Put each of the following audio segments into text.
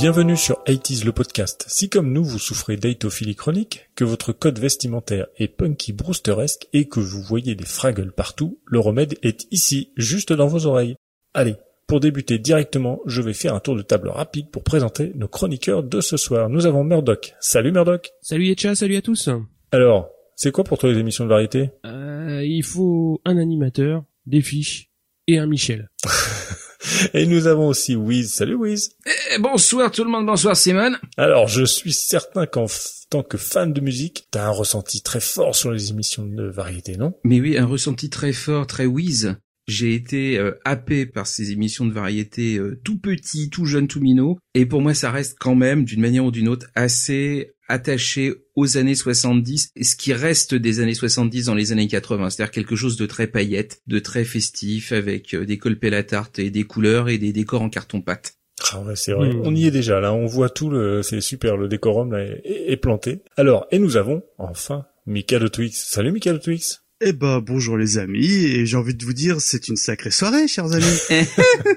Bienvenue sur 80s le podcast. Si comme nous vous souffrez d'hétophilie chronique, que votre code vestimentaire est punky brewsteresque et que vous voyez des fraggles partout, le remède est ici, juste dans vos oreilles. Allez, pour débuter directement, je vais faire un tour de table rapide pour présenter nos chroniqueurs de ce soir. Nous avons Murdoch. Salut Murdoch. Salut Etcha, salut à tous. Alors, c'est quoi pour toi les émissions de variété ? Il faut un animateur, des fiches et un Michel. Et nous avons aussi Wiz. Salut Wiz. Bonsoir tout le monde, bonsoir Simone. Alors, je suis certain qu'en tant que fan de musique, t'as un ressenti très fort sur les émissions de variété, non ? Mais oui, un ressenti très fort, très Wiz. J'ai été happé par ces émissions de variété tout petit, tout jeune, tout minot. Et pour moi, ça reste quand même, d'une manière ou d'une autre, assez attaché aux années 70, et ce qui reste des années 70 dans les années 80, c'est-à-dire quelque chose de très paillette, de très festif, avec des colpés à la tarte et des couleurs et des décors en carton-pâte. Ah ouais, c'est vrai. On y est déjà, là. On voit tout c'est super, le décorum là, est planté. Alors, et nous avons, enfin, Mika de Twix. Salut Mika de Twix. Bonjour les amis, et j'ai envie de vous dire, c'est une sacrée soirée, chers amis.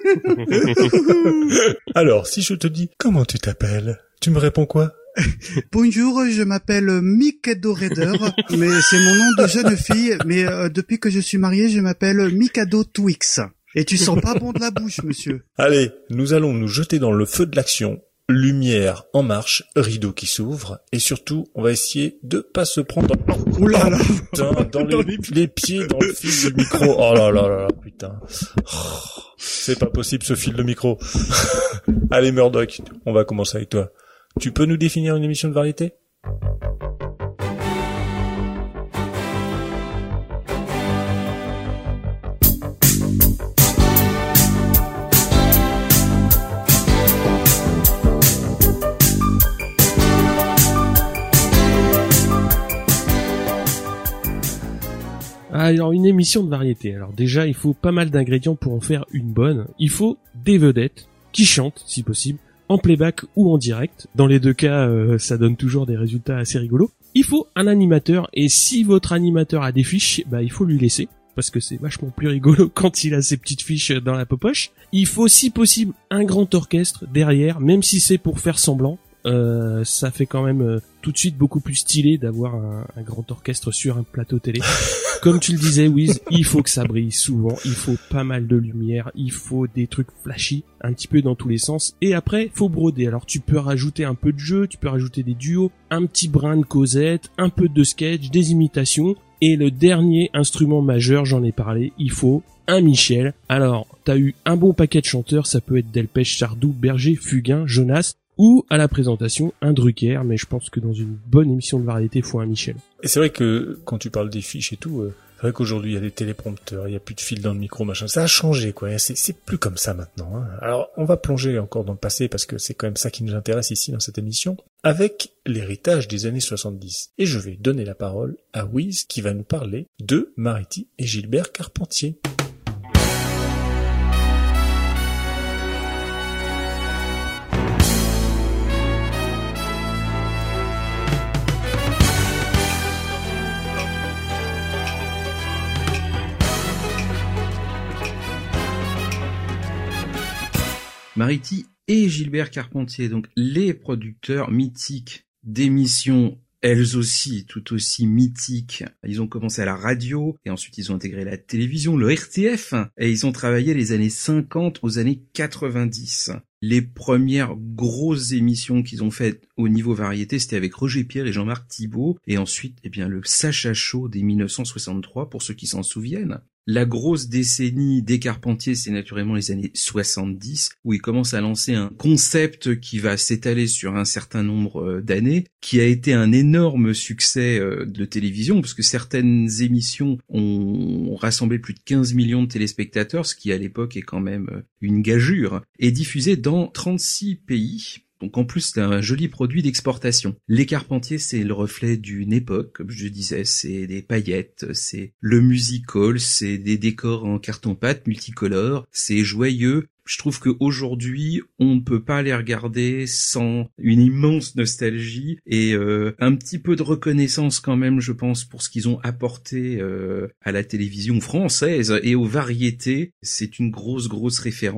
Alors, si je te dis, comment tu t'appelles ? Tu me réponds quoi ? Bonjour, je m'appelle Mikado Raider, mais c'est mon nom de jeune fille, mais depuis que je suis marié, je m'appelle Mikado Twix. Et tu sens pas bon de la bouche, monsieur. Allez, nous allons nous jeter dans le feu de l'action. Lumière en marche, rideau qui s'ouvre, et surtout, on va essayer de pas se prendre dans les pieds dans le fil du micro. Oh là là là, putain. Oh, c'est pas possible ce fil de micro. Allez Murdoch, on va commencer avec toi. Tu peux nous définir une émission de variété ? Alors, une émission de variété. Alors déjà, il faut pas mal d'ingrédients pour en faire une bonne. Il faut des vedettes qui chantent, si possible, en playback ou en direct. Dans les deux cas, ça donne toujours des résultats assez rigolos. Il faut un animateur, et si votre animateur a des fiches, il faut lui laisser, parce que c'est vachement plus rigolo quand il a ses petites fiches dans la popoche. Il faut, si possible, un grand orchestre derrière, même si c'est pour faire semblant. Ça fait quand même tout de suite beaucoup plus stylé d'avoir un grand orchestre sur un plateau télé. Comme tu le disais, Wiz, il faut que ça brille souvent, il faut pas mal de lumière, il faut des trucs flashy, un petit peu dans tous les sens, et après, faut broder. Alors tu peux rajouter un peu de jeu, tu peux rajouter des duos, un petit brin de causette, un peu de sketch, des imitations, et le dernier instrument majeur, j'en ai parlé, il faut un Michel. Alors, t'as eu un bon paquet de chanteurs, ça peut être Delpech, Sardou, Berger, Fugain, Jonas, ou à la présentation un Drucker, mais je pense que dans une bonne émission de variété, il faut un Michel. Et c'est vrai que quand tu parles des fiches et tout, c'est vrai qu'aujourd'hui il y a des téléprompteurs, il y a plus de fil dans le micro, machin. Ça a changé, quoi. C'est plus comme ça maintenant. Hein. Alors on va plonger encore dans le passé parce que c'est quand même ça qui nous intéresse ici dans cette émission, avec l'héritage des années 70. Et je vais donner la parole à Wiz qui va nous parler de Mariti et Gilbert Carpentier. Mariti et Gilbert Carpentier, donc les producteurs mythiques d'émissions, elles aussi, tout aussi mythiques. Ils ont commencé à la radio, et ensuite ils ont intégré la télévision, le RTF, et ils ont travaillé les années 50 aux années 90. Les premières grosses émissions qu'ils ont faites au niveau variété, c'était avec Roger Pierre et Jean-Marc Thibault, et ensuite, le Sacha Show dès 1963, pour ceux qui s'en souviennent. La grosse décennie des Carpentiers, c'est naturellement les années 70, où ils commencent à lancer un concept qui va s'étaler sur un certain nombre d'années, qui a été un énorme succès de télévision, parce que certaines émissions ont rassemblé plus de 15 millions de téléspectateurs, ce qui à l'époque est quand même une gageure, et diffusé dans 36 pays. Donc en plus, c'est un joli produit d'exportation. Les Carpentiers, c'est le reflet d'une époque, comme je disais, c'est des paillettes, c'est le musical, c'est des décors en carton-pâte multicolores, c'est joyeux. Je trouve qu'aujourd'hui, on ne peut pas les regarder sans une immense nostalgie et un petit peu de reconnaissance quand même, je pense, pour ce qu'ils ont apporté à la télévision française et aux variétés. C'est une grosse référence.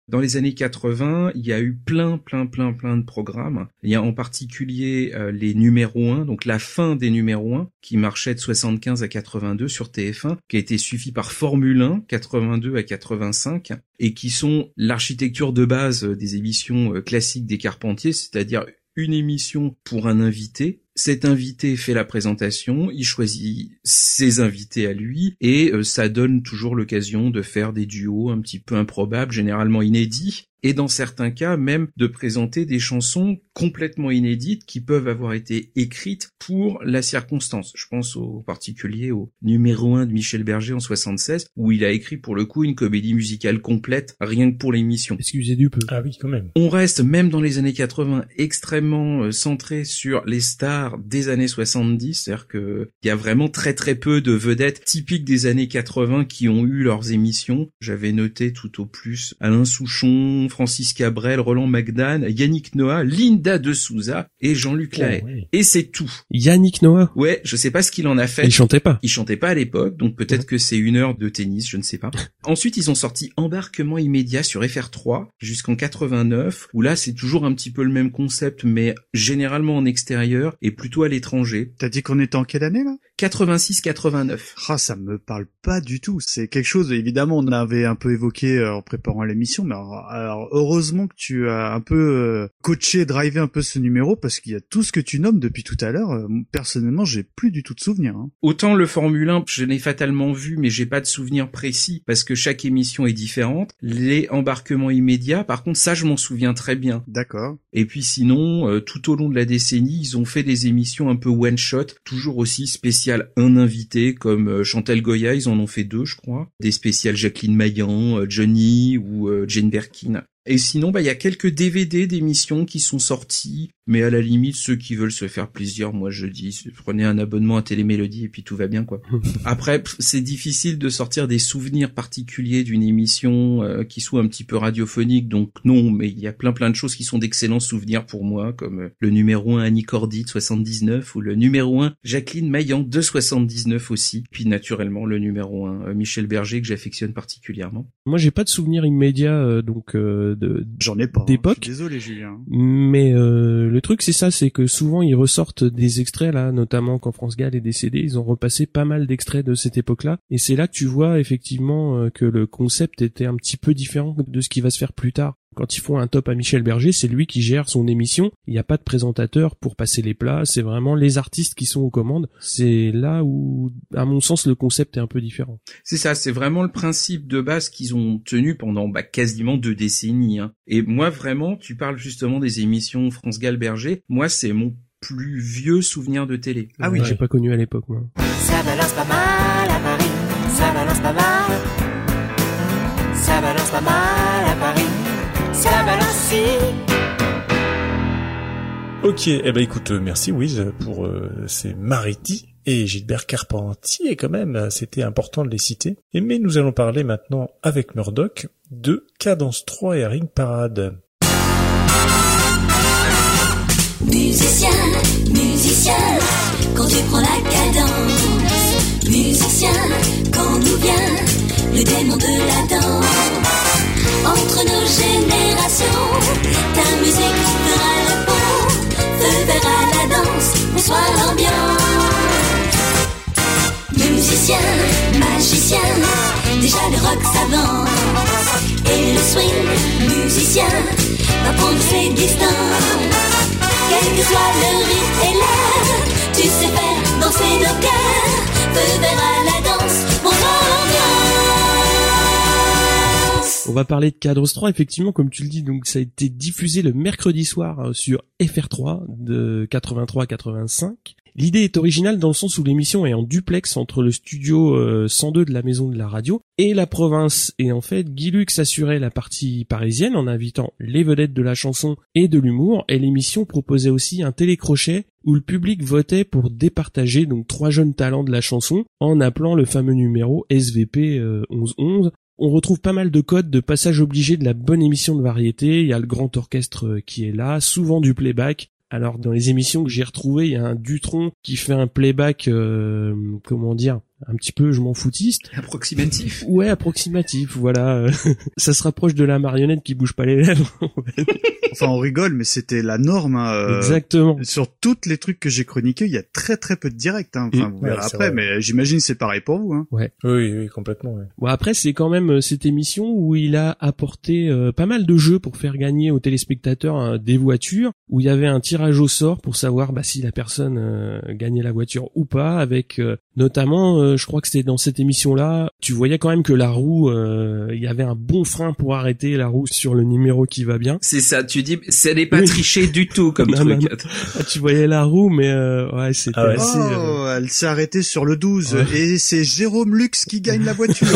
Dans les années 80, il y a eu plein de programmes. Il y a en particulier les numéros 1, donc la fin des numéros 1, qui marchait de 75 à 82 sur TF1, qui a été suivi par Formule 1, 82 à 85, et qui sont l'architecture de base des émissions classiques des Carpentiers, c'est-à-dire une émission pour un invité. Cet invité fait la présentation, il choisit ses invités à lui et ça donne toujours l'occasion de faire des duos un petit peu improbables, généralement inédits, et dans certains cas même de présenter des chansons complètement inédites qui peuvent avoir été écrites pour la circonstance. Je pense en particulier au numéro 1 de Michel Berger en 76, où il a écrit pour le coup une comédie musicale complète, rien que pour l'émission. Excusez du peu. Ah oui, quand même. On reste, même dans les années 80, extrêmement centré sur les stars des années 70, c'est-à-dire que il y a vraiment très peu de vedettes typiques des années 80 qui ont eu leurs émissions. J'avais noté tout au plus Alain Souchon, Francis Cabrel, Roland Magdan, Yannick Noah, Linda de Souza et Jean-Luc Lahaye. Oh, oui. Et c'est tout. Yannick Noah. Ouais, je sais pas ce qu'il en a fait. Il chantait pas. Ils chantaient pas à l'époque, donc peut-être que c'est 1 heure de tennis, je ne sais pas. Ensuite, ils ont sorti Embarquement immédiat sur FR3 jusqu'en 89, où là, c'est toujours un petit peu le même concept, mais généralement en extérieur et plutôt à l'étranger. T'as dit qu'on était en quelle année, là? 86-89. Ah, ça me parle pas du tout. C'est quelque chose, évidemment, on avait un peu évoqué en préparant l'émission, mais alors heureusement que tu as un peu coaché, drivé un peu ce numéro, parce qu'il y a tout ce que tu nommes depuis tout à l'heure. Personnellement, j'ai plus du tout de souvenirs. Hein. Autant le Formule 1, je l'ai fatalement vu, mais j'ai pas de souvenir précis, parce que chaque émission est différente. Les embarquements immédiats, par contre, ça, je m'en souviens très bien. D'accord. Et puis sinon, tout au long de la décennie, ils ont fait des émissions un peu one-shot, toujours aussi spéciales. Un invité, comme Chantal Goya, ils en ont fait 2, je crois. Des spéciales Jacqueline Maillan, Johnny ou Jane Birkin. Et sinon, il y a quelques DVD d'émissions qui sont sortis, mais à la limite, ceux qui veulent se faire plaisir, moi je dis, prenez un abonnement à Télémélodie et puis tout va bien, quoi. Après, c'est difficile de sortir des souvenirs particuliers d'une émission qui soit un petit peu radiophonique, donc non, mais il y a plein de choses qui sont d'excellents souvenirs pour moi, comme le numéro 1 Annie Cordy de 79, ou le numéro 1 Jacqueline Maillan de 79 aussi, puis naturellement le numéro 1 Michel Berger que j'affectionne particulièrement. Moi, j'ai pas de souvenir immédiat, J'en ai pas. D'époque. Je suis désolé, Julien. Mais le truc, c'est ça, c'est que souvent ils ressortent des extraits là, notamment quand France Gall est décédé, ils ont repassé pas mal d'extraits de cette époque-là, et c'est là que tu vois effectivement que le concept était un petit peu différent de ce qui va se faire plus tard. Quand ils font un top à Michel Berger, c'est lui qui gère son émission. Il n'y a pas de présentateur pour passer les plats. C'est vraiment les artistes qui sont aux commandes. C'est là où, à mon sens, le concept est un peu différent. C'est ça, c'est vraiment le principe de base qu'ils ont tenu pendant quasiment 2 décennies. Hein. Et moi, vraiment, tu parles justement des émissions France Gall Berger. Moi, c'est mon plus vieux souvenir de télé. Ah oui, j'ai pas connu à l'époque, moi. Ça balance pas mal à Paris. Ça balance pas mal. Ça balance pas mal à Paris. Ça balance si. Ok, écoute, merci Wiz pour ces Mariti et Gilbert Carpentier quand même, c'était important de les citer. Mais nous allons parler maintenant avec Murdoch de Cadence 3 et Ring Parade. Musicien, quand tu prends la cadence. Musicien, quand nous vient le démon de la danse. Entre nos générations, ta musique fera le pont. Feu vert à la danse, bonsoir l'ambiance. Musicien, magicien, déjà le rock s'avance. Et le swing, musicien, va prendre ses distances. Quel que soit le rythme et l'air, tu sais faire danser nos cœurs. Feu vert à la danse, bonsoir l'ambiance. On va parler de Cadence 3, effectivement, comme tu le dis, donc ça a été diffusé le mercredi soir sur FR3 de 83 à 85. L'idée est originale dans le sens où l'émission est en duplex entre le studio 102 de la Maison de la Radio et la province. Et en fait, Guy Lux assurait la partie parisienne en invitant les vedettes de la chanson et de l'humour, et l'émission proposait aussi un télécrochet où le public votait pour départager donc 3 jeunes talents de la chanson en appelant le fameux numéro SVP 1111. On retrouve pas mal de codes de passage obligé de la bonne émission de variété. Il y a le grand orchestre qui est là, souvent du playback. Alors dans les émissions que j'ai retrouvées, il y a un Dutronc qui fait un playback, un petit peu je m'en foutiste. Approximatif. Ouais, approximatif, voilà. Ça se rapproche de la marionnette qui bouge pas les lèvres. Enfin, on rigole, mais c'était la norme. Hein, Exactement. Sur toutes les trucs que j'ai chroniqués, il y a très très peu de direct. Hein. Enfin, vous verrez après, mais j'imagine c'est pareil pour vous. Hein. Ouais. Oui, complètement. Ouais. Bon, après, c'est quand même cette émission où il a apporté pas mal de jeux pour faire gagner aux téléspectateurs des voitures, où il y avait un tirage au sort pour savoir si la personne gagnait la voiture ou pas, avec notamment, je crois que c'était dans cette émission-là, tu voyais quand même que la roue, il y avait un bon frein pour arrêter la roue sur le numéro qui va bien. C'est ça, tu dis, ça n'est pas triché du tout comme truc. Non. Tu voyais la roue, mais ouais, c'était assez... elle s'est arrêtée sur le 12, et c'est Jérôme Lux qui gagne la voiture.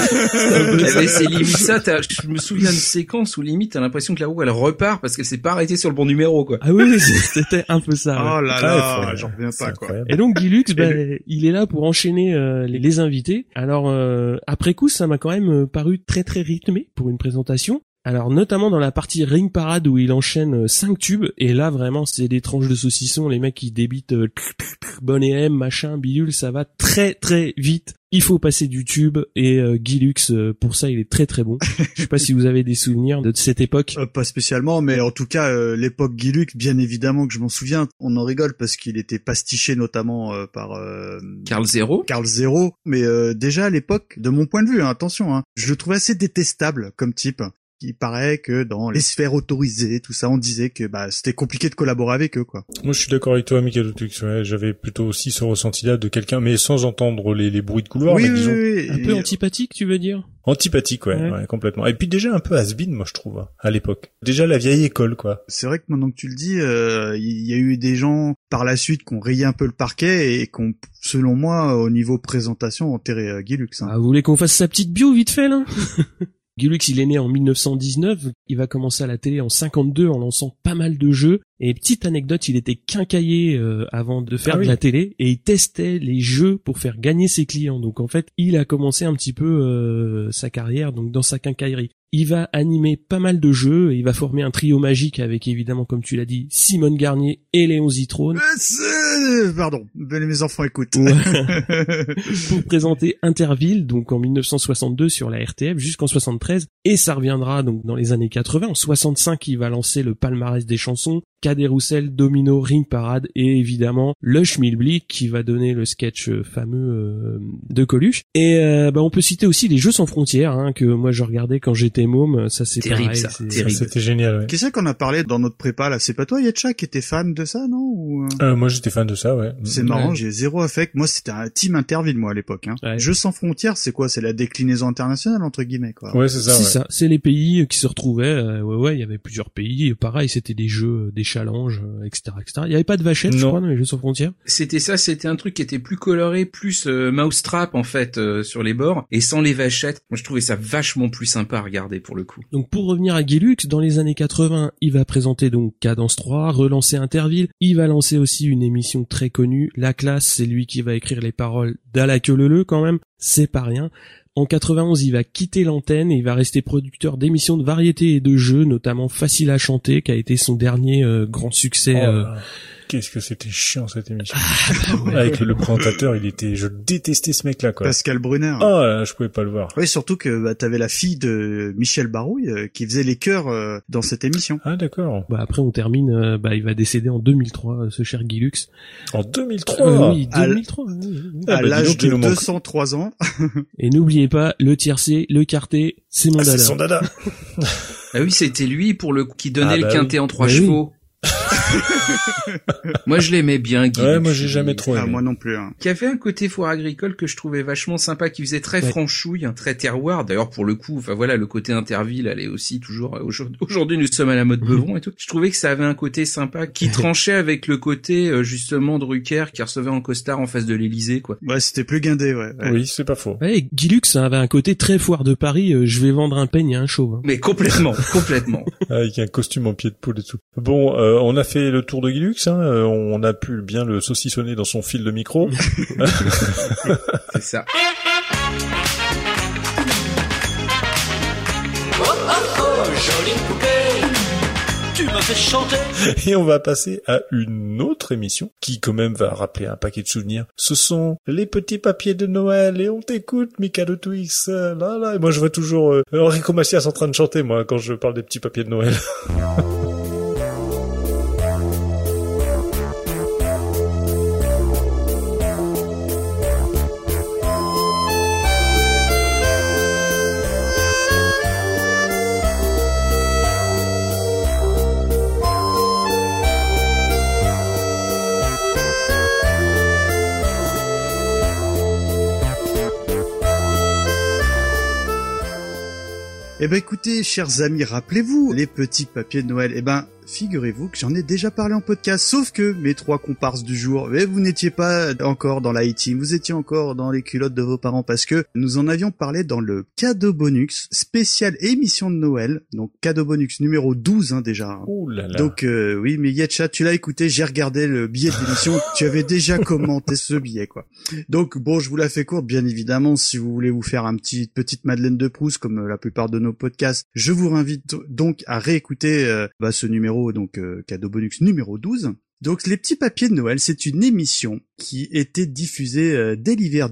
C'est limite ça, je me souviens d'une séquence où limite t'as l'impression que la roue elle repart parce qu'elle s'est pas arrêtée sur le bon numéro, quoi. Ah oui, c'était un peu ça. Oh là là, j'en reviens pas, quoi. Et donc Guy Lux, il est là pour enchaîner les invités. Alors après coup, ça m'a quand même paru très très rythmé pour une présentation. Alors notamment dans la partie Ring Parade où il enchaîne 5 tubes, et là vraiment c'est des tranches de saucisson, les mecs qui débitent Bon et M, machin, bidule, ça va très très vite. Il faut passer du tube, et Guy Lux, pour ça il est très très bon. Je sais pas si vous avez des souvenirs de cette époque. Pas spécialement, mais en tout cas l'époque Guy Lux, bien évidemment que je m'en souviens. On en rigole parce qu'il était pastiché notamment par Carl Zero, mais déjà à l'époque, de mon point de vue, hein, attention, hein, je le trouvais assez détestable comme type. Il paraît que dans les sphères autorisées, tout ça, on disait que c'était compliqué de collaborer avec eux, quoi. Moi, je suis d'accord avec toi, Michael Tux. Ouais, j'avais plutôt aussi ce ressenti-là de quelqu'un, mais sans entendre les bruits de couloir. Oui, mais disons... oui. Un peu antipathique, tu veux dire? Antipathique, ouais, complètement. Et puis déjà un peu has-been, moi je trouve, hein, à l'époque. Déjà la vieille école, quoi. C'est vrai que maintenant que tu le dis, il y a eu des gens par la suite qui ont rayé un peu le parquet et qui ont, selon moi, au niveau présentation, enterré Guy Lux. Hein. Ah, vous voulez qu'on fasse sa petite bio vite fait, là? Guy Lux, il est né en 1919, il va commencer à la télé en 52 en lançant pas mal de jeux, et petite anecdote, il était quincaillier avant de faire de la télé, et il testait les jeux pour faire gagner ses clients. Donc en fait, il a commencé un petit peu sa carrière donc dans sa quincaillerie. Il va animer pas mal de jeux, et il va former un trio magique avec, évidemment, comme tu l'as dit, Simone Garnier et Léon Zitrone. Pardon, mes enfants écoutent. Pour présenter Interville, donc en 1962 sur la RTF jusqu'en 73, et ça reviendra donc dans les années 80. En 65, il va lancer le palmarès des chansons, Cadet Roussel, Domino, Ring Parade, et évidemment le Schmilblick qui va donner le sketch fameux de Coluche. Et on peut citer aussi les Jeux sans frontières, hein, que moi je regardais quand j'étais môme. Ça c'est terrible, pareil, terrible. C'était génial. Ouais. Qu'est-ce qu'on a parlé dans notre prépa là? C'est pas toi, Yetcha, qui était fan de ça, non? Ou... Moi j'étais fan de ça, ouais. C'est marrant, j'ai zéro affect. Moi c'était un team Interville, moi à l'époque. Hein. Ouais. Jeux sans frontières, c'est quoi? C'est la déclinaison internationale entre guillemets, quoi. Ouais, c'est ça. C'est ça. C'est les pays qui se retrouvaient. Il y avait plusieurs pays. Pareil, c'était des jeux, des challenges, etc., etc. Il y avait pas de vachette, je crois, dans les Jeux sans frontières. C'était ça. C'était un truc qui était plus coloré, plus mousetrap en fait sur les bords, et sans les vachettes. Moi, je trouvais ça vachement plus sympa à regarder pour le coup. Donc pour revenir à Guy Lux, dans les années 80, il va présenter donc Cadence 3, relancer Interville. Il va lancer aussi une émission très connue, La Classe. C'est lui qui va écrire les paroles d'À la queue leu quand même. C'est pas rien. En 91, il va quitter l'antenne et il va rester producteur d'émissions de variété et de jeux, notamment Facile à chanter, qui a été son dernier grand succès. Qu'est-ce que c'était chiant cette émission. Avec le présentateur, je détestais ce mec-là, quoi. Pascal Brunner. Je pouvais pas le voir. Oui, surtout que t'avais la fille de Michel Barouille qui faisait les chœurs dans cette émission. Ah d'accord. Après on termine, il va décéder en 2003, ce cher Guy Lux. En 2003. Oui, 2003. À l'âge de 203 ans. Et n'oubliez pas, le tiercé, le quartet, c'est mon dada. C'est son dada. Ah oui, c'était lui pour le qui donnait le quintet en 3 chevaux. Moi je l'aimais bien, Guy. Ouais, moi j'ai jamais trop aimé. Moi non plus. Hein. Qui avait un côté foire agricole que je trouvais vachement sympa, qui faisait très franchouille, très terroir. D'ailleurs pour le coup, le côté Interville, elle est aussi toujours aujourd'hui nous sommes à la mode Beuvron et tout. Je trouvais que ça avait un côté sympa qui tranchait avec le côté justement Drucker qui recevait en costard en face de l'Élysée, quoi. Ouais, c'était plus guindé, ouais. Oui, c'est pas faux. Ouais, Guy Lux avait un côté très foire de Paris, je vais vendre un peigne à un chauve. Hein. Mais complètement. Avec un costume en pied de poule et tout. Bon, on a fait le tour de Guy Lux, hein. On a pu bien le saucissonner dans son fil de micro. C'est ça. Oh oh oh, jolie poupée, Tu me fais chanter. Et on va passer à une autre émission qui quand même va rappeler un paquet de souvenirs. Ce sont les petits papiers de Noël et on t'écoute, Mikado Twix. Là. Et moi je vois toujours Enrico Macias en train de chanter, moi, quand je parle des petits papiers de Noël. Eh ben écoutez, chers amis, rappelez-vous les petits papiers de Noël. Eh ben, figurez-vous que j'en ai déjà parlé en podcast, sauf que mes 3 comparses du jour, mais vous n'étiez pas encore dans l'I-Team, vous étiez encore dans les culottes de vos parents, parce que nous en avions parlé dans le cadeau bonus spécial émission de Noël, donc cadeau bonus numéro 12 déjà. Ouh là là. Donc oui, mais Yetcha, tu l'as écouté, j'ai regardé le billet de l'émission, tu avais déjà commenté ce billet, quoi. Donc bon, je vous la fais courte, bien évidemment, si vous voulez vous faire petite Madeleine de Proust, comme la plupart de nos podcasts, je vous invite donc à réécouter ce numéro, donc cadeau bonus numéro 12. Donc les petits papiers de Noël, c'est une émission qui était diffusée dès l'hiver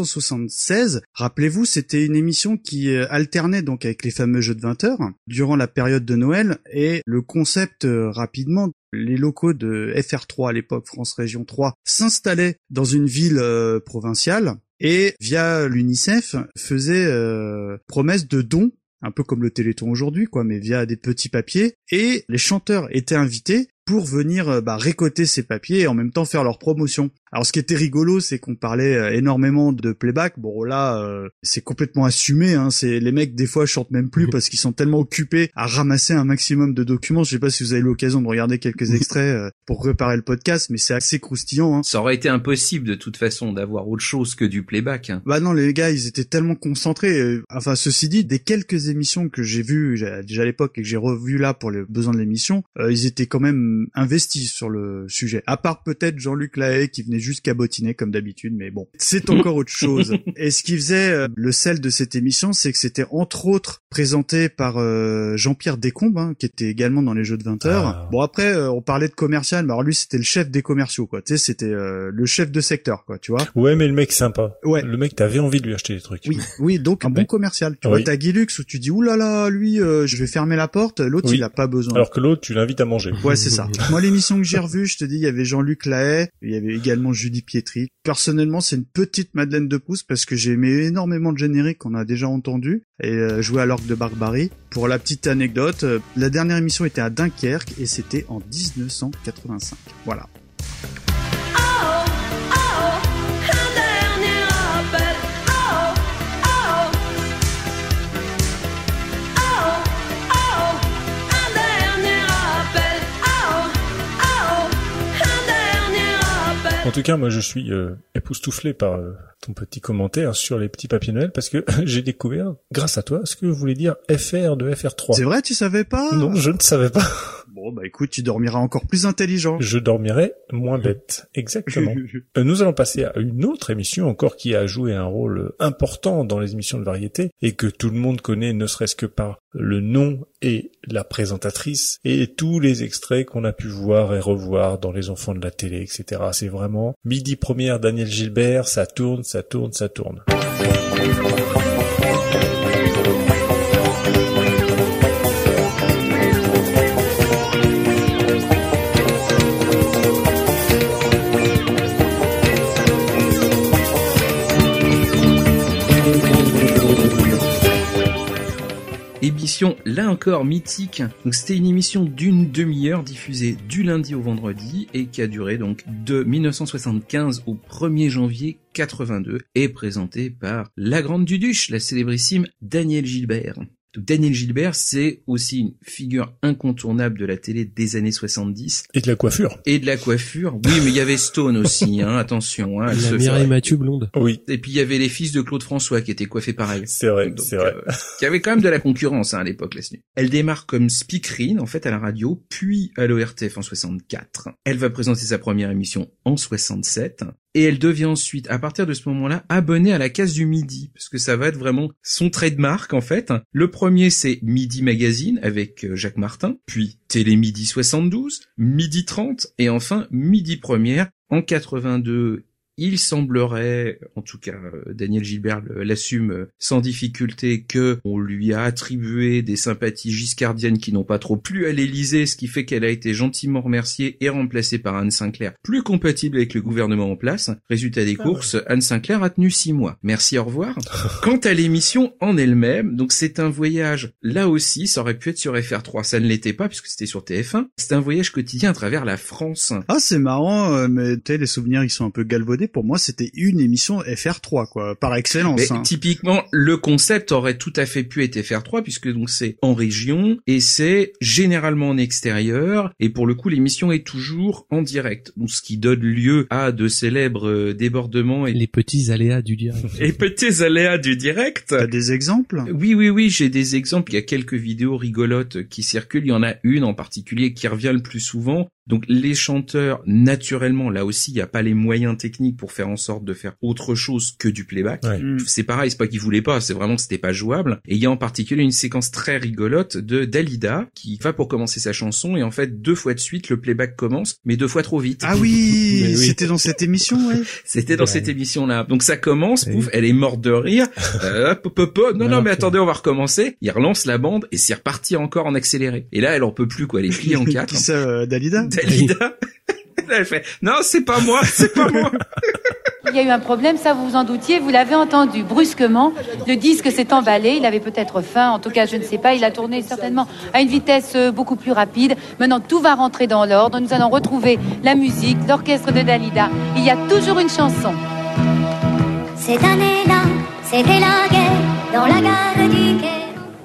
1976. Rappelez-vous, c'était une émission qui alternait donc avec les fameux jeux de 20 heures durant la période de Noël, et le concept rapidement, les locaux de FR3 à l'époque, France Région 3, s'installaient dans une ville provinciale et via l'UNICEF faisaient promesse de dons, un peu comme le Téléthon aujourd'hui, quoi, mais via des petits papiers, et les chanteurs étaient invités pour venir récolter ces papiers et en même temps faire leur promotion. Alors ce qui était rigolo, c'est qu'on parlait énormément de playback. Bon là, c'est complètement assumé, hein. C'est les mecs des fois chantent même plus parce qu'ils sont tellement occupés à ramasser un maximum de documents. Je sais pas si vous avez l'occasion de regarder quelques extraits pour préparer le podcast, mais c'est assez croustillant, hein. Ça aurait été impossible de toute façon d'avoir autre chose que du playback, hein. Bah non, les gars, ils étaient tellement concentrés. Enfin, ceci dit, des quelques émissions que j'ai vues déjà à l'époque et que j'ai revues là pour les besoins de l'émission, ils étaient quand même investis sur le sujet. À part peut-être Jean-Luc Lahaye qui venait juste cabotiner comme d'habitude, mais bon, c'est encore autre chose. Et ce qui faisait le sel de cette émission, c'est que c'était entre autres présenté par Jean-Pierre Descombes, hein, qui était également dans les jeux de 20 heures. Ah. Bon après, on parlait de commercial, mais alors lui c'était le chef des commerciaux, quoi. Tu sais, c'était le chef de secteur, quoi, tu vois. Ouais, mais le mec sympa. Ouais. Le mec, t'avais envie de lui acheter des trucs. Oui, donc un bon commercial. Tu vois, t'as Guilux où tu dis oulala, lui, je vais fermer la porte. L'autre, il a pas besoin. Alors que l'autre, tu l'invites à manger. Ouais, c'est ça. Moi, l'émission que j'ai revue, je te dis, il y avait Jean-Luc Lahaye, il y avait également Julie Pietri. Personnellement, c'est une petite Madeleine de Proust parce que j'ai aimé énormément de génériques qu'on a déjà entendus et joué à l'Orgue de Barbarie. Pour la petite anecdote, la dernière émission était à Dunkerque et c'était en 1985. Voilà. En tout cas, moi, je suis époustouflé par ton petit commentaire sur les petits papiers Noël parce que j'ai découvert, grâce à toi, ce que voulait dire FR de FR3. C'est vrai, tu savais pas? Non, je ne savais pas. Bon, bah écoute, tu dormiras encore plus intelligent. Je dormirai moins bête, exactement. Nous allons passer à une autre émission encore qui a joué un rôle important dans les émissions de variété et que tout le monde connaît ne serait-ce que par le nom et la présentatrice et tous les extraits qu'on a pu voir et revoir dans Les Enfants de la télé, etc. C'est vraiment Midi Première, Daniel Gilbert, ça tourne, ça tourne, ça tourne. Émission, là encore, mythique. Donc, c'était une émission d'une demi-heure diffusée du lundi au vendredi et qui a duré donc de 1975 au 1er janvier 82 et présentée par la grande Duduche, la célébrissime Daniel Gilbert. Donc, Daniel Gilbert, c'est aussi une figure incontournable de la télé des années 70. Et de la coiffure. Et de la coiffure. Oui, mais il y avait Stone aussi, hein, attention, hein. La Mireille Mathieu blonde. Oui. Et puis il y avait les fils de Claude François qui étaient coiffés pareil. C'est vrai, donc, c'est vrai. Qui avait quand même de la concurrence, hein, à l'époque, là-dessus. Elle démarre comme speakerine, en fait, à la radio, puis à l'ORTF en 64. Elle va présenter sa première émission en 67. et elle devient ensuite, à partir de ce moment-là, abonnée à la case du midi, parce que ça va être vraiment son trademark en fait. Le premier, c'est Midi Magazine avec Jacques Martin, puis Télé Midi 72, Midi 30, et enfin Midi Première. En 82, il semblerait, en tout cas Daniel Gilbert l'assume sans difficulté, que on lui a attribué des sympathies giscardiennes qui n'ont pas trop plu à l'Élysée, ce qui fait qu'elle a été gentiment remerciée et remplacée par Anne Sinclair, plus compatible avec le gouvernement en place. Résultat des courses, Anne Sinclair a tenu 6 mois. Merci, au revoir. Quant à l'émission en elle-même, donc c'est un voyage, là aussi, ça aurait pu être sur FR3, ça ne l'était pas puisque c'était sur TF1, c'est un voyage quotidien à travers la France. Ah, c'est marrant, mais tu sais, les souvenirs, ils sont un peu galvaudés. Pour moi, c'était une émission FR3, quoi, par excellence. Mais typiquement, le concept aurait tout à fait pu être FR3, puisque donc c'est en région, et c'est généralement en extérieur, et pour le coup, l'émission est toujours en direct. Donc, ce qui donne lieu à de célèbres débordements et Les petits aléas du direct. et petits aléas du direct. T'as des exemples? Oui, j'ai des exemples. Il y a quelques vidéos rigolotes qui circulent. Il y en a une en particulier qui revient le plus souvent. Donc les chanteurs, naturellement, là aussi, il n'y a pas les moyens techniques pour faire en sorte de faire autre chose que du playback. Ouais. C'est pareil, c'est pas qu'ils voulaient pas, c'est vraiment que c'était pas jouable. Et il y a en particulier une séquence très rigolote de Dalida qui va pour commencer sa chanson et en fait 2 fois de suite le playback commence, mais 2 fois trop vite. Ah oui, Mais oui. c'était dans cette émission, ouais. C'était dans cette émission-là. Donc ça commence, pouf, elle est morte de rire. Non, mais attendez, on va recommencer. Il relance la bande et c'est reparti encore en accéléré. Et là, elle en peut plus, quoi. Elle est pliée en 4. Qui ça, Dalida? Dalida. Elle fait, non, c'est pas moi. Il y a eu un problème, ça vous vous en doutiez, vous l'avez entendu brusquement, le disque s'est emballé, il avait peut-être faim, en tout cas je ne sais pas, il a tourné certainement à une vitesse beaucoup plus rapide. Maintenant tout va rentrer dans l'ordre, nous allons retrouver la musique, l'orchestre de Dalida. Il y a toujours une chanson. Cette année-là, c'était la guerre dans la gare du Quai.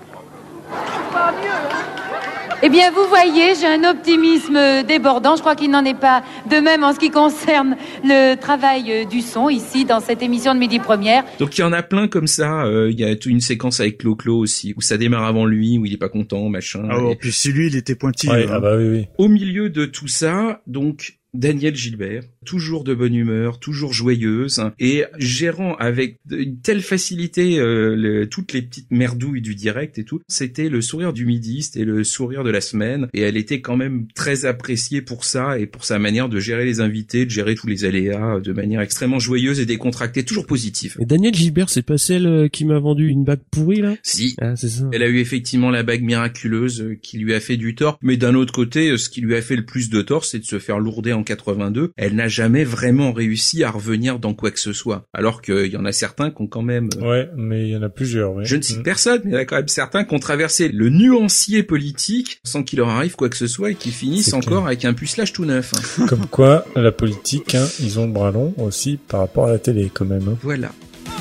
Eh bien, vous voyez, j'ai un optimisme débordant. Je crois qu'il n'en est pas de même en ce qui concerne le travail du son ici dans cette émission de Midi Première. Donc il y en a plein comme ça. Il y a toute une séquence avec Clo-Clo aussi où ça démarre avant lui, où il est pas content, machin. Ah, en plus, lui, il était pointilleux. Ouais, hein. ah bah oui. Au milieu de tout ça, donc Daniel Gilbert, toujours de bonne humeur, toujours joyeuse, hein, et gérant avec une telle facilité toutes les petites merdouilles du direct et tout. C'était le sourire du midi, c'était le sourire de la semaine, et elle était quand même très appréciée pour ça et pour sa manière de gérer les invités, de gérer tous les aléas de manière extrêmement joyeuse et décontractée, toujours positive. Et Daniel Gilbert, c'est pas celle qui m'a vendu une bague pourrie, là? Si. Ah, c'est ça. Elle a eu effectivement la bague miraculeuse qui lui a fait du tort, mais d'un autre côté, ce qui lui a fait le plus de tort, c'est de se faire lourder en 82. Elle n'a jamais vraiment réussi à revenir dans quoi que ce soit, alors qu'il y en a certains qui ont quand même... Ouais, mais il y en a plusieurs, ouais. Je ne cite personne, mais il y en a quand même certains qui ont traversé le nuancier politique sans qu'il leur arrive quoi que ce soit et qui finissent C'est encore clair. avec un pucelage tout neuf. Hein. Comme quoi, la politique, hein, ils ont le bras long aussi par rapport à la télé, quand même. Hein. Voilà.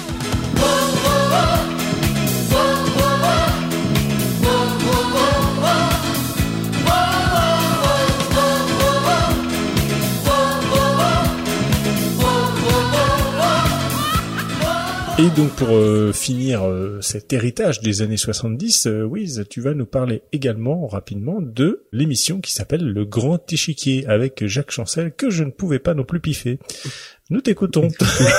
Et donc pour finir cet héritage des années 70, Wiz, tu vas nous parler également rapidement de l'émission qui s'appelle Le Grand Échiquier avec Jacques Chancel que je ne pouvais pas non plus piffer. Nous t'écoutons.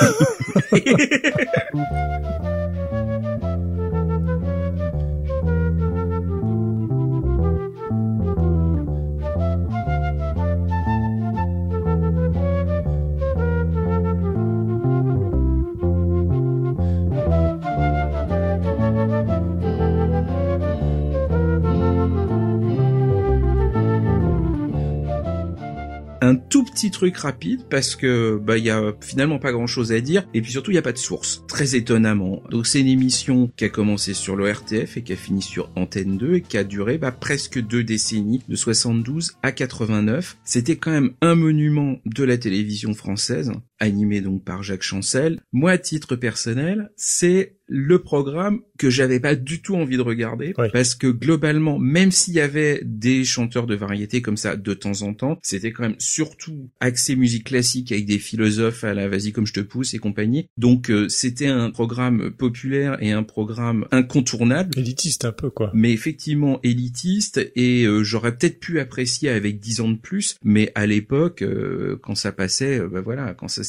Un tout petit truc rapide parce que il y a finalement pas grand chose à dire et puis surtout il y a pas de source, très étonnamment. Donc c'est une émission qui a commencé sur le RTF et qui a fini sur Antenne 2 et qui a duré presque 2 décennies, de 72 à 89. C'était quand même un monument de la télévision française, animé donc par Jacques Chancel. Moi à titre personnel, c'est le programme que j'avais pas du tout envie de regarder, Oui. parce que globalement, même s'il y avait des chanteurs de variété comme ça de temps en temps, c'était quand même surtout axé musique classique avec des philosophes à la Vas-y comme je te pousse et compagnie. Donc c'était un programme populaire et un programme incontournable. Élitiste un peu, quoi. Mais effectivement élitiste et j'aurais peut-être pu apprécier avec 10 ans de plus, mais à l'époque quand ça passait, voilà, quand ça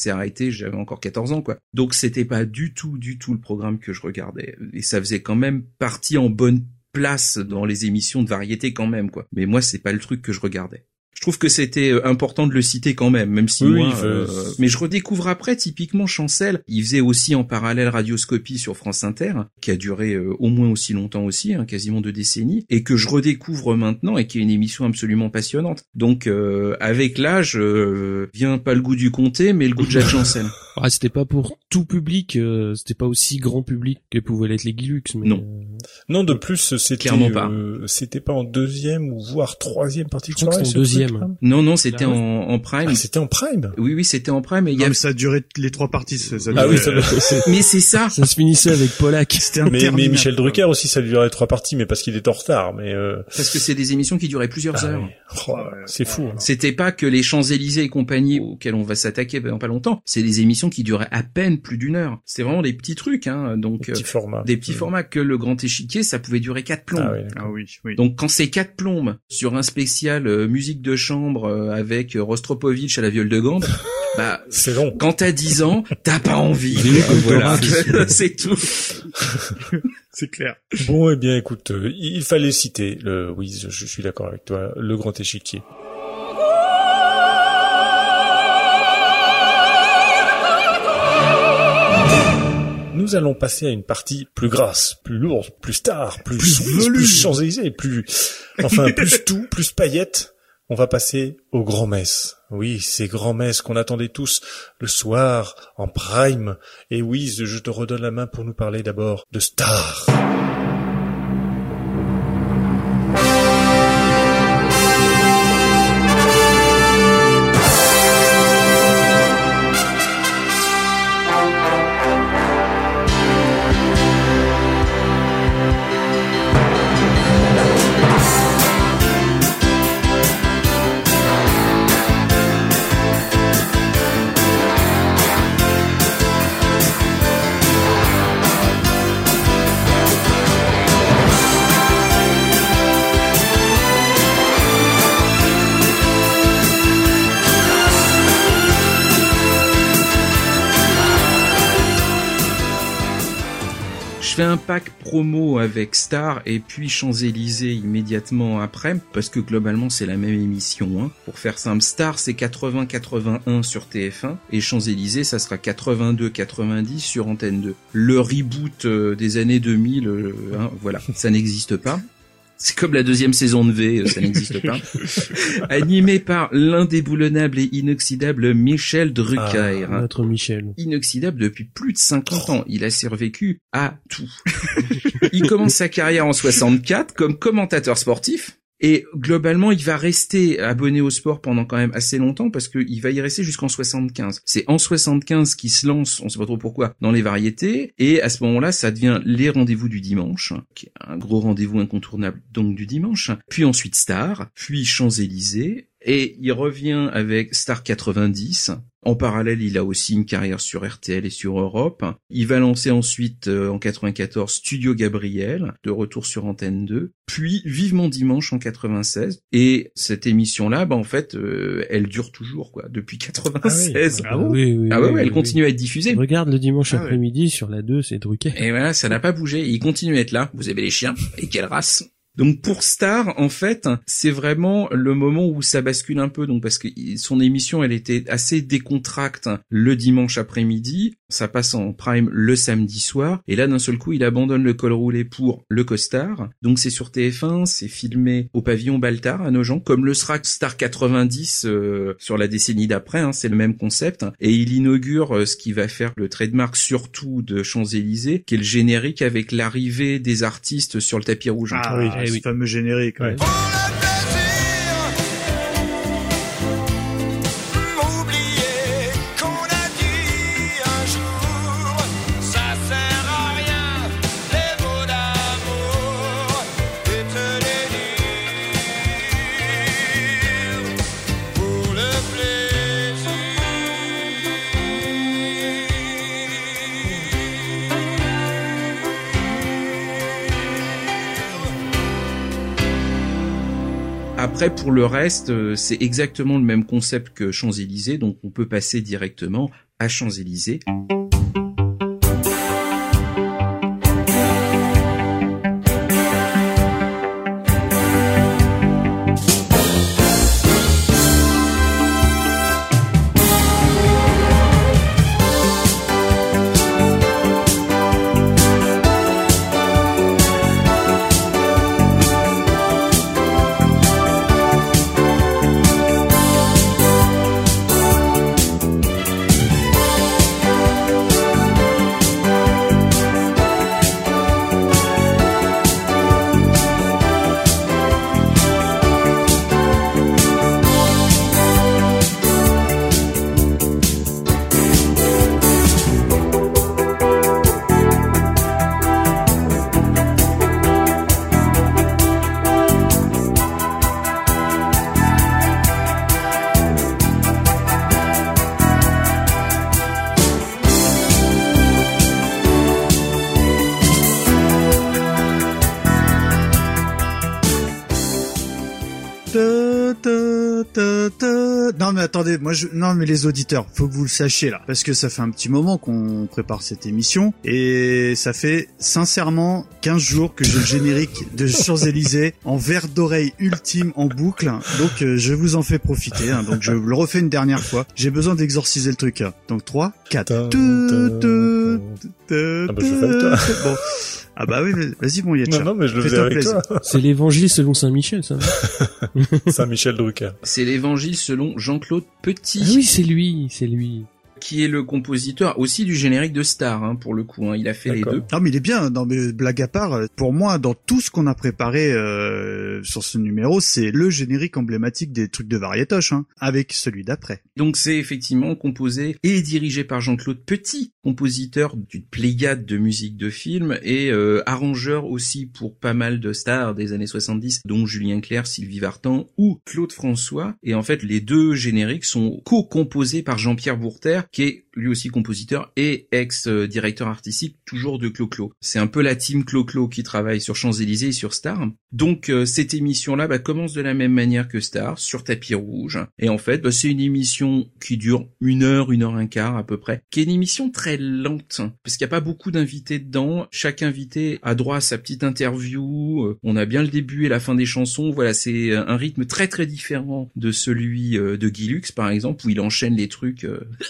s'est arrêté, j'avais encore 14 ans, quoi. Donc c'était pas du tout le programme que je regardais. Et ça faisait quand même partie en bonne place dans les émissions de variété quand même, quoi. Mais moi, c'est pas le truc que je regardais. Je trouve que c'était important de le citer quand même si mais je redécouvre après, typiquement Chancel, il faisait aussi en parallèle Radioscopie sur France Inter, qui a duré au moins aussi longtemps aussi, quasiment 2 décennies, et que je redécouvre maintenant et qui est une émission absolument passionnante. Donc avec l'âge vient pas le goût du comté, mais le goût de Jacques Chancel. Ah, c'était pas pour tout public, c'était pas aussi grand public que pouvaient l'être les Guilux, mais non, de plus c'était clairement pas. C'était pas en 2e ou voire 3e partie. Je crois que c'était en 2e. Non, c'était en prime. Ah, c'était en prime. Oui, c'était en prime. Et ça a duré les 3 parties. Ça oui, mais c'est ça. Ça se finissait avec Polak. Mais Michel Drucker aussi, ça durait 3 parties, mais parce qu'il est en retard. Mais parce que c'est des émissions qui duraient plusieurs heures. Oui. Oh, c'est fou. C'était pas que les Champs-Élysées et compagnie auxquels on va s'attaquer dans pas longtemps. C'est des émissions qui duraient à peine plus d'1 heure. C'était vraiment des petits trucs, donc des petits formats que le Grand Échiquier, ça pouvait durer 4 plombes. Oui. Donc quand c'est 4 plombes sur un spécial musique de chambre avec Rostropovitch à la viole de gambe, c'est long. Quand t'as 10 ans, t'as pas envie. Voilà, c'est tout. C'est clair. Bon, eh bien, écoute, il fallait citer je suis d'accord avec toi, le Grand Échiquier. Nous allons passer à une partie plus grasse, plus lourde, plus star, plus Champs-Élysées, plus tout, plus paillettes. On va passer aux grands-messes. Oui, ces grands-messes qu'on attendait tous le soir, en prime. Et oui, je te redonne la main pour nous parler d'abord de Star. Je fais un pack promo avec Star et puis Champs-Élysées immédiatement après, parce que globalement c'est la même émission. Pour faire simple, Star c'est 80-81 sur TF1 et Champs-Élysées ça sera 82-90 sur Antenne 2. Le reboot des années 2000, voilà, ça n'existe pas. C'est comme la 2e saison de V, ça n'existe pas. Animé par l'indéboulonnable et inoxydable Michel Drucker. Notre Michel. Inoxydable depuis plus de 50 ans. Il a survécu à tout. Il commence sa carrière en 64 comme commentateur sportif. Et globalement, il va rester abonné au sport pendant quand même assez longtemps parce qu'il va y rester jusqu'en 75. C'est en 75 qu'il se lance, on sait pas trop pourquoi, dans les variétés. Et à ce moment-là, ça devient les rendez-vous du dimanche, qui est un gros rendez-vous incontournable donc du dimanche. Puis ensuite Star, puis Champs-Élysées. Et il revient avec Star 90. En parallèle, il a aussi une carrière sur RTL et sur Europe. Il va lancer ensuite, en 94, Studio Gabriel, de retour sur Antenne 2. Puis, Vivement Dimanche en 96. Et cette émission-là, en fait, elle dure toujours, quoi, depuis 96. Oui, elle continue à être diffusée. Regarde le dimanche après-midi sur la 2, c'est Drucker. Et voilà, ça n'a pas bougé. Il continue à être là. Vous avez les chiens. Et quelle race! Donc pour Star, en fait, c'est vraiment le moment où ça bascule un peu, donc parce que son émission, elle était assez décontracte le dimanche après-midi, ça passe en prime le samedi soir, et là d'un seul coup, il abandonne le col roulé pour le costard. Donc c'est sur TF1, c'est filmé au pavillon Baltard à Nogent, comme le sera Star 90 sur la décennie d'après, c'est le même concept, et il inaugure ce qui va faire le trademark surtout de Champs-Élysées, qui est le générique avec l'arrivée des artistes sur le tapis rouge. Ce fameux générique. Ouais. Après, pour le reste, c'est exactement le même concept que Champs-Élysées, donc on peut passer directement à Champs-Élysées. Non mais attendez, non mais les auditeurs, faut que vous le sachiez là, parce que ça fait un petit moment qu'on prépare cette émission et ça fait sincèrement 15 jours que j'ai le générique de Champs-Élysées en verre d'oreille ultime en boucle, donc je vous en fais profiter, hein, donc je le refais une dernière fois. J'ai besoin d'exorciser le truc. Hein. Donc 3, 4. Ah bah je fais avec toi. Bon. Ah bah oui, vas-y mon Yetcha. Non, mais je le faisais avec toi. C'est l'évangile selon Saint-Michel, ça. Saint-Michel Drucker. C'est l'évangile selon Jean-Claude Petit. Ah oui, c'est lui. Qui est le compositeur aussi du générique de Star, hein, pour le coup. Hein. Il a fait les deux. Non, mais il est bien. Non, mais blague à part, pour moi, dans tout ce qu'on a préparé sur ce numéro, c'est le générique emblématique des trucs de Variétoche, hein, avec celui d'après. Donc c'est effectivement composé et dirigé par Jean-Claude Petit, compositeur d'une pléiade de musique de film et arrangeur aussi pour pas mal de stars des années 70, dont Julien Clerc, Sylvie Vartan ou Claude François. Et en fait, les deux génériques sont co-composés par Jean-Pierre Bourter, qui est lui aussi compositeur et ex-directeur artistique toujours de Clo-Clo. C'est un peu la team Clo-Clo qui travaille sur Champs-Élysées et sur Star. Donc cette émission-là commence de la même manière que Star, sur tapis rouge. Et en fait, c'est une émission qui dure 1 heure, 1 heure et quart à peu près, qui est une émission très lente, parce qu'il n'y a pas beaucoup d'invités dedans. Chaque invité a droit à sa petite interview. On a bien le début et la fin des chansons. Voilà, c'est un rythme très très différent de celui de Guy Lux, par exemple, où il enchaîne les trucs...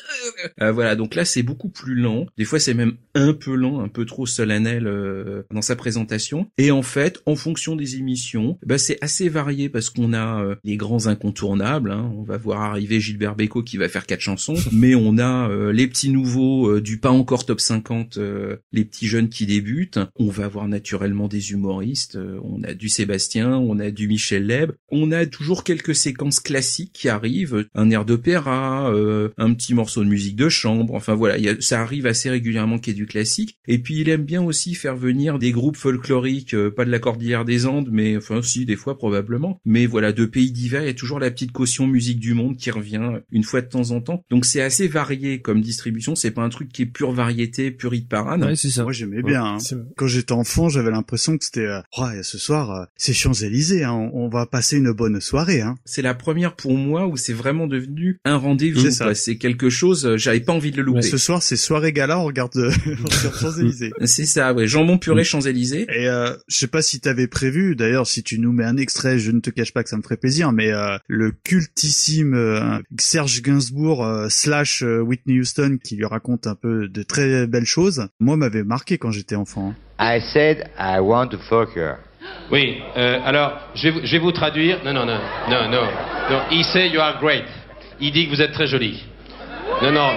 voilà, donc là c'est beaucoup plus lent. Des fois c'est même un peu lent, un peu trop solennel dans sa présentation. Et en fait, en fonction des émissions, c'est assez varié parce qu'on a les grands incontournables. Hein. On va voir arriver Gilbert Bécaud qui va faire 4 chansons, mais on a les petits nouveaux du pas encore top 50, les petits jeunes qui débutent. On va avoir naturellement des humoristes. On a du Sébastien, on a du Michel Leb. On a toujours quelques séquences classiques qui arrivent, un air d'opéra, un petit morceau de musique de chambre, enfin voilà, ça arrive assez régulièrement qu'il y ait du classique. Et puis il aime bien aussi faire venir des groupes folkloriques, pas de la Cordillère des Andes, mais enfin si, des fois probablement, mais voilà, de pays divers. Il y a toujours la petite caution musique du monde qui revient une fois de temps en temps, donc c'est assez varié comme distribution. C'est pas un truc qui est pure variété, pure hit parade. Ouais, c'est ça. Moi j'aimais bien, hein. Quand j'étais enfant, j'avais l'impression que c'était ce soir c'est Champs-Élysées, hein. On va passer une bonne soirée, hein. C'est la première pour moi où c'est vraiment devenu un rendez-vous. C'est quelque chose, j'avais pas envie de le louper. Ce soir, c'est soirée gala, on regarde sur Champs-Élysées. C'est ça, ouais. Jambon puré Champs-Élysées. Et je sais pas si t'avais prévu, d'ailleurs, si tu nous mets un extrait, je ne te cache pas que ça me ferait plaisir, mais le cultissime Serge Gainsbourg / Whitney Houston qui lui raconte un peu de très belles choses, moi m'avait marqué quand j'étais enfant. I said I want to fuck her. Oui, alors, je vais vous traduire. Non. He say you are great. Il dit que vous êtes très jolie. Non.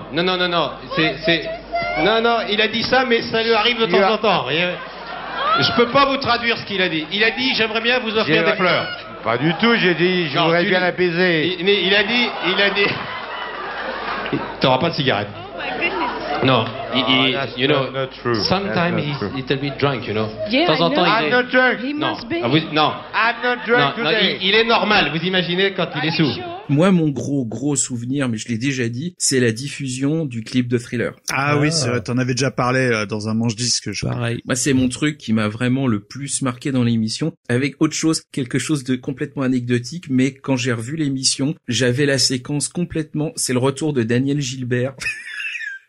Non, il a dit ça, mais ça lui arrive de temps en temps. Je peux pas vous traduire ce qu'il a dit. Il a dit, j'aimerais bien vous offrir des fleurs. Pas du tout, j'ai dit, je voudrais bien l'apaiser. Il a dit... T'auras pas de cigarette. No, you know, sometimes he's a little bit drunk, you know. Yeah, de temps en temps, I'm not drunk. Non, I'm not drunk today. Il est normal, vous imaginez quand il est sous. Moi, mon gros souvenir, mais je l'ai déjà dit, c'est la diffusion du clip de Thriller. Ah oui, c'est vrai, t'en avais déjà parlé dans un manche-disque, je crois. Pareil. Moi, c'est mon truc qui m'a vraiment le plus marqué dans l'émission, avec autre chose, quelque chose de complètement anecdotique, mais quand j'ai revu l'émission, j'avais la séquence complètement, c'est le retour de Daniel Gilbert.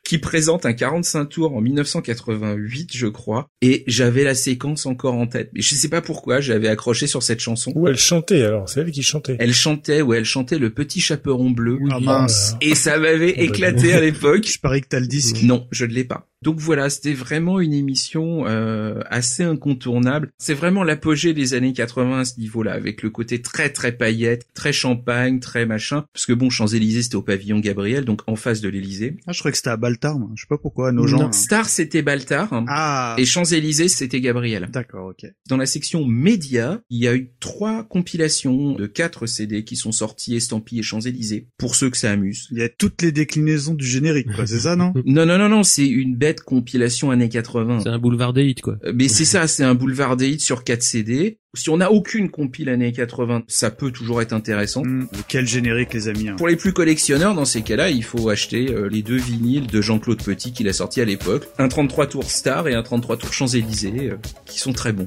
qui présente un 45 tours en 1988, je crois, et j'avais la séquence encore en tête. Mais je sais pas pourquoi, j'avais accroché sur cette chanson. Où elle chantait alors, c'est elle qui chantait. Elle chantait Le Petit Chaperon Bleu. Ah mince. Et ça m'avait éclaté à l'époque. Je parie que t'as le disque. Non, je ne l'ai pas. Donc voilà, c'était vraiment une émission assez incontournable. C'est vraiment l'apogée des années 80 à ce niveau-là, avec le côté très très paillettes, très champagne, très machin. Parce que bon, Champs-Élysées, c'était au pavillon Gabriel, donc en face de l'Élysée. Ah, je croyais que c'était à Baltar, moi. Je sais pas pourquoi, nos gens. Non, Star, c'était Baltar. Ah. Et Champs-Élysées, c'était Gabriel. D'accord, ok. Dans la section médias, il y a eu 3 compilations de 4 CD qui sont sortis estampillés Champs-Élysées, pour ceux que ça amuse. Il y a toutes les déclinaisons du générique, quoi. C'est ça, non? Non, c'est une bête compilation années 80. C'est un boulevard des hits, quoi. Mais c'est ça, c'est un boulevard des hits sur 4 CD. Si on n'a aucune compile années 80, ça peut toujours être intéressant. Quel générique, les amis. Hein. Pour les plus collectionneurs, dans ces cas-là, il faut acheter les 2 vinyles de Jean-Claude Petit qu'il a sorti à l'époque. Un 33 tours Star et un 33 tours Champs-Élysées, qui sont très bons.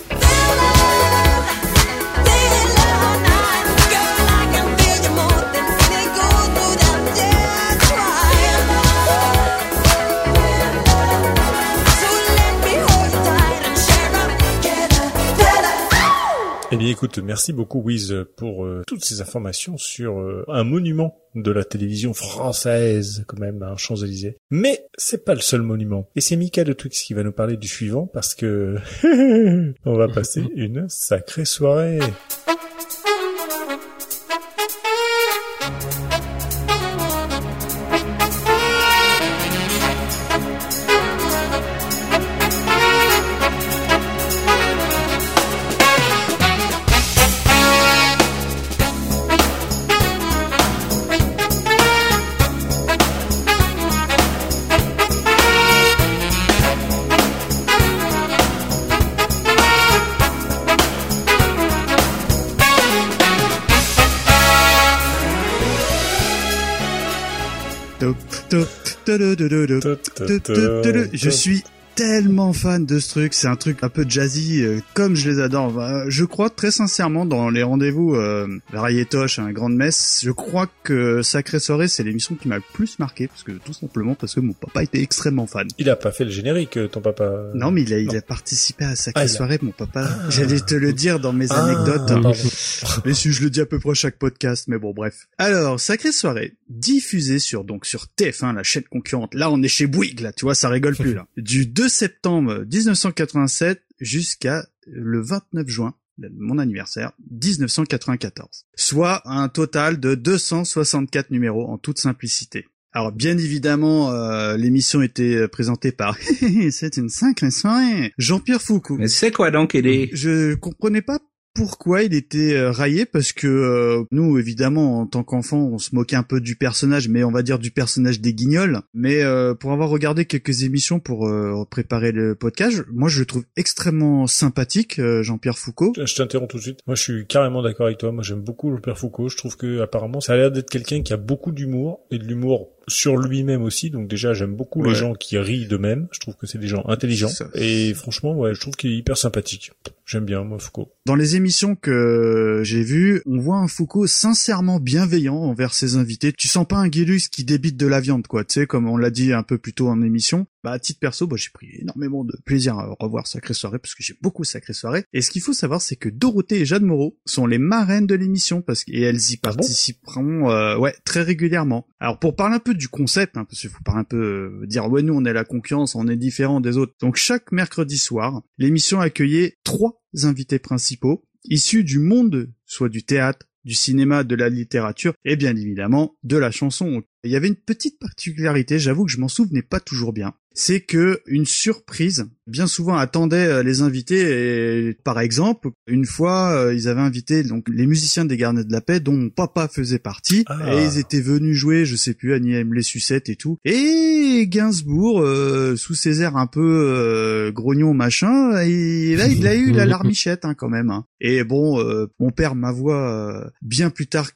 Eh bien écoute, merci beaucoup Wiz pour toutes ces informations sur un monument de la télévision française quand même, hein, Champs-Élysées. Mais c'est pas le seul monument. Et c'est Mika de Twix qui va nous parler du suivant parce que on va passer une sacrée soirée. Je suis tellement fan de ce truc, c'est un truc un peu jazzy, comme je les adore. Je crois très sincèrement dans les rendez-vous variétoches, grande messe, je crois que Sacrée Soirée c'est l'émission qui m'a le plus marqué, parce que tout simplement parce que mon papa était extrêmement fan. Il a pas fait le générique, ton papa? Non, mais il a participé à Sacrée Soirée, mon papa. J'allais te le dire dans mes anecdotes. Mais si je le dis à peu près à chaque podcast, mais bon, bref. Alors, Sacrée Soirée, diffusée sur TF1, la chaîne concurrente. Là, on est chez Bouygues, là, tu vois, ça rigole plus, là. Du 2 septembre 1987 jusqu'à le 29 juin, mon anniversaire, 1994. Soit un total de 264 numéros en toute simplicité. Alors, bien évidemment, l'émission était présentée par c'est une sacrée soirée, Jean-Pierre Foucault. Mais c'est quoi donc, Eddie? Je comprenais pas pourquoi il était raillé, parce que nous, évidemment, en tant qu'enfants, on se moquait un peu du personnage, mais on va dire du personnage des Guignols. Mais pour avoir regardé quelques émissions pour préparer le podcast, moi je le trouve extrêmement sympathique, Jean-Pierre Foucault. Je t'interromps tout de suite. Moi je suis carrément d'accord avec toi. Moi j'aime beaucoup Jean-Pierre Foucault. Je trouve que apparemment ça a l'air d'être quelqu'un qui a beaucoup d'humour, et de l'humour sur lui-même aussi. Donc déjà j'aime beaucoup les gens qui rient d'eux-mêmes. Je trouve que c'est des gens intelligents. Et franchement, je trouve qu'il est hyper sympathique. J'aime bien, moi, Foucault. Dans les émissions que j'ai vues, on voit un Foucault sincèrement bienveillant envers ses invités. Tu sens pas un Guilux qui débite de la viande, quoi. Tu sais, comme on l'a dit un peu plus tôt en émission. À titre perso, j'ai pris énormément de plaisir à revoir Sacrée Soirée, parce que j'ai beaucoup Sacrée Soirée. Et ce qu'il faut savoir, c'est que Dorothée et Jeanne Moreau sont les marraines de l'émission, et elles y participeront, très régulièrement. Alors, pour parler un peu du concept, parce qu'il faut pas un peu dire, nous, on est la concurrence, on est différent des autres. Donc, chaque mercredi soir, l'émission accueillait 3 invités principaux, issus du monde, soit du théâtre, du cinéma, de la littérature, et bien évidemment, de la chanson. Il y avait une petite particularité, j'avoue que je m'en souvenais pas toujours bien. C'est que une surprise, bien souvent, attendait les invités. Et, par exemple, une fois, ils avaient invité donc les musiciens des Garnets de la Paix, dont mon papa faisait partie, et ils étaient venus jouer, je sais plus, Annie aime les sucettes et tout. Et Gainsbourg, sous ses airs un peu grognon machin, et là, il a eu la larmichette quand même. Et bon, mon père m'avoua bien plus tard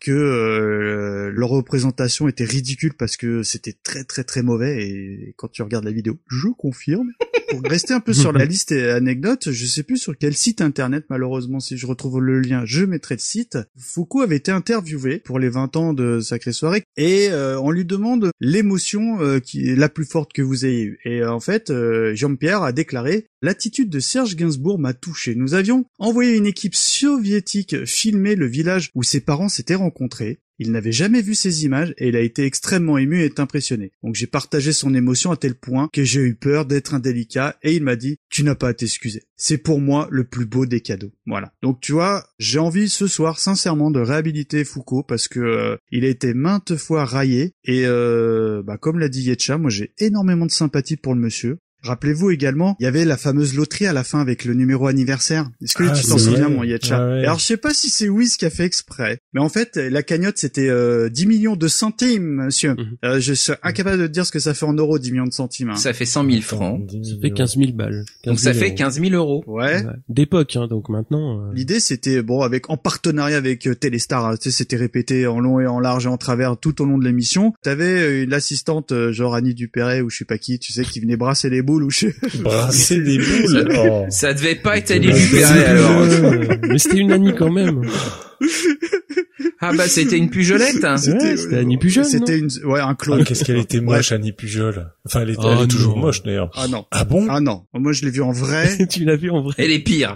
que leur représentation était ridicule parce que c'était très très très mauvais. Et quand tu regardes la vidéo, je confirme. Pour rester un peu sur la liste et anecdotes. Je sais plus sur quel site internet, malheureusement, si je retrouve le lien, je mettrai le site. Foucault avait été interviewé pour les 20 ans de Sacrée Soirée et on lui demande l'émotion qui est la plus forte que vous ayez eue. Et en fait, Jean-Pierre a déclaré: l'attitude de Serge Gainsbourg m'a touché. Nous avions envoyé une équipe soviétique filmer le village où ses parents s'étaient rencontrés. Il n'avait jamais vu ces images et il a été extrêmement ému et impressionné. Donc j'ai partagé son émotion à tel point que j'ai eu peur d'être indélicat et il m'a dit: tu n'as pas à t'excuser. C'est pour moi le plus beau des cadeaux. Voilà. Donc tu vois, j'ai envie ce soir sincèrement de réhabiliter Foucault parce que il a été maintes fois raillé et comme l'a dit Yetcha, moi j'ai énormément de sympathie pour le monsieur. Rappelez-vous également, il y avait la fameuse loterie à la fin avec le numéro anniversaire. Est-ce que tu t'en souviens, mon Yetcha? Ouais. Alors, je sais pas si c'est Wiz qui a fait exprès, mais en fait, la cagnotte, c'était 10 millions de centimes, monsieur. Je suis incapable de dire ce que ça fait en euros, 10 millions de centimes. Hein. Ça fait 100 000 francs. Ça fait 15 000 balles. Donc ça fait 15 000 euros. Ouais. D'époque, hein, donc maintenant... L'idée, c'était, en partenariat avec Téléstar, hein, tu sais, c'était répété en long et en large et en travers tout au long de l'émission. T'avais une assistante, genre Annie Dupéret ou je sais pas qui, tu sais, qui venait brasser les boules ou je sais... Brasser des boules. Ça devait pas être Annie Dupéret alors. Mais c'était une Annie quand même. Ah bah c'était une Pujolette. C'était Annie Pujol. C'était un clone. Ah, qu'est-ce qu'elle était moche, Annie Pujol. Enfin, elle est toujours moche d'ailleurs. Ah non. Ah bon? Ah non. Moi je l'ai vue en vrai. Tu l'as vue en vrai. Elle est pire.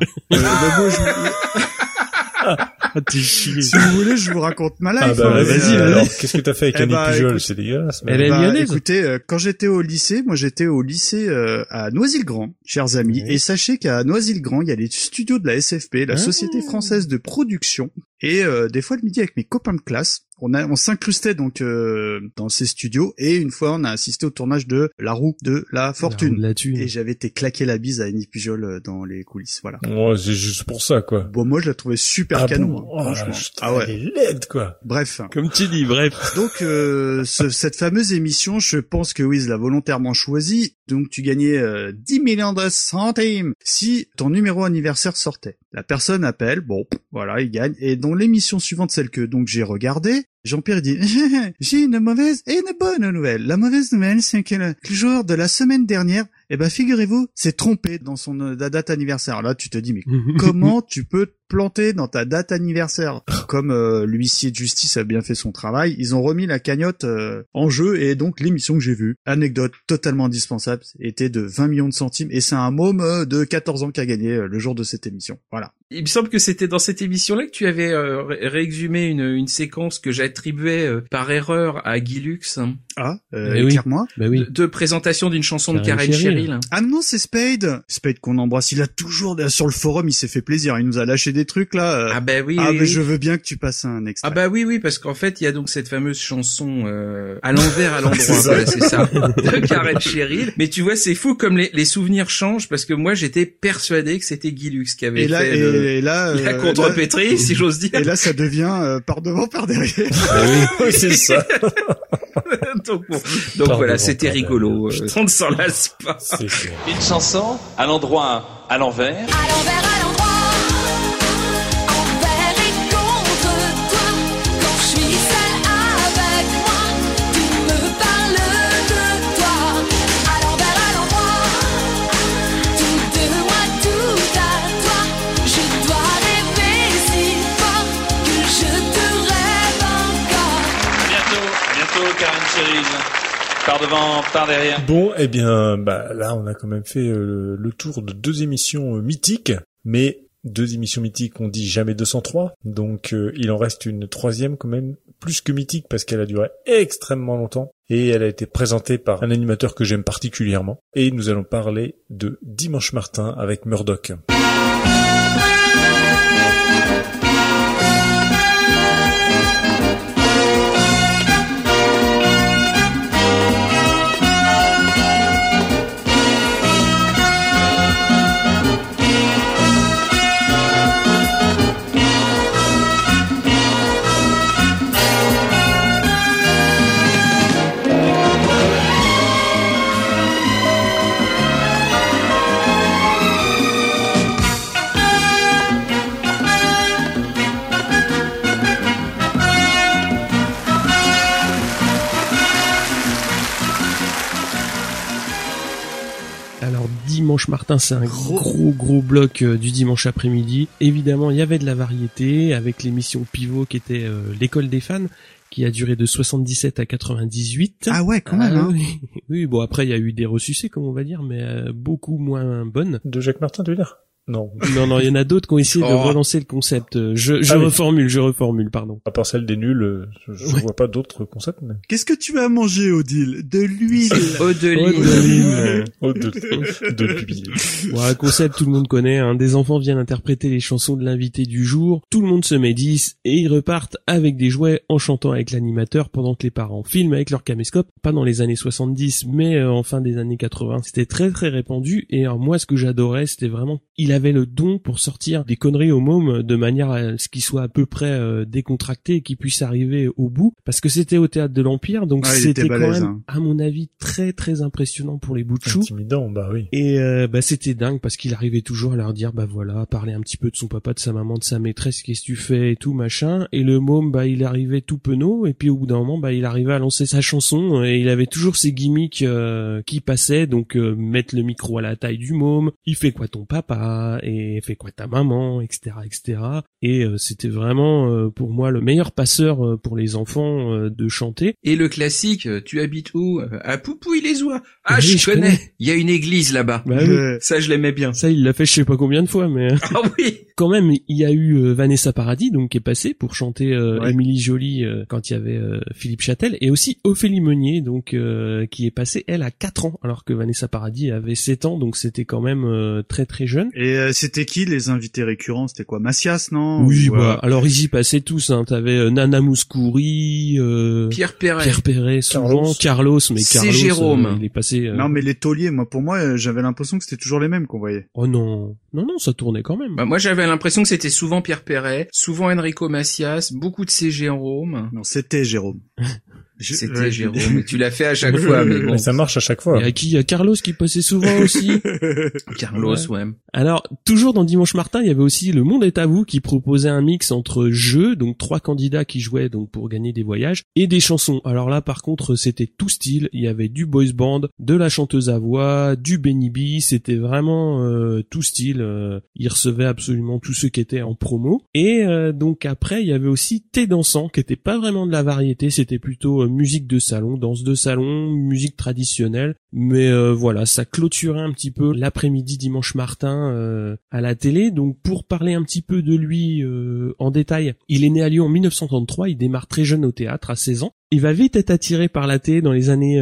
Si vous voulez, je vous raconte ma life. Ah bah vas-y, alors qu'est-ce que t'as fait avec Annie Pujol? Écoute, c'est dégueulasse. Elle est lyonnaise. Écoutez, quand j'étais au lycée, à Noisy-le-Grand, chers amis, et sachez qu'à Noisy-le-Grand, il y a les studios de la SFP, la Société Française de Production, et des fois le midi avec mes copains de classe, on s'incrustait donc dans ces studios et une fois on a assisté au tournage de La Roue de la Fortune. Et j'avais été claquer la bise à Annie Pujol dans les coulisses, voilà. Ouais, c'est juste pour ça quoi. Bon, moi je la trouvais super canon, bon franchement. Elle est laide quoi. Bref. Comme tu dis, bref. Donc cette fameuse émission, je pense que Wiz l'a volontairement choisie. Donc tu gagnais 10 millions de centimes si ton numéro anniversaire sortait. La personne appelle, voilà, il gagne. Et dans l'émission suivante, celle que donc j'ai regardée, Jean-Pierre dit « J'ai une mauvaise et une bonne nouvelle. La mauvaise nouvelle, c'est que le joueur de la semaine dernière, figurez-vous, s'est trompé dans la date anniversaire. » Là, tu te dis « Mais comment tu peux te planter dans ta date anniversaire ?» Comme l'huissier de justice a bien fait son travail, ils ont remis la cagnotte en jeu et donc l'émission que j'ai vue, anecdote totalement indispensable, était de 20 millions de centimes et c'est un môme de 14 ans qui a gagné le jour de cette émission. Voilà. Il me semble que c'était dans cette émission-là que tu avais réexhumé une séquence que j'attribuais par erreur à Guy Lux. Ah, oui. éclaire-moi. Bah oui. De présentation d'une chanson de Karen Cheryl. Ah non, c'est Spade. Spade qu'on embrasse. Il a toujours, sur le forum, il s'est fait plaisir. Il nous a lâché des trucs, là. Ah bah oui. Mais je veux bien que tu passes un extrait. Ah bah oui, parce qu'en fait, il y a donc cette fameuse chanson, à l'envers, à l'endroit. Voilà, c'est ça. De Karen Cheryl. Mais tu vois, c'est fou comme les souvenirs changent parce que moi, j'étais persuadé que c'était Guy Lux qui avait fait la contrepétrie, si j'ose dire. Et là, ça devient, par devant, par derrière. Oui, c'est ça. Donc voilà, c'était rigolo. On ne s'en lasse pas. Une chanson à l'endroit, à l'envers. À l'envers, à l'endroit, envers et contre toi. Quand je suis seule avec moi, tu me parles de toi. À l'envers, à l'endroit, tout de moi, tout à toi. Je dois rêver si fort que je te rêve encore. Bientôt, Karen Cheryl. Par devant, par derrière. Bon, là, on a quand même fait le tour de 2 émissions mythiques, mais 2 émissions mythiques, on dit jamais 203, donc il en reste une 3e quand même, plus que mythique, parce qu'elle a duré extrêmement longtemps, et elle a été présentée par un animateur que j'aime particulièrement, et nous allons parler de Dimanche Martin avec Murdoch. Dimanche Martin, c'est un gros bloc du dimanche après-midi. Évidemment, il y avait de la variété avec l'émission pivot qui était l'école des fans, qui a duré de 77 à 98. Ah ouais, quand même. Hein. Oui, bon après il y a eu des ressucés comme on va dire, mais beaucoup moins bonnes. De Jacques Martin, tu veux dire? Non, il y en a d'autres qui ont essayé de relancer le concept. Je reformule, pardon. À part celle des nuls, je vois pas d'autres concepts. Mais... Qu'est-ce que tu as mangé, Odile? De l'huile. Eau de l'huile. Voilà, concept tout le monde connaît. Hein. Des enfants viennent interpréter les chansons de l'invité du jour. Tout le monde se met 10 et ils repartent avec des jouets en chantant avec l'animateur pendant que les parents filment avec leur caméscope. Pas dans les années 70, mais en fin des années 80. C'était très très répandu. Et alors, moi, ce que j'adorais, c'était vraiment... Il avait le don pour sortir des conneries aux mômes de manière à ce qu'ils soient à peu près décontractés et qu'ils puissent arriver au bout, parce que c'était au théâtre de l'Empire, donc c'était quand même, à mon avis, très très impressionnant pour les bouts de chou. Intimidant, bah oui. Et c'était dingue parce qu'il arrivait toujours à leur dire parler un petit peu de son papa, de sa maman, de sa maîtresse, qu'est-ce que tu fais et tout machin. Et le môme, il arrivait tout penaud, et puis au bout d'un moment, il arrivait à lancer sa chanson et il avait toujours ses gimmicks qui passaient, donc mettre le micro à la taille du môme, il fait quoi ton papa, et fait quoi ta maman, etc. Et c'était vraiment pour moi le meilleur passeur pour les enfants de chanter. Et le classique, tu habites où? À Poupouille-les-Oies. Ah, oui, je connais. Il y a une église là-bas. Bah, oui. Ça, je l'aimais bien. Ça, il l'a fait je sais pas combien de fois, mais... Ah oui. Quand même, il y a eu Vanessa Paradis, donc qui est passée pour chanter Émilie Joly quand il y avait Philippe Châtel, et aussi Ophélie Meunier, donc qui est passée elle à 4 ans, alors que Vanessa Paradis avait 7 ans, donc c'était quand même très très jeune. Et c'était qui les invités récurrents? C'était quoi, Macias, non? Oui, alors ils y passaient tous, hein. T'avais Nana Mouskouri, Pierre Perret souvent, Carlos, mais Carlos, c'est Jérôme. Il est passé. Non, mais les tauliers, pour moi, j'avais l'impression que c'était toujours les mêmes qu'on voyait. Oh non, ça tournait quand même. Moi, j'avais l'impression que c'était souvent Pierre Perret, souvent Enrico Macias, beaucoup de C. Jérôme. Non, c'était Jérôme. C'était Jérôme, et tu l'as fait à chaque fois, mais bon. Mais ça marche à chaque fois. Il y a Carlos qui passait souvent aussi. Carlos, ouais. Alors, toujours dans Dimanche Martin, il y avait aussi Le Monde est à vous qui proposait un mix entre jeux, donc 3 candidats qui jouaient donc pour gagner des voyages, et des chansons. Alors là, par contre, c'était tout style. Il y avait du boys band, de la chanteuse à voix, du Benny B. C'était vraiment tout style. Ils recevaient absolument tous ceux qui étaient en promo. Et donc après, il y avait aussi Thé dansant, qui était pas vraiment de la variété. C'était plutôt musique de salon, danse de salon, musique traditionnelle. Mais voilà, ça clôturait un petit peu l'après-midi Dimanche Martin à la télé. Donc pour parler un petit peu de lui en détail, il est né à Lyon en 1933, il démarre très jeune au théâtre, à 16 ans. Il va vite être attiré par la télé dans les années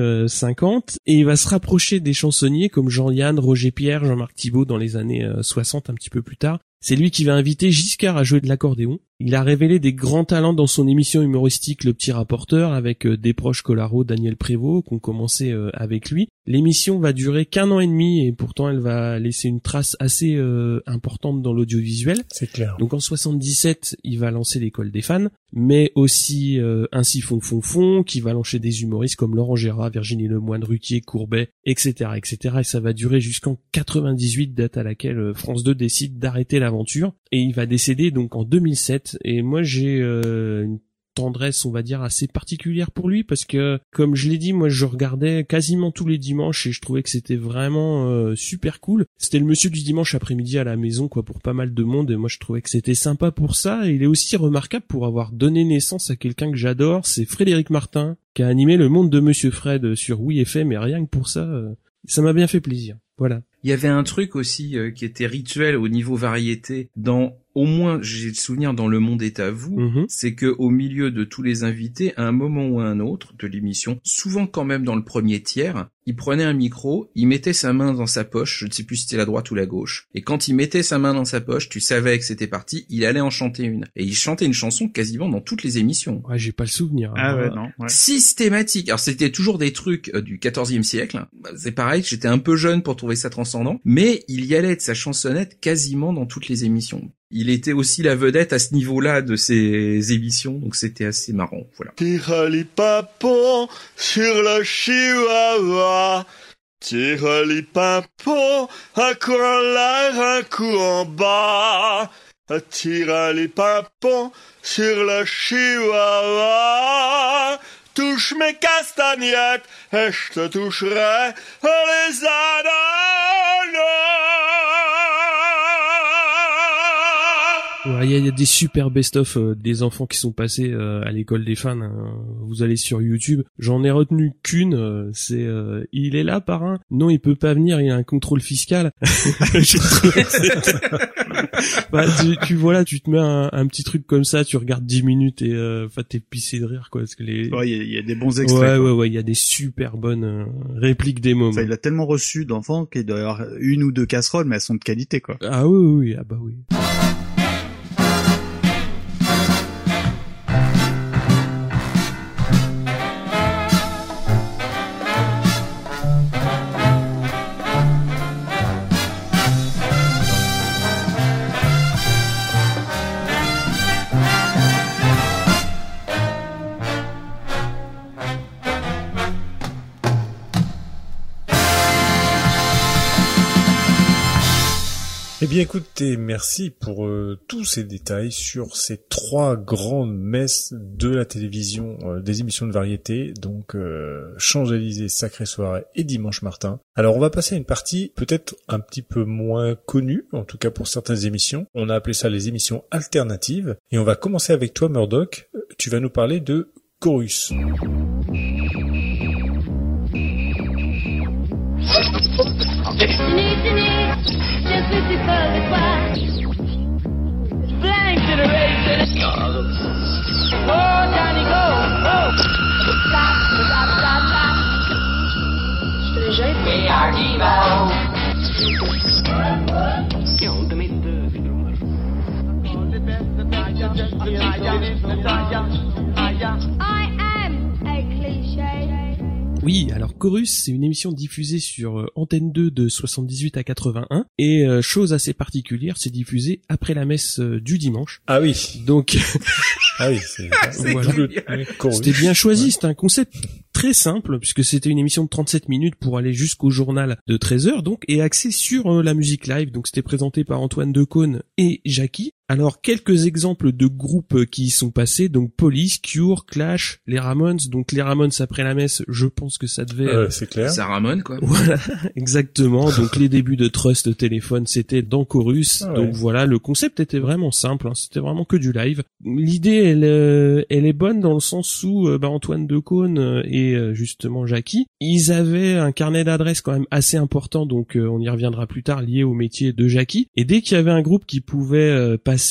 50 et il va se rapprocher des chansonniers comme Jean-Yann, Roger Pierre, Jean-Marc Thibault dans les années 60, un petit peu plus tard. C'est lui qui va inviter Giscard à jouer de l'accordéon. Il a révélé des grands talents dans son émission humoristique Le Petit Rapporteur avec des proches Collaro, Daniel Prévost, qui ont commencé avec lui. L'émission va durer qu'1 an et demi et pourtant elle va laisser une trace assez importante dans l'audiovisuel. C'est clair. Donc en 77, il va lancer l'école des fans, mais aussi Ainsi font, qui va lancer des humoristes comme Laurent Gérard, Virginie Lemoine, Ruquier, Courbet, etc., etc. Et ça va durer jusqu'en 98, date à laquelle France 2 décide d'arrêter l'aventure. Et il va décéder donc en 2007. Et moi j'ai une tendresse, on va dire, assez particulière pour lui parce que, comme je l'ai dit, moi je regardais quasiment tous les dimanches et je trouvais que c'était vraiment super cool. C'était le monsieur du dimanche après-midi à la maison, quoi, pour pas mal de monde, et moi je trouvais que c'était sympa pour ça. Et il est aussi remarquable pour avoir donné naissance à quelqu'un que j'adore, c'est Frédéric Martin, qui a animé Le Monde de Monsieur Fred sur Oui FM, et rien que pour ça, ça m'a bien fait plaisir. Voilà. Il y avait un truc aussi qui était rituel au niveau variété dans, au moins j'ai le souvenir dans Le Monde est à vous, c'est que au milieu de tous les invités, à un moment ou à un autre de l'émission, souvent quand même dans le premier tiers, il prenait un micro, il mettait sa main dans sa poche, je ne sais plus si c'était la droite ou la gauche, et quand il mettait sa main dans sa poche, tu savais que c'était parti, il allait en chanter une. Et il chantait une chanson quasiment dans toutes les émissions. Ouais, j'ai pas le souvenir. Ah ouais, non. Ouais. Systématique. Alors c'était toujours des trucs du 14e siècle. C'est pareil, j'étais un peu jeune pour trouver ça transcendant, mais il y allait de sa chansonnette quasiment dans toutes les émissions. Il était aussi la vedette à ce niveau-là de ses émissions, donc c'était assez marrant, voilà. Tire les papons sur le chihuahua, tire les papons, un coup en l'air, un coup en bas, tire les papons sur le chihuahua, touche mes castagnettes et je te toucherai les ananas. Ouais, il y a des super best-of des enfants qui sont passés à l'école des fans. Vous allez sur YouTube. J'en ai retenu qu'une. C'est il est là, parrain. Non, il peut pas venir. Il y a un contrôle fiscal. Bah, tu voilà, tu te mets un petit truc comme ça. Tu regardes 10 minutes et t'es pissé de rire quoi. Parce que ouais, il y a des bons extraits. Ouais, il y a des super bonnes répliques des moments. Enfin, il a tellement reçu d'enfants qu'il doit y avoir une ou deux casseroles, mais elles sont de qualité quoi. Ah oui, ah bah oui. Eh bien écoutez, merci pour tous ces détails sur ces 3 grandes messes de la télévision des émissions de variété, donc Champs-Élysées, Sacrée Soirée et Dimanche Martin. Alors on va passer à une partie peut-être un petit peu moins connue, en tout cas pour certaines émissions. On a appelé ça les émissions alternatives et on va commencer avec toi Murdoch. Tu vas nous parler de Chorus. Je suis si folle de toi. Blank generation. Oh, Johnny, go. Oh. Stop, stop, stop, stop. Je te l'ai déjà fait. We are Devo. I am a cliché. Oui, alors Chorus, c'est une émission diffusée sur Antenne 2 de 78 à 81 et chose assez particulière, c'est diffusé après la messe du dimanche. Ah oui. Donc ah oui, c'est voilà. C'était bien choisi, c'était un concept très simple puisque c'était une émission de 37 minutes pour aller jusqu'au journal de 13h donc et axé sur la musique live. Donc c'était présenté par Antoine Decaune et Jackie. Alors, quelques exemples de groupes qui y sont passés, donc Police, Cure, Clash, les Ramones. Donc les Ramones après la messe, je pense que ça devait... c'est clair. Ça Ramone, quoi. Voilà, exactement. Donc les débuts de Trust Téléphone, c'était dans Chorus. Ah ouais. Donc voilà, le concept était vraiment simple, hein, c'était vraiment que du live. L'idée, elle est bonne dans le sens où Antoine Decaune et justement Jackie, ils avaient un carnet d'adresses quand même assez important, donc on y reviendra plus tard, lié au métier de Jackie. Et dès qu'il y avait un groupe qui pouvait passer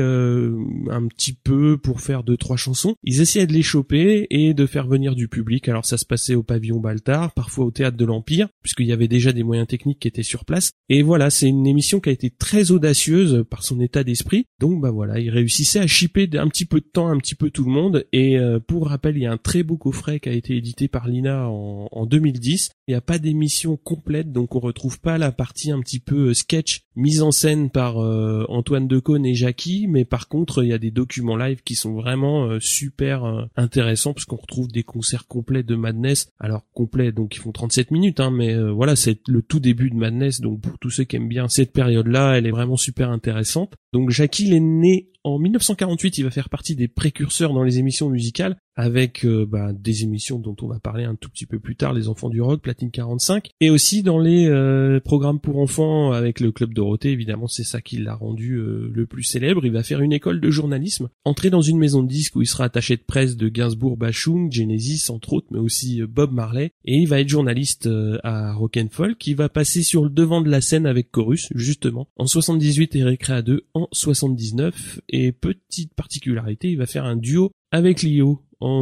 un petit peu pour faire 2-3 chansons, ils essayaient de les choper et de faire venir du public. Alors ça se passait au pavillon Baltard, parfois au théâtre de l'Empire, puisqu'il y avait déjà des moyens techniques qui étaient sur place. Et voilà, c'est une émission qui a été très audacieuse par son état d'esprit. Donc voilà, ils réussissaient à shipper un petit peu de temps, un petit peu tout le monde. Et pour rappel, il y a un très beau coffret qui a été édité par Lina en 2010. Il n'y a pas d'émission complète, donc on retrouve pas la partie un petit peu sketch mise en scène par Antoine Decaune et Jackie, mais par contre il y a des documents live qui sont vraiment super intéressants parce qu'on retrouve des concerts complets de Madness. Alors complets, donc ils font 37 minutes, hein, mais voilà, c'est le tout début de Madness, donc pour tous ceux qui aiment bien cette période-là, elle est vraiment super intéressante. Donc Jackie, il est né en 1948, il va faire partie des précurseurs dans les émissions musicales avec des émissions dont on va parler un tout petit peu plus tard, les Enfants du Rock, Platine 45, et aussi dans les programmes pour enfants avec le Club Dorothée, évidemment c'est ça qui l'a rendu le plus célèbre. Il va faire une école de journalisme, entrer dans une maison de disques où il sera attaché de presse de Gainsbourg, Bashung, Genesis entre autres, mais aussi Bob Marley, et il va être journaliste à Rock & Folk. Il va passer sur le devant de la scène avec Chorus, justement, en 78 et Récréa 2 en 79, et petite particularité, il va faire un duo avec Lio en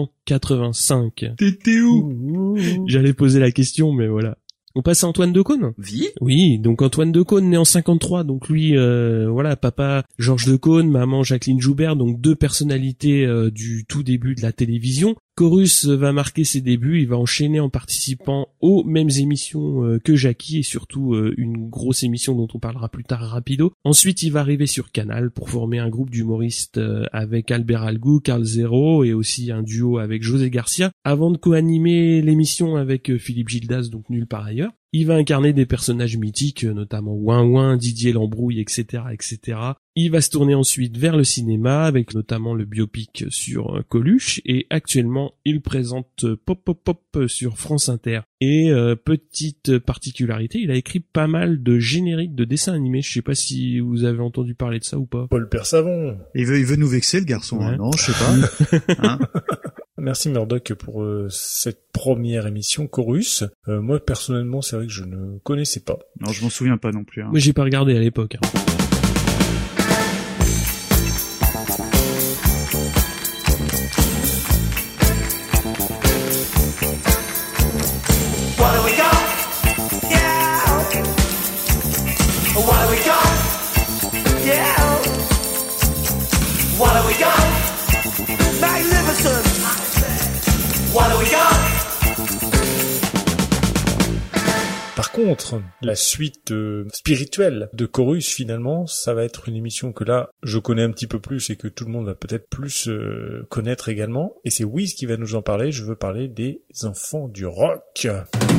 1985. T'étais où? J'allais poser la question, mais voilà. On passe à Antoine Decaune. Oui, donc Antoine Decaune né en 53, donc lui, voilà, papa Georges Decaune, maman Jacqueline Joubert, donc deux personnalités du tout début de la télévision. Chorus va marquer ses débuts, il va enchaîner en participant aux mêmes émissions que Jackie et surtout une grosse émission dont on parlera plus tard, Rapido. Ensuite, il va arriver sur Canal pour former un groupe d'humoristes avec Albert Algou, Carl Zero et aussi un duo avec José Garcia avant de co-animer l'émission avec Philippe Gildas, donc Nulle part ailleurs. Il va incarner des personnages mythiques, notamment Ouin Ouin, Didier l'Embrouille, etc., etc. Il va se tourner ensuite vers le cinéma, avec notamment le biopic sur Coluche, et actuellement, il présente Pop Pop Pop sur France Inter. Et petite particularité, il a écrit pas mal de génériques de dessins animés. Je sais pas si vous avez entendu parler de ça ou pas. Paul Persavon. Il veut nous vexer, le garçon. Ouais. Hein, non, je sais pas. Hein. Merci Murdoch pour cette première émission Chorus. Moi personnellement, c'est vrai que je ne connaissais pas. Non, je m'en souviens pas non plus. Hein. Moi, j'ai pas regardé à l'époque. Hein. Par contre, la suite spirituelle de Chorus, finalement, ça va être une émission que là, je connais un petit peu plus et que tout le monde va peut-être plus connaître également. Et c'est Wiz qui va nous en parler. Je veux parler des enfants du rock.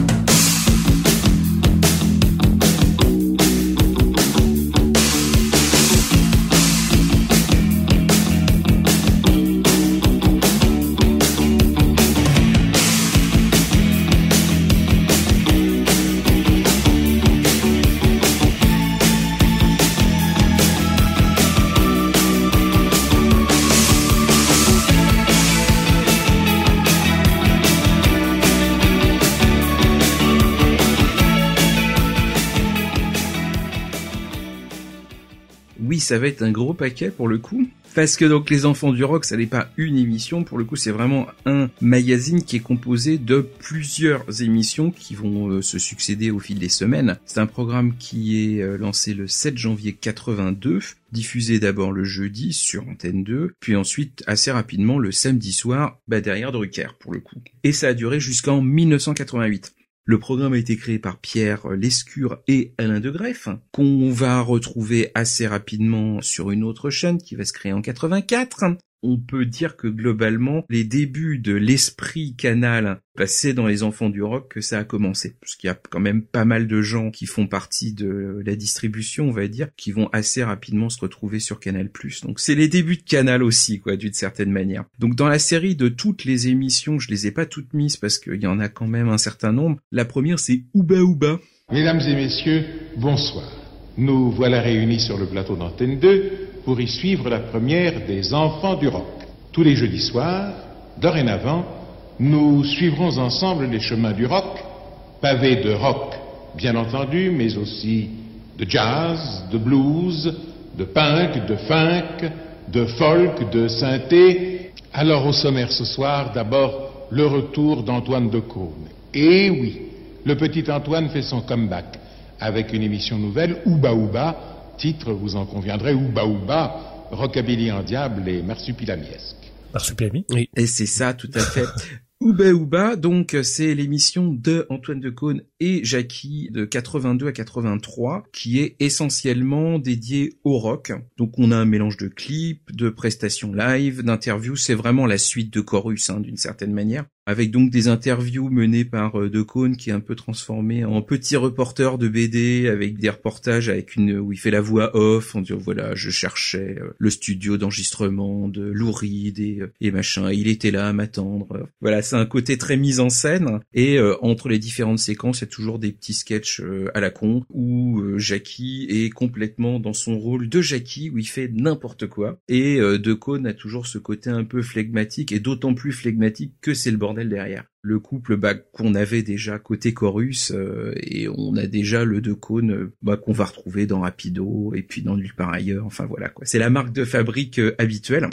Oui, ça va être un gros paquet pour le coup. Parce que donc les enfants du rock, ça n'est pas une émission, pour le coup c'est vraiment un magazine qui est composé de plusieurs émissions qui vont se succéder au fil des semaines. C'est un programme qui est lancé le 7 janvier 82, diffusé d'abord le jeudi sur Antenne 2, puis ensuite assez rapidement le samedi soir, derrière Drucker pour le coup. Et ça a duré jusqu'en 1988. Le programme a été créé par Pierre Lescure et Alain de Greff, qu'on va retrouver assez rapidement sur une autre chaîne qui va se créer en 84. On peut dire que globalement, les débuts de l'esprit Canal passé dans les enfants du rock, que ça a commencé. Parce qu'il y a quand même pas mal de gens qui font partie de la distribution, on va dire, qui vont assez rapidement se retrouver sur Canal+. Donc c'est les débuts de Canal aussi, quoi, d'une certaine manière. Donc dans la série de toutes les émissions, je les ai pas toutes mises parce qu'il y en a quand même un certain nombre. La première, c'est Ouba Ouba. Mesdames et messieurs, bonsoir. Nous voilà réunis sur le plateau d'Antenne 2 pour y suivre la première des enfants du rock. Tous les jeudis soirs, dorénavant, nous suivrons ensemble les chemins du rock, pavés de rock, bien entendu, mais aussi de jazz, de blues, de punk, de funk, de folk, de synthé. Alors au sommaire ce soir, d'abord, le retour d'Antoine Decaune. Et oui, le petit Antoine fait son comeback avec une émission nouvelle, Ouba Ouba, titre, vous en conviendrez, Ouba Ouba, rockabilly en diable et marsupilamiesque. Marsupilami ? Oui. Et c'est ça, tout à fait. Ouba Ouba, donc c'est l'émission de Antoine Decaune et Jackie de 82 à 83 qui est essentiellement dédiée au rock. Donc on a un mélange de clips, de prestations live, d'interviews, c'est vraiment la suite de Chorus d'une certaine manière. Avec donc des interviews menées par Decaune qui est un peu transformé en petit reporter de BD avec des reportages avec où il fait la voix off en disant voilà je cherchais le studio d'enregistrement de Lou Reed et machin, il était là à m'attendre. Voilà, c'est un côté très mise en scène et entre les différentes séquences il y a toujours des petits sketchs à la con où Jackie est complètement dans son rôle de Jackie où il fait n'importe quoi et Decaune a toujours ce côté un peu flegmatique et d'autant plus flegmatique que c'est le bordel derrière. Le couple qu'on avait déjà côté Chorus et on a déjà le Decaune qu'on va retrouver dans Rapido et puis dans Nulle part ailleurs, enfin voilà quoi. C'est la marque de fabrique habituelle.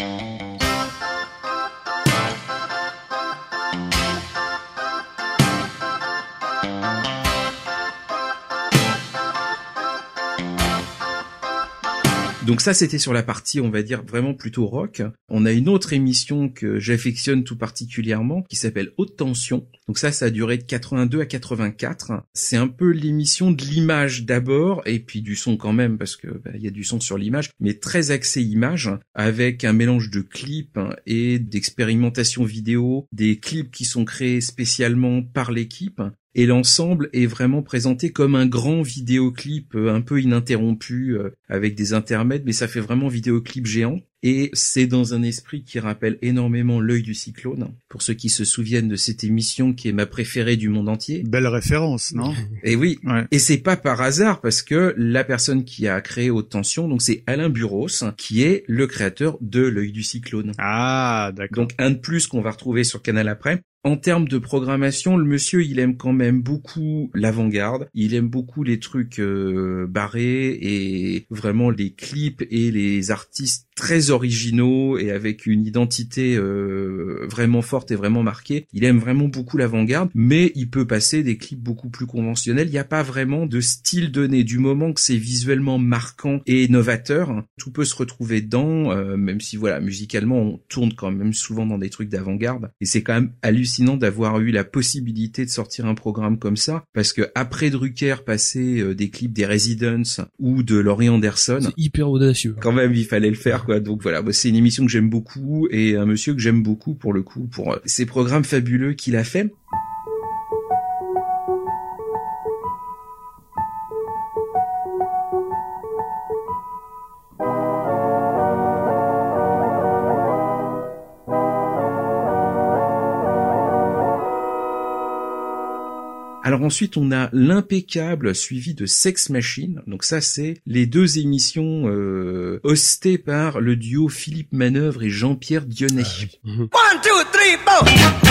Donc ça, c'était sur la partie, on va dire, vraiment plutôt rock. On a une autre émission que j'affectionne tout particulièrement, qui s'appelle Haute Tension. Donc ça a duré de 82 à 84. C'est un peu l'émission de l'image d'abord, et puis du son quand même, parce que il y a du son sur l'image, mais très axé image, avec un mélange de clips et d'expérimentation vidéo, des clips qui sont créés spécialement par l'équipe, et l'ensemble est vraiment présenté comme un grand vidéoclip un peu ininterrompu avec des intermèdes, mais ça fait vraiment vidéoclip géant. Et c'est dans un esprit qui rappelle énormément L'œil du cyclone, pour ceux qui se souviennent de cette émission qui est ma préférée du monde entier. Belle référence, non? Et oui, ouais. Et c'est pas par hasard, parce que la personne qui a créé Haute Tension, donc c'est Alain Buros, qui est le créateur de L'œil du cyclone. Ah, d'accord. Donc un de plus qu'on va retrouver sur Canal après. En termes de programmation, le monsieur, il aime quand même beaucoup l'avant-garde. Il aime beaucoup les trucs barrés et vraiment les clips et les artistes très originaux et avec une identité vraiment forte et vraiment marquée. Il aime vraiment beaucoup l'avant-garde, mais il peut passer des clips beaucoup plus conventionnels. Il n'y a pas vraiment de style donné. Du moment que c'est visuellement marquant et novateur, tout peut se retrouver dedans, même si voilà, musicalement, on tourne quand même souvent dans des trucs d'avant-garde. Et c'est quand même hallucinant d'avoir eu la possibilité de sortir un programme comme ça, parce que après Drucker, passer des clips des Residents ou de Laurie Anderson, c'est hyper audacieux. Quand même, il fallait le faire, quoi. Donc voilà, c'est une émission que j'aime beaucoup et un monsieur que j'aime beaucoup pour le coup, pour ces programmes fabuleux qu'il a fait. Alors ensuite, on a l'impeccable suivi de Sex Machine. Donc ça, c'est les deux émissions hostées par le duo Philippe Manœuvre et Jean-Pierre Dionnet. 1, 2, 3, 4.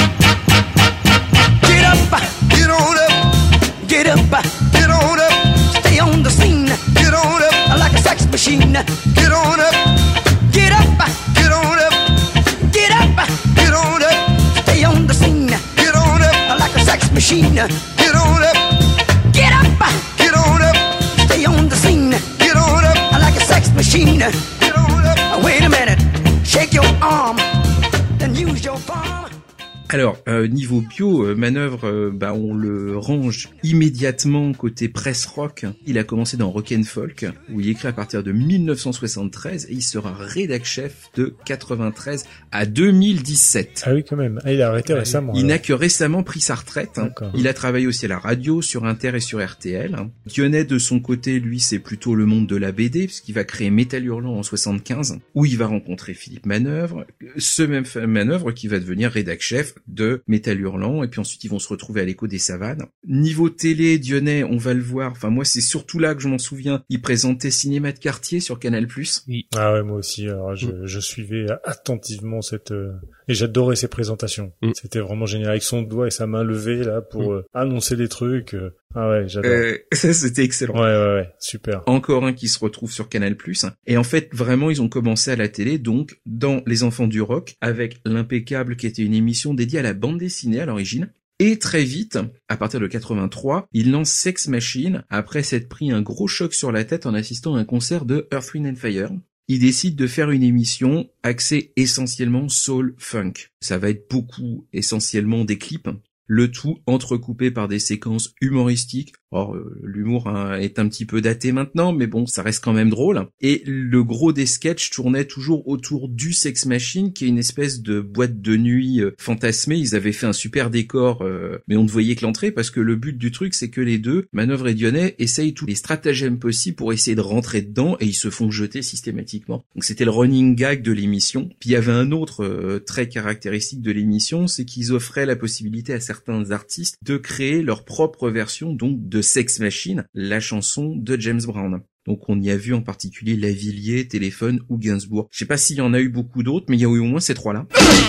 Get up, get on up, get up, get on up. Stay on the scene, get on up like a sex machine. Get on up, get up, get on up, get up, get on up. Stay on the scene, get on up like a sex machine. Get on up, get up, get on up. Stay on the scene, get on up like a sex machine. Get on up. Wait a minute, shake your arm, then use your palm. Alors, niveau bio, Manœuvre, on le range immédiatement côté press rock. Il a commencé dans Rock and Folk, où il écrit à partir de 1973, et il sera rédac chef de 93 à 2017. Ah oui, quand même. Ah, il a arrêté récemment. Il n'a que récemment pris sa retraite. Il a travaillé aussi à la radio, sur Inter et sur RTL. Dionnet, de son côté, lui, c'est plutôt le monde de la BD, puisqu'il va créer Métal Hurlant en 75, où il va rencontrer Philippe Manœuvre, ce même Manœuvre qui va devenir rédac chef de Métal Hurlant, et puis ensuite ils vont se retrouver à l'Écho des Savanes. Niveau télé, Dionnet, on va le voir, enfin moi c'est surtout là que je m'en souviens, il présentait Cinéma de quartier sur Canal+. Oui. Ah ouais, moi aussi, alors je suivais attentivement cette... Et j'adorais ses présentations. C'était vraiment génial, avec son doigt et sa main levée là pour annoncer des trucs. Ah ouais, j'adore. Ça c'était excellent. Ouais, super. Encore un qui se retrouve sur Canal+. Et en fait, vraiment, ils ont commencé à la télé, donc, dans Les Enfants du Rock, avec l'impeccable qui était une émission dédiée à la bande dessinée à l'origine. Et très vite, à partir de 83, il lance Sex Machine, après s'être pris un gros choc sur la tête en assistant à un concert de Earth, Wind and Fire. Il décide de faire une émission axée essentiellement soul funk. Ça va être beaucoup, essentiellement des clips. Le tout entrecoupé par des séquences humoristiques. Or, l'humour est un petit peu daté maintenant, mais bon, ça reste quand même drôle. Et le gros des sketchs tournait toujours autour du Sex Machine, qui est une espèce de boîte de nuit fantasmée. Ils avaient fait un super décor, mais on ne voyait que l'entrée, parce que le but du truc, c'est que les deux, Manœuvre et Dionnet, essayent tous les stratagèmes possibles pour essayer de rentrer dedans, et ils se font jeter systématiquement. Donc c'était le running gag de l'émission. Puis il y avait un autre trait caractéristique de l'émission, c'est qu'ils offraient la possibilité à certains artistes de créer leur propre version, donc de Sex Machine, la chanson de James Brown. Donc on y a vu en particulier Lavilliers, Téléphone ou Gainsbourg. Je sais pas s'il y en a eu beaucoup d'autres, mais il y a eu au moins ces trois-là.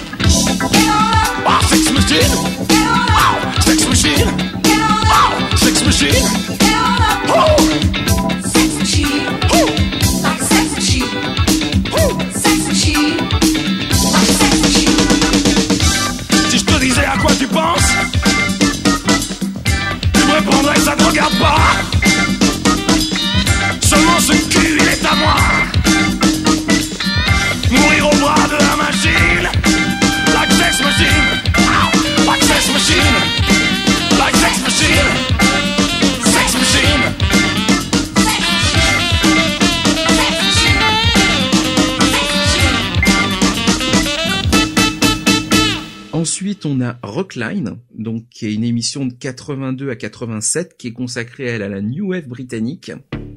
Wow, Sex Machine! Wow, Sex Machine! Wow, Sex Machine! Oh! Sex Machine! Oh! Like a sex machine! Oh! Sex Machine! Like a sex machine! Si je te disais à quoi tu penses, tu me répondrais que ça te regarde pas. Seulement ce cul, il est à moi. Mourir au bras de la machine. Like sex machine. Like sex machine. Like sex machine. Sex machine. Ensuite, Ensuite, on a Rockline, donc qui est une émission de 82 à 87 qui est consacrée à la New Wave britannique.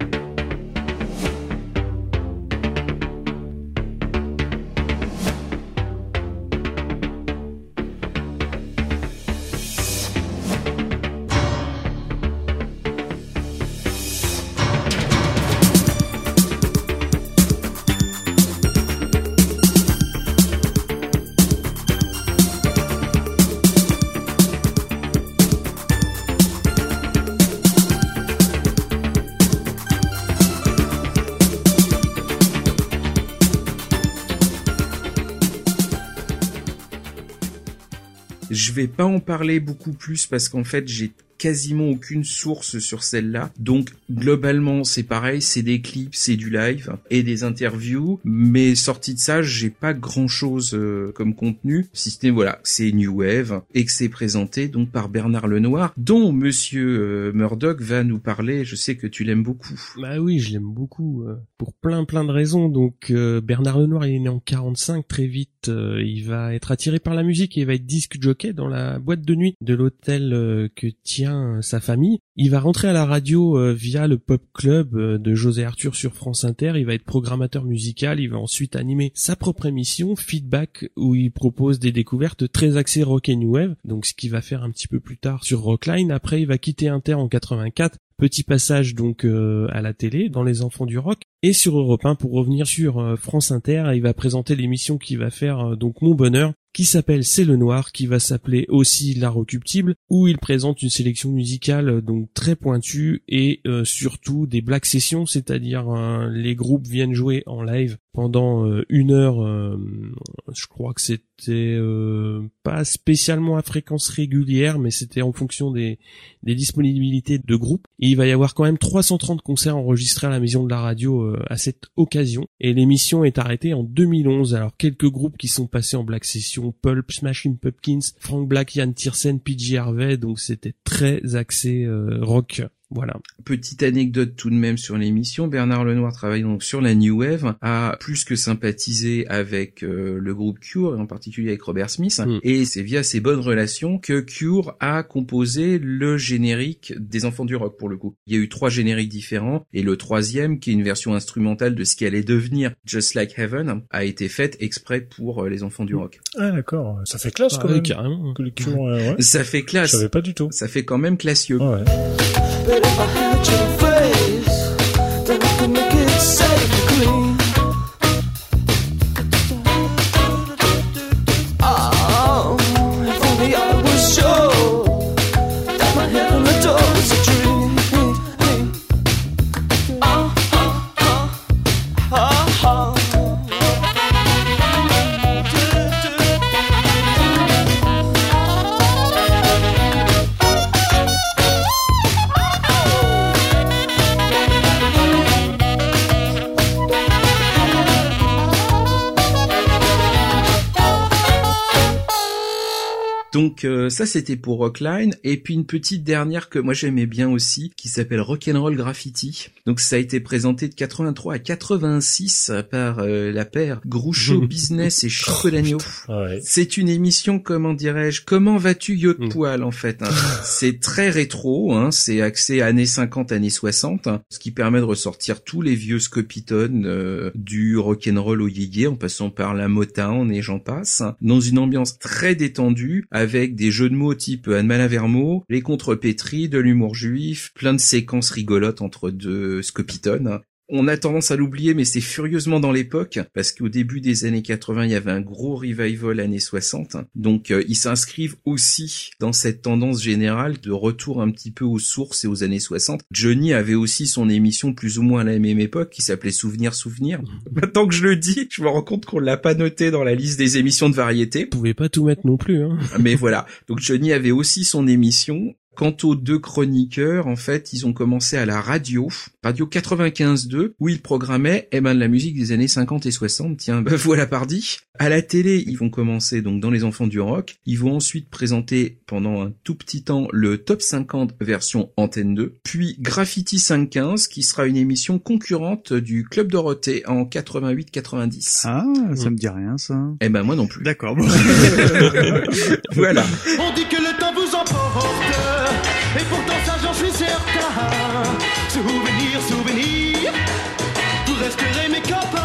Je vais pas en parler beaucoup plus parce qu'en fait j'ai quasiment aucune source sur celle-là. Donc globalement c'est pareil, c'est des clips, c'est du live et des interviews, mais sorti de ça j'ai pas grand-chose comme contenu, si ce n'est voilà, c'est New Wave et que c'est présenté donc par Bernard Lenoir, dont Monsieur Murdoch va nous parler. Je sais que tu l'aimes beaucoup. Bah oui, je l'aime beaucoup pour plein de raisons. Donc Bernard Lenoir, il est né en 45, très vite il va être attiré par la musique et il va être disc jockey dans la boîte de nuit de l'hôtel que tient sa famille. Il va rentrer à la radio via le Pop Club de José Arthur sur France Inter. Il va être programmateur musical. Il va ensuite animer sa propre émission Feedback où il propose des découvertes très axées rock et new wave. Donc ce qu'il va faire un petit peu plus tard sur Rockline. Après, il va quitter Inter en 84. Petit passage donc à la télé dans Les Enfants du Rock et sur Europe 1 pour revenir sur France Inter. Il va présenter l'émission qu'il va faire donc Mon Bonheur, qui s'appelle C'est le Noir, qui va s'appeler aussi La Recuptible, où il présente une sélection musicale donc très pointue et surtout des black sessions, c'est-à-dire les groupes viennent jouer en live pendant 1 heure. Je crois que c'était pas spécialement à fréquence régulière, mais c'était en fonction des disponibilités de groupes. Et il va y avoir quand même 330 concerts enregistrés à la Maison de la Radio à cette occasion. Et l'émission est arrêtée en 2011. Alors quelques groupes qui sont passés en black session: Pulp, Smashing Pumpkins, Frank Black, Yann Tiersen, PJ Harvey. Donc c'était très axé rock. Voilà. Petite anecdote tout de même sur l'émission, Bernard Lenoir travaille donc sur la New Wave, a plus que sympathisé avec le groupe Cure, et en particulier avec Robert Smith, et c'est via ces bonnes relations que Cure a composé le générique des Enfants du Rock pour le coup. Il y a eu 3 génériques différents, et le 3e, qui est une version instrumentale de ce qui allait devenir Just Like Heaven, a été faite exprès pour les Enfants du Rock. Ah d'accord, ça fait classe quand même. Carrément. Que le Cure, ouais. Ça fait classe. Je savais pas du tout. Ça fait quand même classieux. Ouais. But if I had your face, then I could make it safe and clean. Oh, if only I was sure that my head on the door was a dream. Oh, oh, oh, oh, oh. Donc ça c'était pour Rockline, et puis une petite dernière que moi j'aimais bien aussi qui s'appelle Rock'n'Roll Graffiti. Donc ça a été présenté de 83 à 86 par la paire Groucho Business et Chico-Dagno. Ouais. C'est une émission, comment dirais-je, comment vas-tu yo de poil en fait, hein. C'est très rétro, hein, c'est axé années 50, années 60, hein, ce qui permet de ressortir tous les vieux Scopitone du rock'n'roll au yéyé en passant par la Motown et j'en passe, dans une ambiance très détendue avec des jeux de mots type Anne Malavermo, les contrepétries, de l'humour juif, plein de séquences rigolotes entre deux Scopitone. On a tendance à l'oublier, mais c'est furieusement dans l'époque, parce qu'au début des années 80, il y avait un gros revival années 60. Donc, ils s'inscrivent aussi dans cette tendance générale de retour un petit peu aux sources et aux années 60. Johnny avait aussi son émission plus ou moins à la même époque, qui s'appelait Souvenir. Maintenant que je le dis, je me rends compte qu'on l'a pas noté dans la liste des émissions de variété. Vous pouvez pas tout mettre non plus, hein. Mais voilà. Donc, Johnny avait aussi son émission. Quant aux deux chroniqueurs, en fait, ils ont commencé à la radio Radio 95.2, où ils programmaient, de la musique des années 50 et 60. Tiens, voilà pardi. À la télé, ils vont commencer donc dans Les Enfants du Rock. Ils vont ensuite présenter pendant un tout petit temps le Top 50 version Antenne 2. Puis Graffiti 515, qui sera une émission concurrente du Club Dorothée en 88-90. Ah, ça me dit rien, ça. Moi non plus. D'accord. Bon. Voilà. On dit que le temps vous emporte, et pourtant ça j'en suis certain. Souvenir, souvenir, vous resterez mes copains.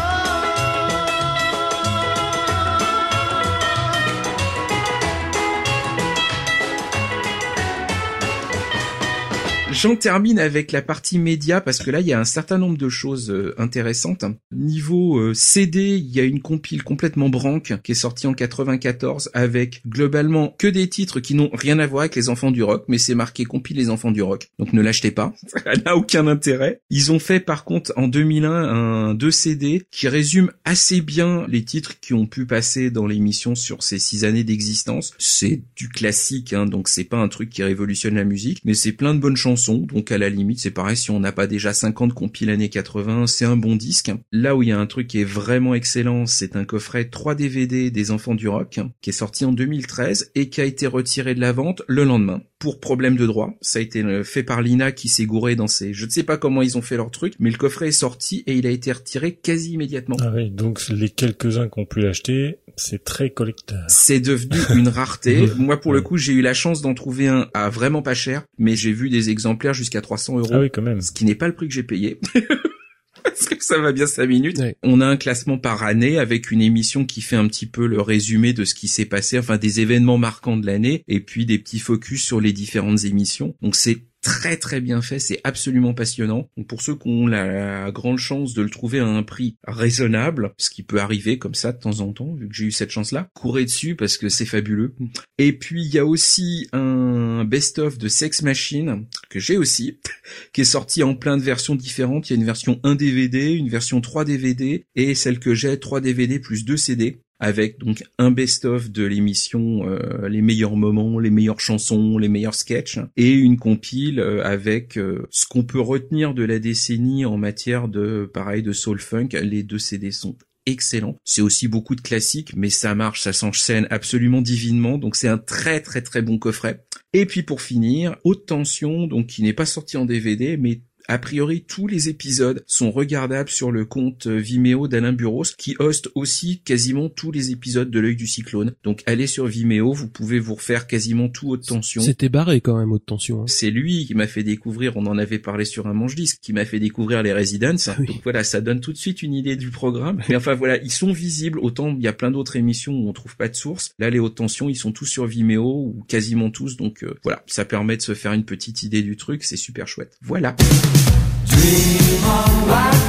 J'en termine avec la partie média parce que là il y a un certain nombre de choses intéressantes. Niveau CD, il y a une compile complètement branque qui est sortie en 94 avec globalement que des titres qui n'ont rien à voir avec les Enfants du Rock, mais c'est marqué compile les Enfants du Rock. Donc ne l'achetez pas, ça n'a aucun intérêt. Ils ont fait par contre en 2001 deux CD qui résument assez bien les titres qui ont pu passer dans l'émission sur ces 6 années d'existence. C'est du classique, donc c'est pas un truc qui révolutionne la musique, mais c'est plein de bonnes chansons. Donc à la limite, c'est pareil, si on n'a pas déjà 50 compiles années 80, c'est un bon disque. Là où il y a un truc qui est vraiment excellent, c'est un coffret 3 DVD des Enfants du Rock, qui est sorti en 2013 et qui a été retiré de la vente le lendemain pour problème de droit. Ça a été fait par l'INA qui s'est gouré dans ses... Je ne sais pas comment ils ont fait leur truc, mais le coffret est sorti et il a été retiré quasi immédiatement. Ah oui, donc les quelques-uns qui ont pu l'acheter, c'est très collecteur. C'est devenu une rareté. Moi, pour le coup, j'ai eu la chance d'en trouver un à vraiment pas cher, mais j'ai vu des exemplaires jusqu'à 300 €. Ah oui, quand même. Ce qui n'est pas le prix que j'ai payé. Parce que ça va bien 5 minutes. Ouais. On a un classement par année avec une émission qui fait un petit peu le résumé de ce qui s'est passé, enfin des événements marquants de l'année, et puis des petits focus sur les différentes émissions. Donc c'est très très bien fait, c'est absolument passionnant. Donc pour ceux qui ont la grande chance de le trouver à un prix raisonnable, ce qui peut arriver comme ça de temps en temps, vu que j'ai eu cette chance-là, courez dessus parce que c'est fabuleux. Et puis il y a aussi un best-of de Sex Machine, que j'ai aussi, qui est sorti en plein de versions différentes. Il y a une version 1 DVD, une version 3 DVD, et celle que j'ai, 3 DVD plus 2 CD. Avec donc un best-of de l'émission, les meilleurs moments, les meilleures chansons, les meilleurs sketchs, et une compile avec ce qu'on peut retenir de la décennie en matière de, pareil, de soul funk. Les 2 CD sont excellents. C'est aussi beaucoup de classiques, mais ça marche, ça s'enchaîne absolument divinement, donc c'est un très très très bon coffret. Et puis pour finir, Haute Tension, donc qui n'est pas sorti en DVD, mais a priori, tous les épisodes sont regardables sur le compte Vimeo d'Alain Buros, qui hoste aussi quasiment tous les épisodes de L'Œil du Cyclone. Donc allez sur Vimeo, vous pouvez vous refaire quasiment tout Haute Tension. C'était barré quand même Haute Tension. Hein. C'est lui qui m'a fait découvrir, on en avait parlé sur un manche-disque, qui m'a fait découvrir les Residents. Ah oui. Donc voilà, ça donne tout de suite une idée du programme. Mais enfin voilà, ils sont visibles, autant il y a plein d'autres émissions où on trouve pas de source. Là, les Haute Tension, ils sont tous sur Vimeo, ou quasiment tous, donc voilà, ça permet de se faire une petite idée du truc, c'est super chouette. Voilà. Dream on, black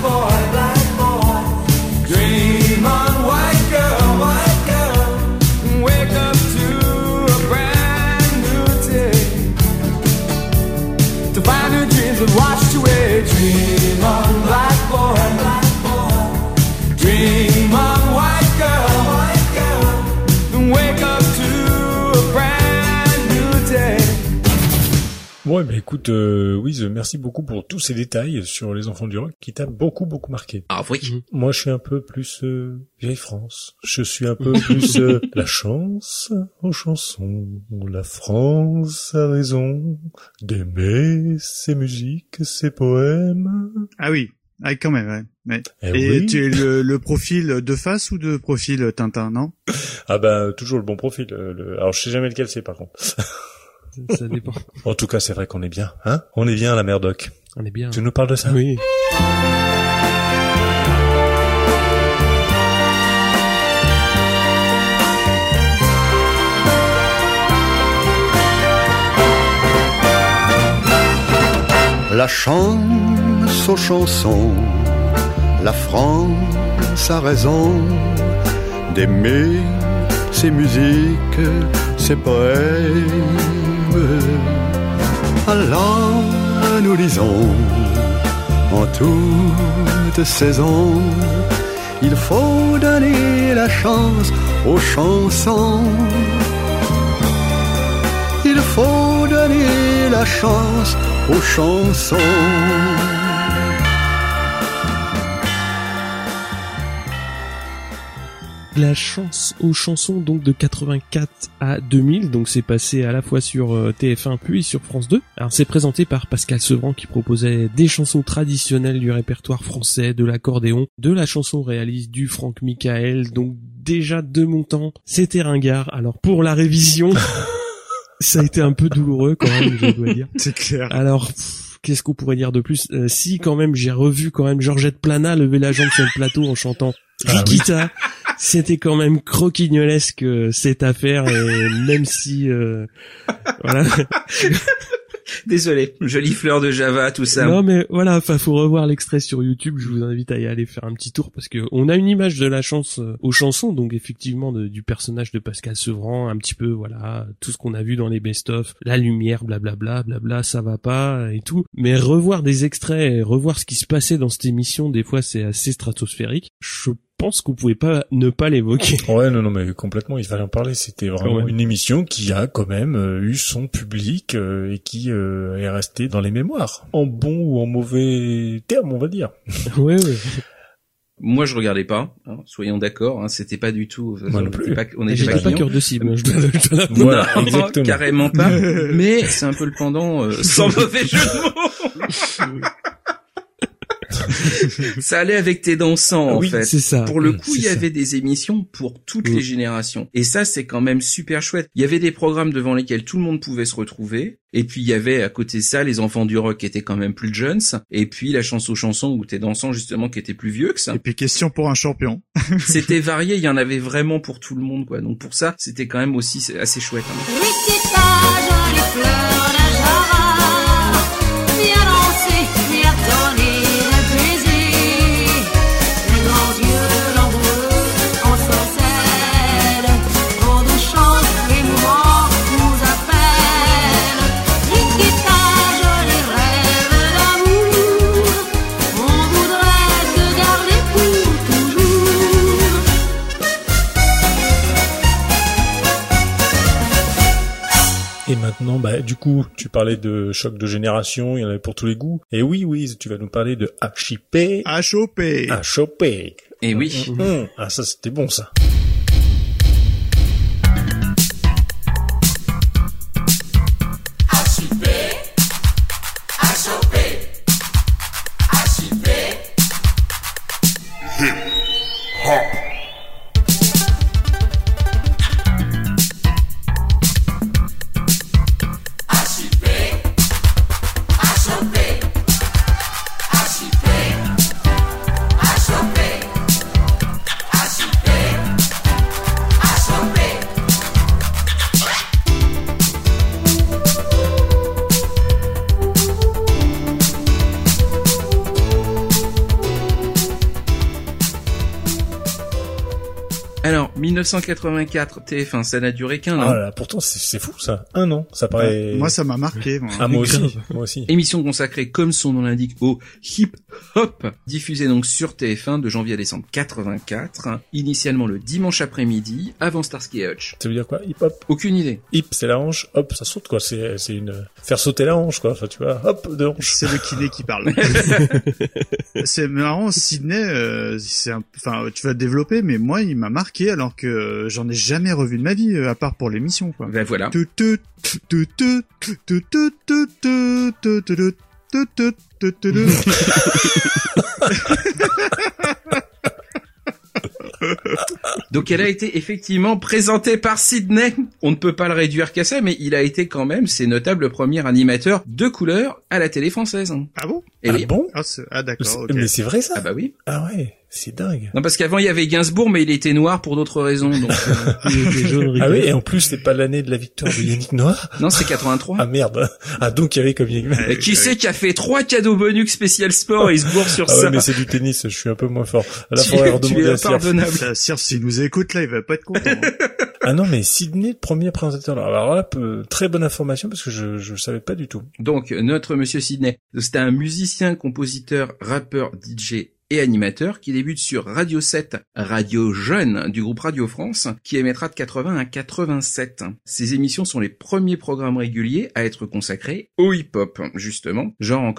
boy, dream on, white girl, wake up to a brand new day, to find your dreams and washed away. Dream on, black boy, dream on, white girl, wake up to a brand new day. Ouais, bah écoute, Wiz, merci beaucoup pour tous ces détails sur les Enfants du Rock qui t'a beaucoup marqué. Ah oui. Moi, je suis un peu plus vieille France. Je suis un peu plus la chance aux chansons. La France a raison d'aimer ses musiques, ses poèmes. Ah oui. Ah, quand même, ouais. Ouais. Et oui. Tu es le profil de face ou de profil Tintin, non? Ah bah, toujours le bon profil. Alors, je sais jamais lequel c'est, par contre. Ça dépend. En tout cas, c'est vrai qu'on est bien, hein? On est bien à la Merdoc. On est bien. Tu nous parles de ça? Oui. La chance aux chansons, la France a raison d'aimer ses musiques, ses poèmes. Alors nous lisons en toute saison, il faut donner la chance aux chansons. Il faut donner la chance aux chansons. la chance aux chansons donc de 84 à 2000, donc c'est passé à la fois sur TF1 puis sur France 2. Alors c'est présenté par Pascal Sevran qui proposait des chansons traditionnelles du répertoire français, de l'accordéon, de la chanson réaliste du Franck Michael, donc déjà de mon temps, c'était ringard. Alors pour la révision, ça a été un peu douloureux quand même, je dois dire. C'est clair. Alors, qu'est-ce qu'on pourrait dire de plus? Si quand même, j'ai revu quand même Georgette Plana lever la jambe sur le plateau en chantant Rikita. C'était quand même croquignolesque cette affaire, et même si voilà. Désolé, jolie fleur de Java, tout ça. Non mais voilà, faut revoir l'extrait sur YouTube, je vous invite à y aller faire un petit tour, parce que on a une image de la chance aux chansons, donc effectivement du personnage de Pascal Sevran, un petit peu, voilà, tout ce qu'on a vu dans les best-of, la lumière, blablabla, blabla, ça va pas, et tout. Mais revoir des extraits, et revoir ce qui se passait dans cette émission, des fois c'est assez stratosphérique. Je pense qu'on pouvait pas ne pas l'évoquer. Ouais, non, mais complètement, il fallait en parler. C'était vraiment une émission qui a quand même eu son public et qui est resté dans les mémoires, en bon ou en mauvais termes, on va dire. Ouais. Moi, je regardais pas, hein, soyons d'accord, hein, c'était pas du tout. Moi non plus. On était pas cœur de cible. Je dois voilà, non, exactement. Carrément pas. Mais c'est un peu le pendant, sans mauvais jeu de mots. Ça allait avec tes dansants, en fait. C'est ça. Pour le coup, il y avait des émissions pour toutes les générations. Et ça, c'est quand même super chouette. Il y avait des programmes devant lesquels tout le monde pouvait se retrouver. Et puis, il y avait, à côté de ça, les enfants du rock qui étaient quand même plus jeunes. Et puis, la chance aux chansons où t'es dansant, justement, qui était plus vieux que ça. Et puis, question pour un champion. C'était varié. Il y en avait vraiment pour tout le monde, quoi. Donc, pour ça, c'était quand même aussi assez chouette. Hein. Et maintenant, du coup, tu parlais de choc de génération, il y en avait pour tous les goûts. Et oui, tu vas nous parler de HIP. HOP. HOP. Et oui. Ah, ça, c'était bon, ça. Alors, 1984, TF1, ça n'a duré qu'un an. Ah là, pourtant, c'est fou, ça. Un an. Ça paraît... Moi, ça m'a marqué, moi. Ah, moi aussi. Émission consacrée, comme son nom l'indique, au hip-hop, diffusée donc sur TF1 de janvier à décembre 84, initialement le dimanche après-midi, avant Starsky et Hutch. Ça veut dire quoi, hip-hop? Aucune idée. Hip, c'est la hanche, hop, ça saute, quoi. C'est faire sauter la hanche, quoi. Enfin, tu vois, hop, de hanche. C'est le kiné qui parle. C'est marrant, Sydney, enfin, tu vas développer, mais moi, il m'a marqué alors que j'en ai jamais revu de ma vie, à part pour l'émission, quoi. Ben voilà. Donc elle a été effectivement présentée par Sydney. On ne peut pas le réduire qu'à ça, mais il a été quand même, c'est notable, le premier animateur de couleur à la télé française. Ah bon? Et oui. Bon? Ah d'accord. Okay. Mais c'est vrai, ça? Ah bah oui. Ah ouais. C'est dingue. Non, parce qu'avant il y avait Gainsbourg, mais il était noir pour d'autres raisons. Donc, il était jaune. Ah oui, et en plus c'est pas l'année de la victoire de Yannick Noah. Non, c'est 83. Ah merde. Ah donc il y avait comme Yannick. Et qui c'est qui a fait 3 cadeaux bonus spécial sport et il se bourre sur ça. Ouais, mais c'est du tennis, je suis un peu moins fort. Là, faudrait redemander à Circe. Circe, s'il nous écoute là, il va pas être content. Ah non, mais Sydney, premier présentateur. Alors là, très bonne information parce que je savais pas du tout. Donc notre monsieur Sydney, c'était un musicien, compositeur, rappeur, DJ et animateur qui débute sur Radio 7, radio jeune du groupe Radio France, qui émettra de 80 à 87. Ces émissions sont les premiers programmes réguliers à être consacrés au hip-hop, justement, genre encore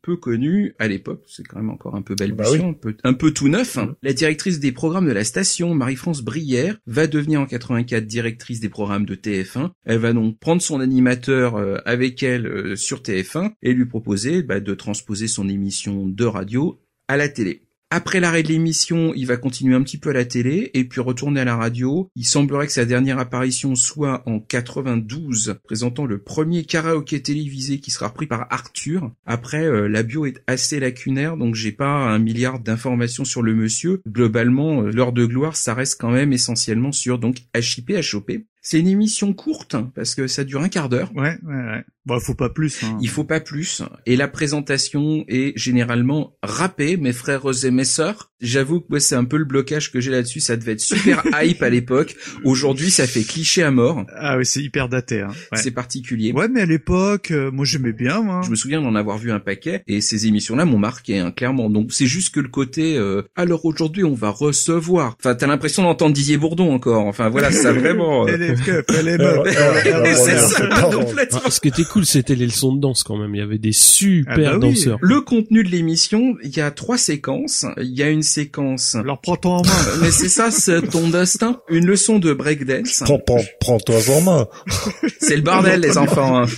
peu connu à l'époque. C'est quand même encore un peu balbutiant, un peu tout neuf. La directrice des programmes de la station, Marie-France Brière, va devenir en 84 directrice des programmes de TF1. Elle va donc prendre son animateur avec elle sur TF1 et lui proposer de transposer son émission de radio à la télé. Après l'arrêt de l'émission, il va continuer un petit peu à la télé et puis retourner à la radio. Il semblerait que sa dernière apparition soit en 92, présentant le premier karaoké télévisé qui sera repris par Arthur. Après, la bio est assez lacunaire, donc j'ai pas un milliard d'informations sur le monsieur. Globalement, l'heure de gloire, ça reste quand même essentiellement sur donc HIP, HOP. C'est une émission courte, parce que ça dure un quart d'heure. Ouais. Bon, faut pas plus, hein. Il faut pas plus. Et la présentation est généralement rappée, mes frères et mes sœurs. J'avoue que moi, c'est un peu le blocage que j'ai là-dessus. Ça devait être super hype à l'époque. Aujourd'hui, ça fait cliché à mort. Ah oui, c'est hyper daté, hein. Ouais. C'est particulier. Ouais, mais à l'époque, moi, j'aimais bien, moi. Je me souviens d'en avoir vu un paquet, et ces émissions-là m'ont marqué, hein, clairement. Donc, c'est juste que le côté, alors aujourd'hui, on va recevoir. Enfin, t'as l'impression d'entendre Didier Bourdon encore. Enfin, voilà, ça vraiment, c'est ça, complètement. Ce qui était cool, c'était les leçons de danse quand même. Il y avait des super danseurs. Le contenu de l'émission, il y a 3 séquences. Il y a une séquence. Alors prends-toi en main. Mais c'est ça, c'est ton destin. Une leçon de breakdance. Prends-toi en main. C'est le bordel, les enfants. Hein.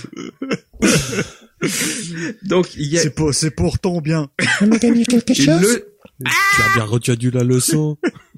Donc il y a. C'est pour ton bien. On a gagné quelque chose. Tu as bien retenu la leçon.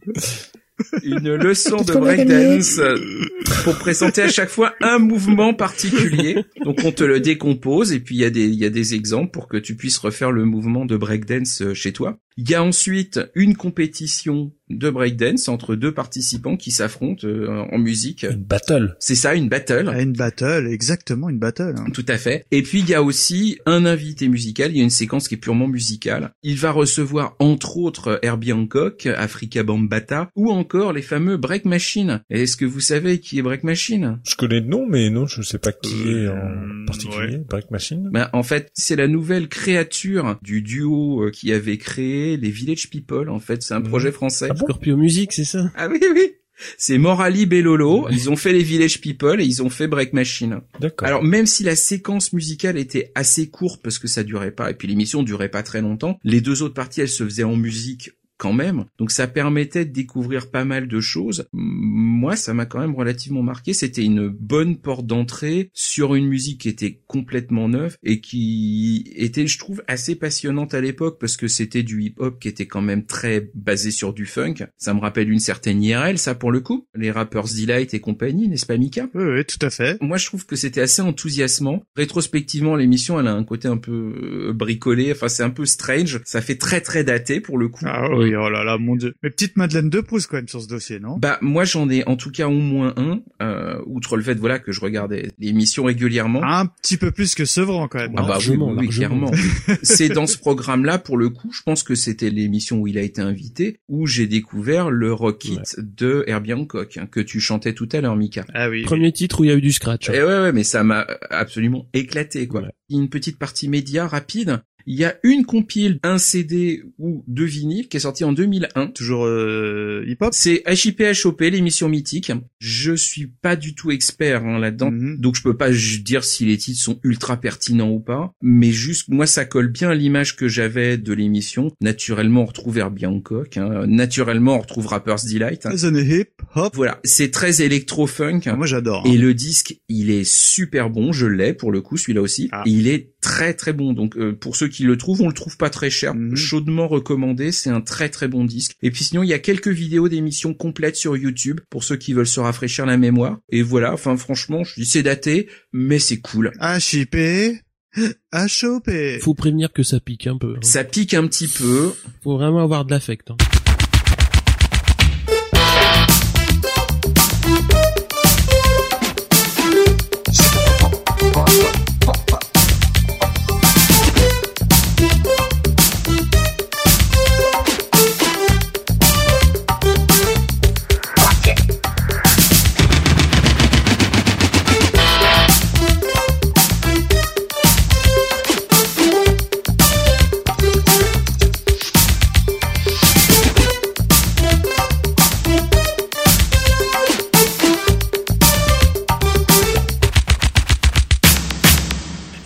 Une leçon de breakdance pour présenter à chaque fois un mouvement particulier. Donc on te le décompose et puis il y a des exemples pour que tu puisses refaire le mouvement de breakdance chez toi. Il y a ensuite une compétition de breakdance entre 2 participants qui s'affrontent en musique. Une battle. C'est ça, une battle. Une battle, exactement, une battle. Hein. Tout à fait. Et puis il y a aussi un invité musical, il y a une séquence qui est purement musicale. Il va recevoir entre autres Herbie Hancock, Afrika Bambaataa ou encore les fameux Break Machine. Est-ce que vous savez qui est Break Machine? Je connais le nom, mais non, je sais pas qui est en particulier. Break Machine. En fait, c'est la nouvelle créature du duo qui avait créé les Village People. En fait, c'est un projet français. Ah bon? Scorpio Music, c'est ça? Ah oui. C'est Morali Bellolo. Ils ont fait les Village People et ils ont fait Break Machine. D'accord. Alors, même si la séquence musicale était assez courte parce que ça durait pas, et puis l'émission durait pas très longtemps, les 2 autres parties, elles se faisaient en musique quand même. Donc ça permettait de découvrir pas mal de choses. Moi, ça m'a quand même relativement marqué. C'était une bonne porte d'entrée sur une musique qui était complètement neuve et qui était, je trouve, assez passionnante à l'époque parce que c'était du hip-hop qui était quand même très basé sur du funk. Ça me rappelle une certaine IRL, ça pour le coup. Les rappeurs Delight et compagnie, n'est-ce pas Mika? Oui, tout à fait. Moi, je trouve que c'était assez enthousiasmant. Rétrospectivement, l'émission, elle a un côté un peu bricolé. Enfin, c'est un peu strange. Ça fait très très daté pour le coup. Ah oui. Oh là là, mon Dieu. Mais petite Madeleine de Proust quand même sur ce dossier, non? Moi j'en ai en tout cas au moins un, outre le fait que je regardais l'émission régulièrement. Un petit peu plus que Sevran quand même. Oui, clairement. C'est dans ce programme-là, pour le coup, je pense que c'était l'émission où il a été invité, où j'ai découvert le rock hit de Herbie Hancock, que tu chantais tout à l'heure, Mika. Ah oui. Premier titre où il y a eu du scratch. Et ouais, mais ça m'a absolument éclaté, quoi. Ouais. Une petite partie média rapide. Il y a une compile, un CD ou 2 vinyles qui est sorti en 2001. Toujours hip-hop. C'est HIP HOP, l'émission mythique. Je suis pas du tout expert là-dedans, donc je peux pas dire si les titres sont ultra pertinents ou pas. Mais juste, moi, ça colle bien à l'image que j'avais de l'émission. Naturellement, on retrouve Herbie Hancock. Naturellement, on retrouve Rapper's Delight. Hip-hop. Voilà, c'est très électro-funk. Moi, j'adore. Et le disque, il est super bon. Je l'ai pour le coup, celui-là aussi. Et il est très très bon. Donc pour ceux qui le trouvent, on le trouve pas très cher. Chaudement recommandé, c'est un très très bon disque. Et puis sinon, il y a quelques vidéos d'émissions complètes sur YouTube pour ceux qui veulent se rafraîchir la mémoire. Et voilà, enfin franchement, je dis c'est daté, mais c'est cool. HIP HOP. Faut prévenir que ça pique un peu. Hein. Ça pique un petit peu. Faut vraiment avoir de l'affect. Hein.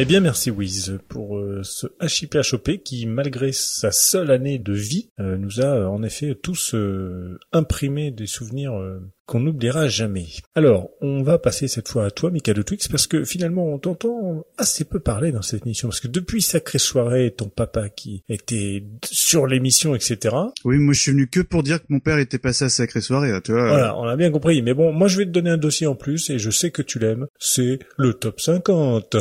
Eh bien, merci Wiz pour ce HIPHOP qui, malgré sa seule année de vie, nous a en effet tous imprimé des souvenirs qu'on n'oubliera jamais. Alors, on va passer cette fois à toi, Mika de Twix, parce que finalement, on t'entend assez peu parler dans cette émission, parce que depuis Sacrée Soirée, ton papa qui était sur l'émission, etc. Oui, moi je suis venu que pour dire que mon père était passé à Sacrée Soirée, là, tu vois. Voilà, on a bien compris. Mais bon, moi je vais te donner un dossier en plus, et je sais que tu l'aimes, c'est le top 50.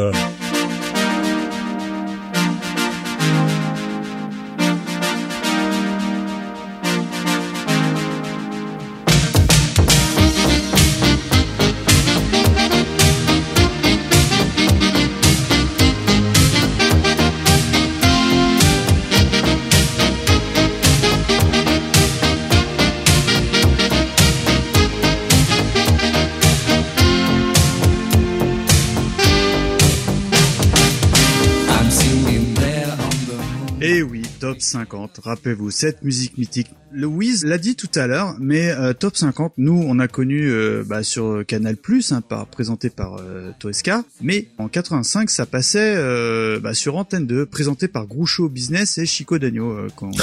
Et oui, top 50. Rappelez-vous, cette musique mythique. Le Wiz l'a dit tout à l'heure, mais top 50, nous, on a connu sur Canal+, présenté par Toesca. Mais en 85, ça passait sur Antenne 2, présenté par Groucho Business et Chico Dagno.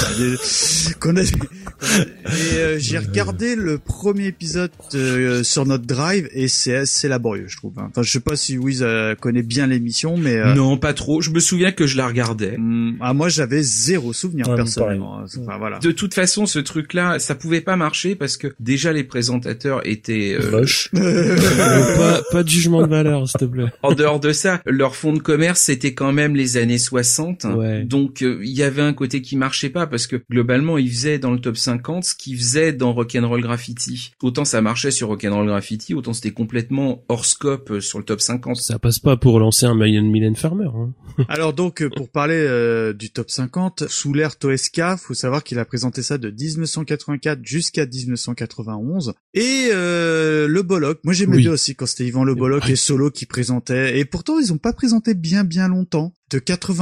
J'ai regardé le premier épisode sur notre drive et c'est assez laborieux, je trouve. Enfin, je sais pas si Wiz connaît bien l'émission, mais non, pas trop. Je me souviens que je la regardais. Moi, j'avais zéro souvenir personnellement. Enfin, voilà. De toute façon, ce truc-là, ça pouvait pas marcher parce que déjà les présentateurs étaient moches. pas de jugement de valeur, s'il te plaît. En dehors de ça, leur fond de commerce, c'était quand même les années 60. Ouais. Donc, il y avait un côté qui marchait pas parce que globalement, ils faisaient dans le top 50 ce qu'ils faisaient dans Rock'n'Roll Graffiti. Autant ça marchait sur Rock'n'Roll Graffiti, autant c'était complètement hors scope sur le top 50. Ça passe pas pour lancer un Mylène Farmer, hein. Alors donc, pour parler du top 50, sous l'ère Toesca, faut savoir qu'il a présenté ça de 1984 jusqu'à 1991. Et le Bollock, moi j'aimais bien aussi quand c'était Yvan Le Bollock et Solo qui présentaient. Et pourtant, ils ont pas présenté bien longtemps. De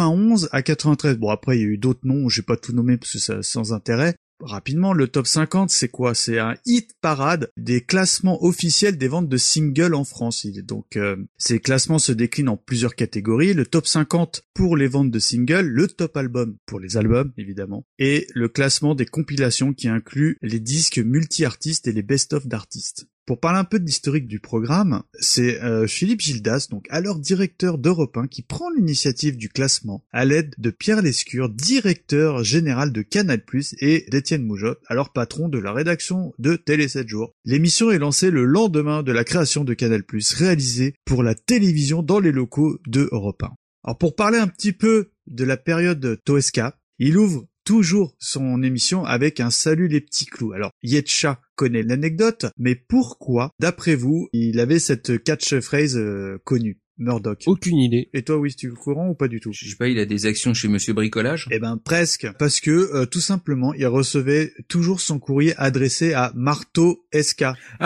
91 à 93. Bon, après, il y a eu d'autres noms, je vais pas tout nommer parce que c'est sans intérêt. Rapidement, le top 50, c'est quoi? C'est un hit parade des classements officiels des ventes de singles en France. Donc, ces classements se déclinent en plusieurs catégories. Le top 50 pour les ventes de singles, le top album pour les albums, évidemment, et le classement des compilations qui inclut les disques multi-artistes et les best-of d'artistes. Pour parler un peu de l'historique du programme, c'est Philippe Gildas, donc alors directeur d'Europe 1, qui prend l'initiative du classement à l'aide de Pierre Lescure, directeur général de Canal+, et d'Étienne Moujotte, alors patron de la rédaction de Télé 7 jours. L'émission est lancée le lendemain de la création de Canal+, réalisée pour la télévision dans les locaux de Europe 1. Alors pour parler un petit peu de la période Toesca, il ouvre toujours son émission avec un salut les petits clous. Alors, Yetcha connaît l'anecdote, mais pourquoi, d'après vous, il avait cette catchphrase connue? Murdoch. Aucune idée. Et toi, oui, tu es au courant ou pas du tout? Je sais pas, il a des actions chez Monsieur Bricolage? Eh ben, presque. Parce que, tout simplement, il recevait toujours son courrier adressé à Marteau SK.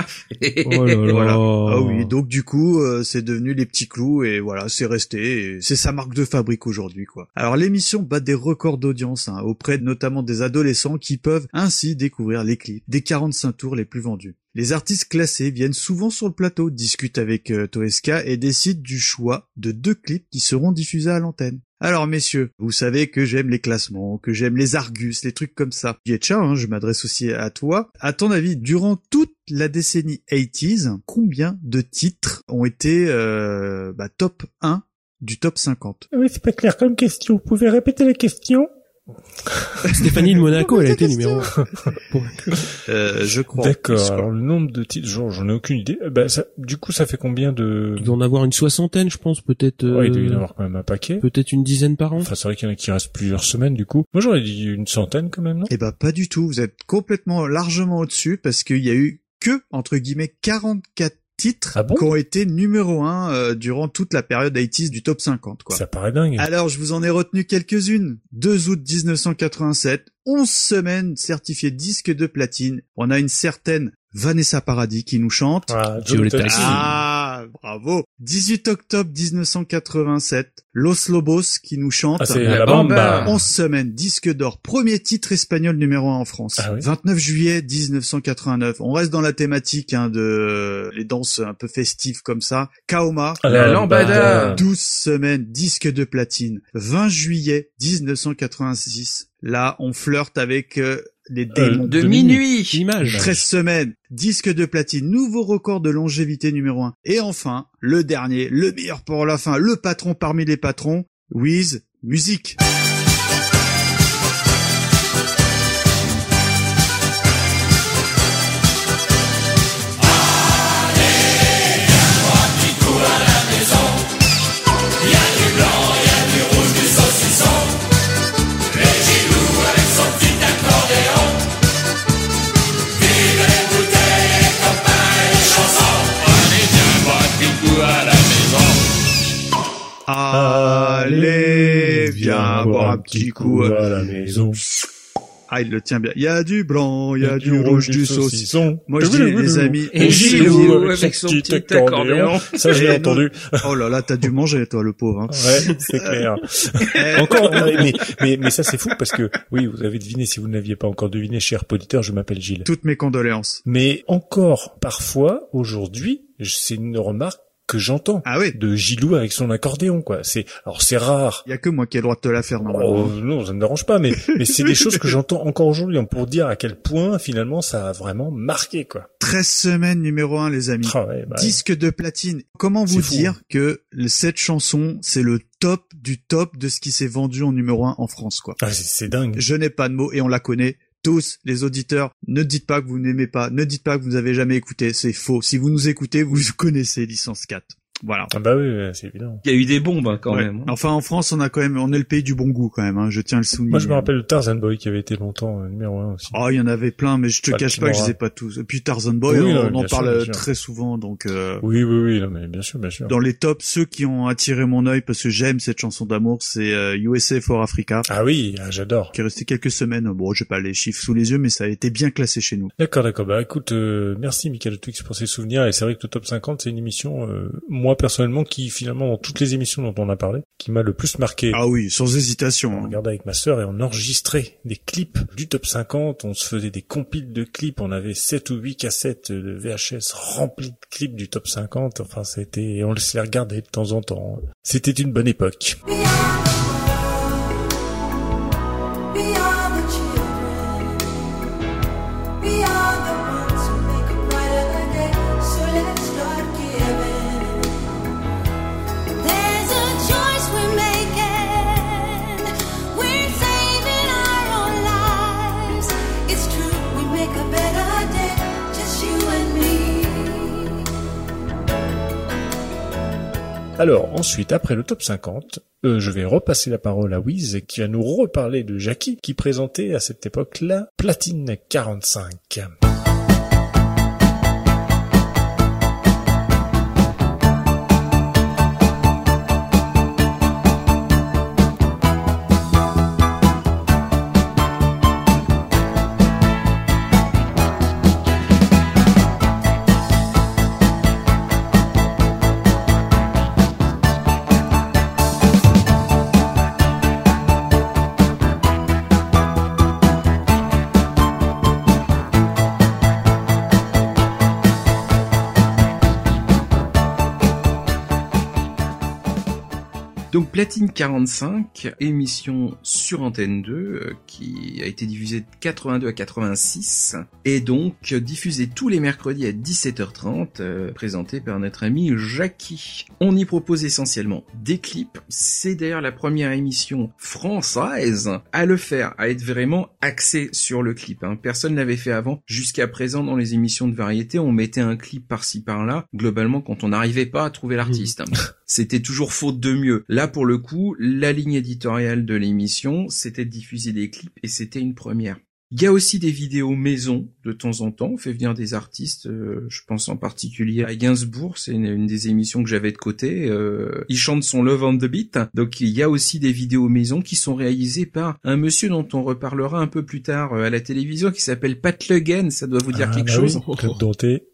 Oh là là. Voilà. Ah oui, donc du coup, c'est devenu les petits clous et voilà, c'est resté. Et c'est sa marque de fabrique aujourd'hui, quoi. Alors, l'émission bat des records d'audience, auprès notamment des adolescents qui peuvent ainsi découvrir les clips des 45 tours les plus vendus. Les artistes classés viennent souvent sur le plateau, discutent avec Toesca et décident du choix de 2 clips qui seront diffusés à l'antenne. Alors messieurs, vous savez que j'aime les classements, que j'aime les Argus, les trucs comme ça. Yetcha, je m'adresse aussi à toi. À ton avis, durant toute la décennie 80s, combien de titres ont été top 1 du top 50? Oui, c'est pas clair comme question. Vous pouvez répéter la question? Stéphanie de Monaco, elle a été numéro 1. Je crois. D'accord. Alors, le nombre de titres, j'en ai aucune idée. Du coup, ça fait combien de... Il doit en avoir une soixantaine, je pense, peut-être. Ouais, il doit y en avoir quand même un paquet. Peut-être une dizaine par an. Enfin, c'est vrai qu'il y en a qui restent plusieurs semaines, du coup. Moi, j'aurais dit une centaine, quand même, non? Eh ben, pas du tout. Vous êtes complètement largement au-dessus parce qu'il y a eu que, entre guillemets, 44 titres qui ont été numéro 1 durant toute la période 80s du top 50, quoi. Ça paraît dingue. Alors, je vous en ai retenu quelques-unes. 2 août 1987, 11 semaines certifiées disque de platine. On a une certaine Vanessa Paradis qui nous chante. Ah, bravo. 18 octobre 1987, Los Lobos qui nous chante. Ah, c'est la Bamba. 11 semaines, disque d'or, premier titre espagnol numéro 1 en France. Ah oui. 29 juillet 1989. On reste dans la thématique de les danses un peu festives comme ça. Kaoma. La Lambada. 12 semaines, disque de platine. 20 juillet 1986. Là, on flirte avec les démons. De minuit. Image. 13 semaines, disque de platine, nouveau record de longévité numéro 1. Et enfin, le dernier, le meilleur pour la fin, le patron parmi les patrons, Wiz, musique. Allez, viens boire un petit coup à la maison. Ah, il le tient bien. Il y a du blanc, il y a du rouge, du saucisson. Moi, je dis, les amis. Et Gilou avec son petit accordéon. Ça, je l'ai entendu. Oh là là, t'as dû manger, toi, le pauvre, hein. Ouais, c'est clair. Encore, mais ça, c'est fou parce que, oui, vous avez deviné, si vous ne l'aviez pas encore deviné, cher auditeur, je m'appelle Gilles. Toutes mes condoléances. Mais encore, parfois, aujourd'hui, c'est une remarque que j'entends. Ah oui. De Gilou avec son accordéon, quoi. Alors c'est rare. Il y a que moi qui ai le droit de te la faire, normalement. Oh, non, ça ne me dérange pas, mais c'est des choses que j'entends encore aujourd'hui, pour dire à quel point, finalement, ça a vraiment marqué, quoi. 13 semaines numéro 1, les amis. Ah ouais, disque de platine. Comment vous dire que cette chanson, c'est le top du top de ce qui s'est vendu en numéro 1 en France, quoi. Ah, c'est dingue. Je n'ai pas de mots et on la connaît. Tous les auditeurs, ne dites pas que vous n'aimez pas, ne dites pas que vous n'avez jamais écouté, c'est faux. Si vous nous écoutez, vous connaissez Licence 4. Voilà. Ah bah oui, c'est évident. Il y a eu des bombes quand même. Enfin, en France, on est le pays du bon goût quand même. Hein. Je tiens à le souligner. Moi, je me rappelle de Tarzan Boy qui avait été longtemps numéro 1 aussi. Oh, il y en avait plein, mais je te cache pas que je les ai pas tous. Et puis Tarzan Boy, oui, on en parle très souvent, donc. Oui, non, mais bien sûr. Dans les tops, ceux qui ont attiré mon œil parce que j'aime cette chanson d'amour, c'est USA for Africa. Ah oui, j'adore. Qui est resté quelques semaines. Bon, j'ai pas les chiffres sous les yeux, mais ça a été bien classé chez nous. D'accord. Bah écoute, merci Michael Twix pour ces souvenirs. Et c'est vrai que le Top 50, c'est une émission, moi personnellement, qui finalement dans toutes les émissions dont on a parlé, qui m'a le plus marqué. Ah oui, sans hésitation. On regardait avec ma sœur et on enregistrait des clips du Top 50, on se faisait des compiles de clips, on avait 7 ou 8 cassettes de VHS remplies de clips du Top 50, enfin c'était, on se les regardait de temps en temps. C'était une bonne époque. Alors, ensuite, après le Top 50, je vais repasser la parole à Wiz, qui va nous reparler de Jackie, qui présentait à cette époque-là Platine 45. Donc Platine 45, émission sur Antenne 2, qui a été diffusée de 82 à 86, et donc diffusée tous les mercredis à 17h30, présentée par notre ami Jackie. On y propose essentiellement des clips, c'est d'ailleurs la première émission française à le faire, à être vraiment axée sur le clip. Personne ne l'avait fait avant. Jusqu'à présent, dans les émissions de variété, on mettait un clip par-ci par-là, globalement quand on n'arrivait pas à trouver l'artiste. C'était toujours faute de mieux. Là, pour le coup, la ligne éditoriale de l'émission, c'était de diffuser des clips et c'était une première. Il y a aussi des vidéos maison de temps en temps. On fait venir des artistes, je pense en particulier à Gainsbourg, c'est une des émissions que j'avais de côté. Il chante son Love on the Beat. Donc il y a aussi des vidéos maison qui sont réalisées par un monsieur dont on reparlera un peu plus tard à la télévision qui s'appelle Pat Le Guen. Ça doit vous dire quelque chose. Oui, Club Dorothée.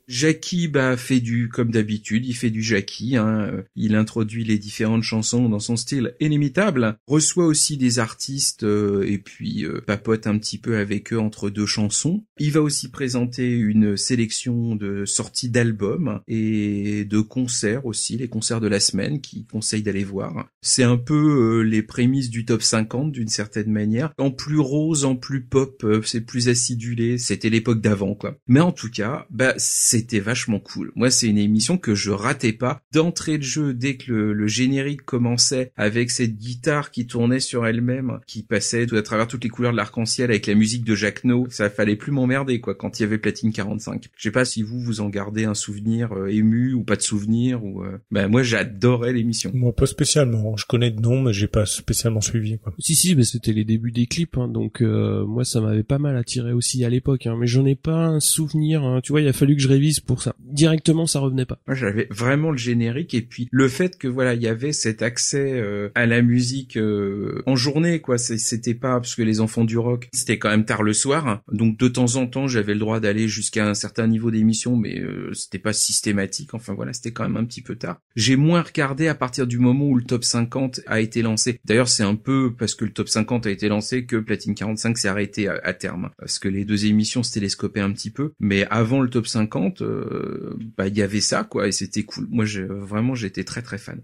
Jackie fait comme d'habitude, il fait du Jackie, il introduit les différentes chansons dans son style inimitable, reçoit aussi des artistes et puis papote un petit peu avec eux entre deux chansons. Il va aussi présenter une sélection de sorties d'albums et de concerts aussi, les concerts de la semaine qu'il conseille d'aller voir. C'est un peu les prémices du top 50 d'une certaine manière, en plus rose, en plus pop, c'est plus acidulé, c'était l'époque d'avant quoi. Mais en tout cas, c'était vachement cool. Moi, c'est une émission que je ratais pas. D'entrée de jeu, dès que le générique commençait avec cette guitare qui tournait sur elle-même, qui passait à travers toutes les couleurs de l'arc-en-ciel avec la musique de Jacques No, ça fallait plus m'emmerder quoi quand il y avait Platine 45. Je sais pas si vous en gardez un souvenir ému ou pas de souvenir ou moi j'adorais l'émission. Moi pas spécialement, je connais de nom mais j'ai pas spécialement suivi quoi. Si mais c'était les débuts des clips donc moi ça m'avait pas mal attiré aussi à l'époque mais j'en ai pas un souvenir tu vois, il a fallu que je révise pour ça. Directement ça revenait pas. Moi j'avais vraiment le générique et puis le fait que voilà, il y avait cet accès à la musique en journée quoi, c'était pas parce que les enfants du rock, c'était quand même tard le soir. Donc de temps en temps, j'avais le droit d'aller jusqu'à un certain niveau d'émission mais c'était pas systématique. Enfin voilà, c'était quand même un petit peu tard. J'ai moins regardé à partir du moment où le top 50 a été lancé. D'ailleurs, c'est un peu parce que le top 50 a été lancé que Platine 45 s'est arrêté à terme. Parce que les deux émissions se télescopaient un petit peu. Mais avant le top 50, il y avait ça, quoi, et c'était cool. Moi, vraiment, j'étais très très fan.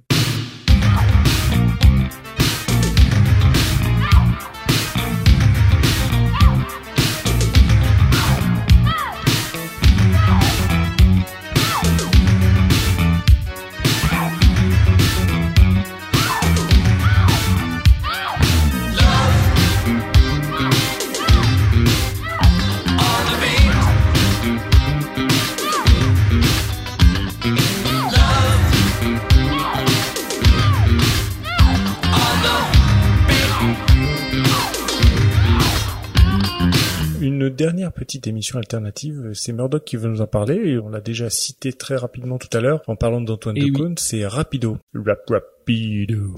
Une dernière petite émission alternative, c'est Murdoch qui veut nous en parler, et on l'a déjà cité très rapidement tout à l'heure, en parlant d'Antoine Decaune, c'est Rapido. Rapido.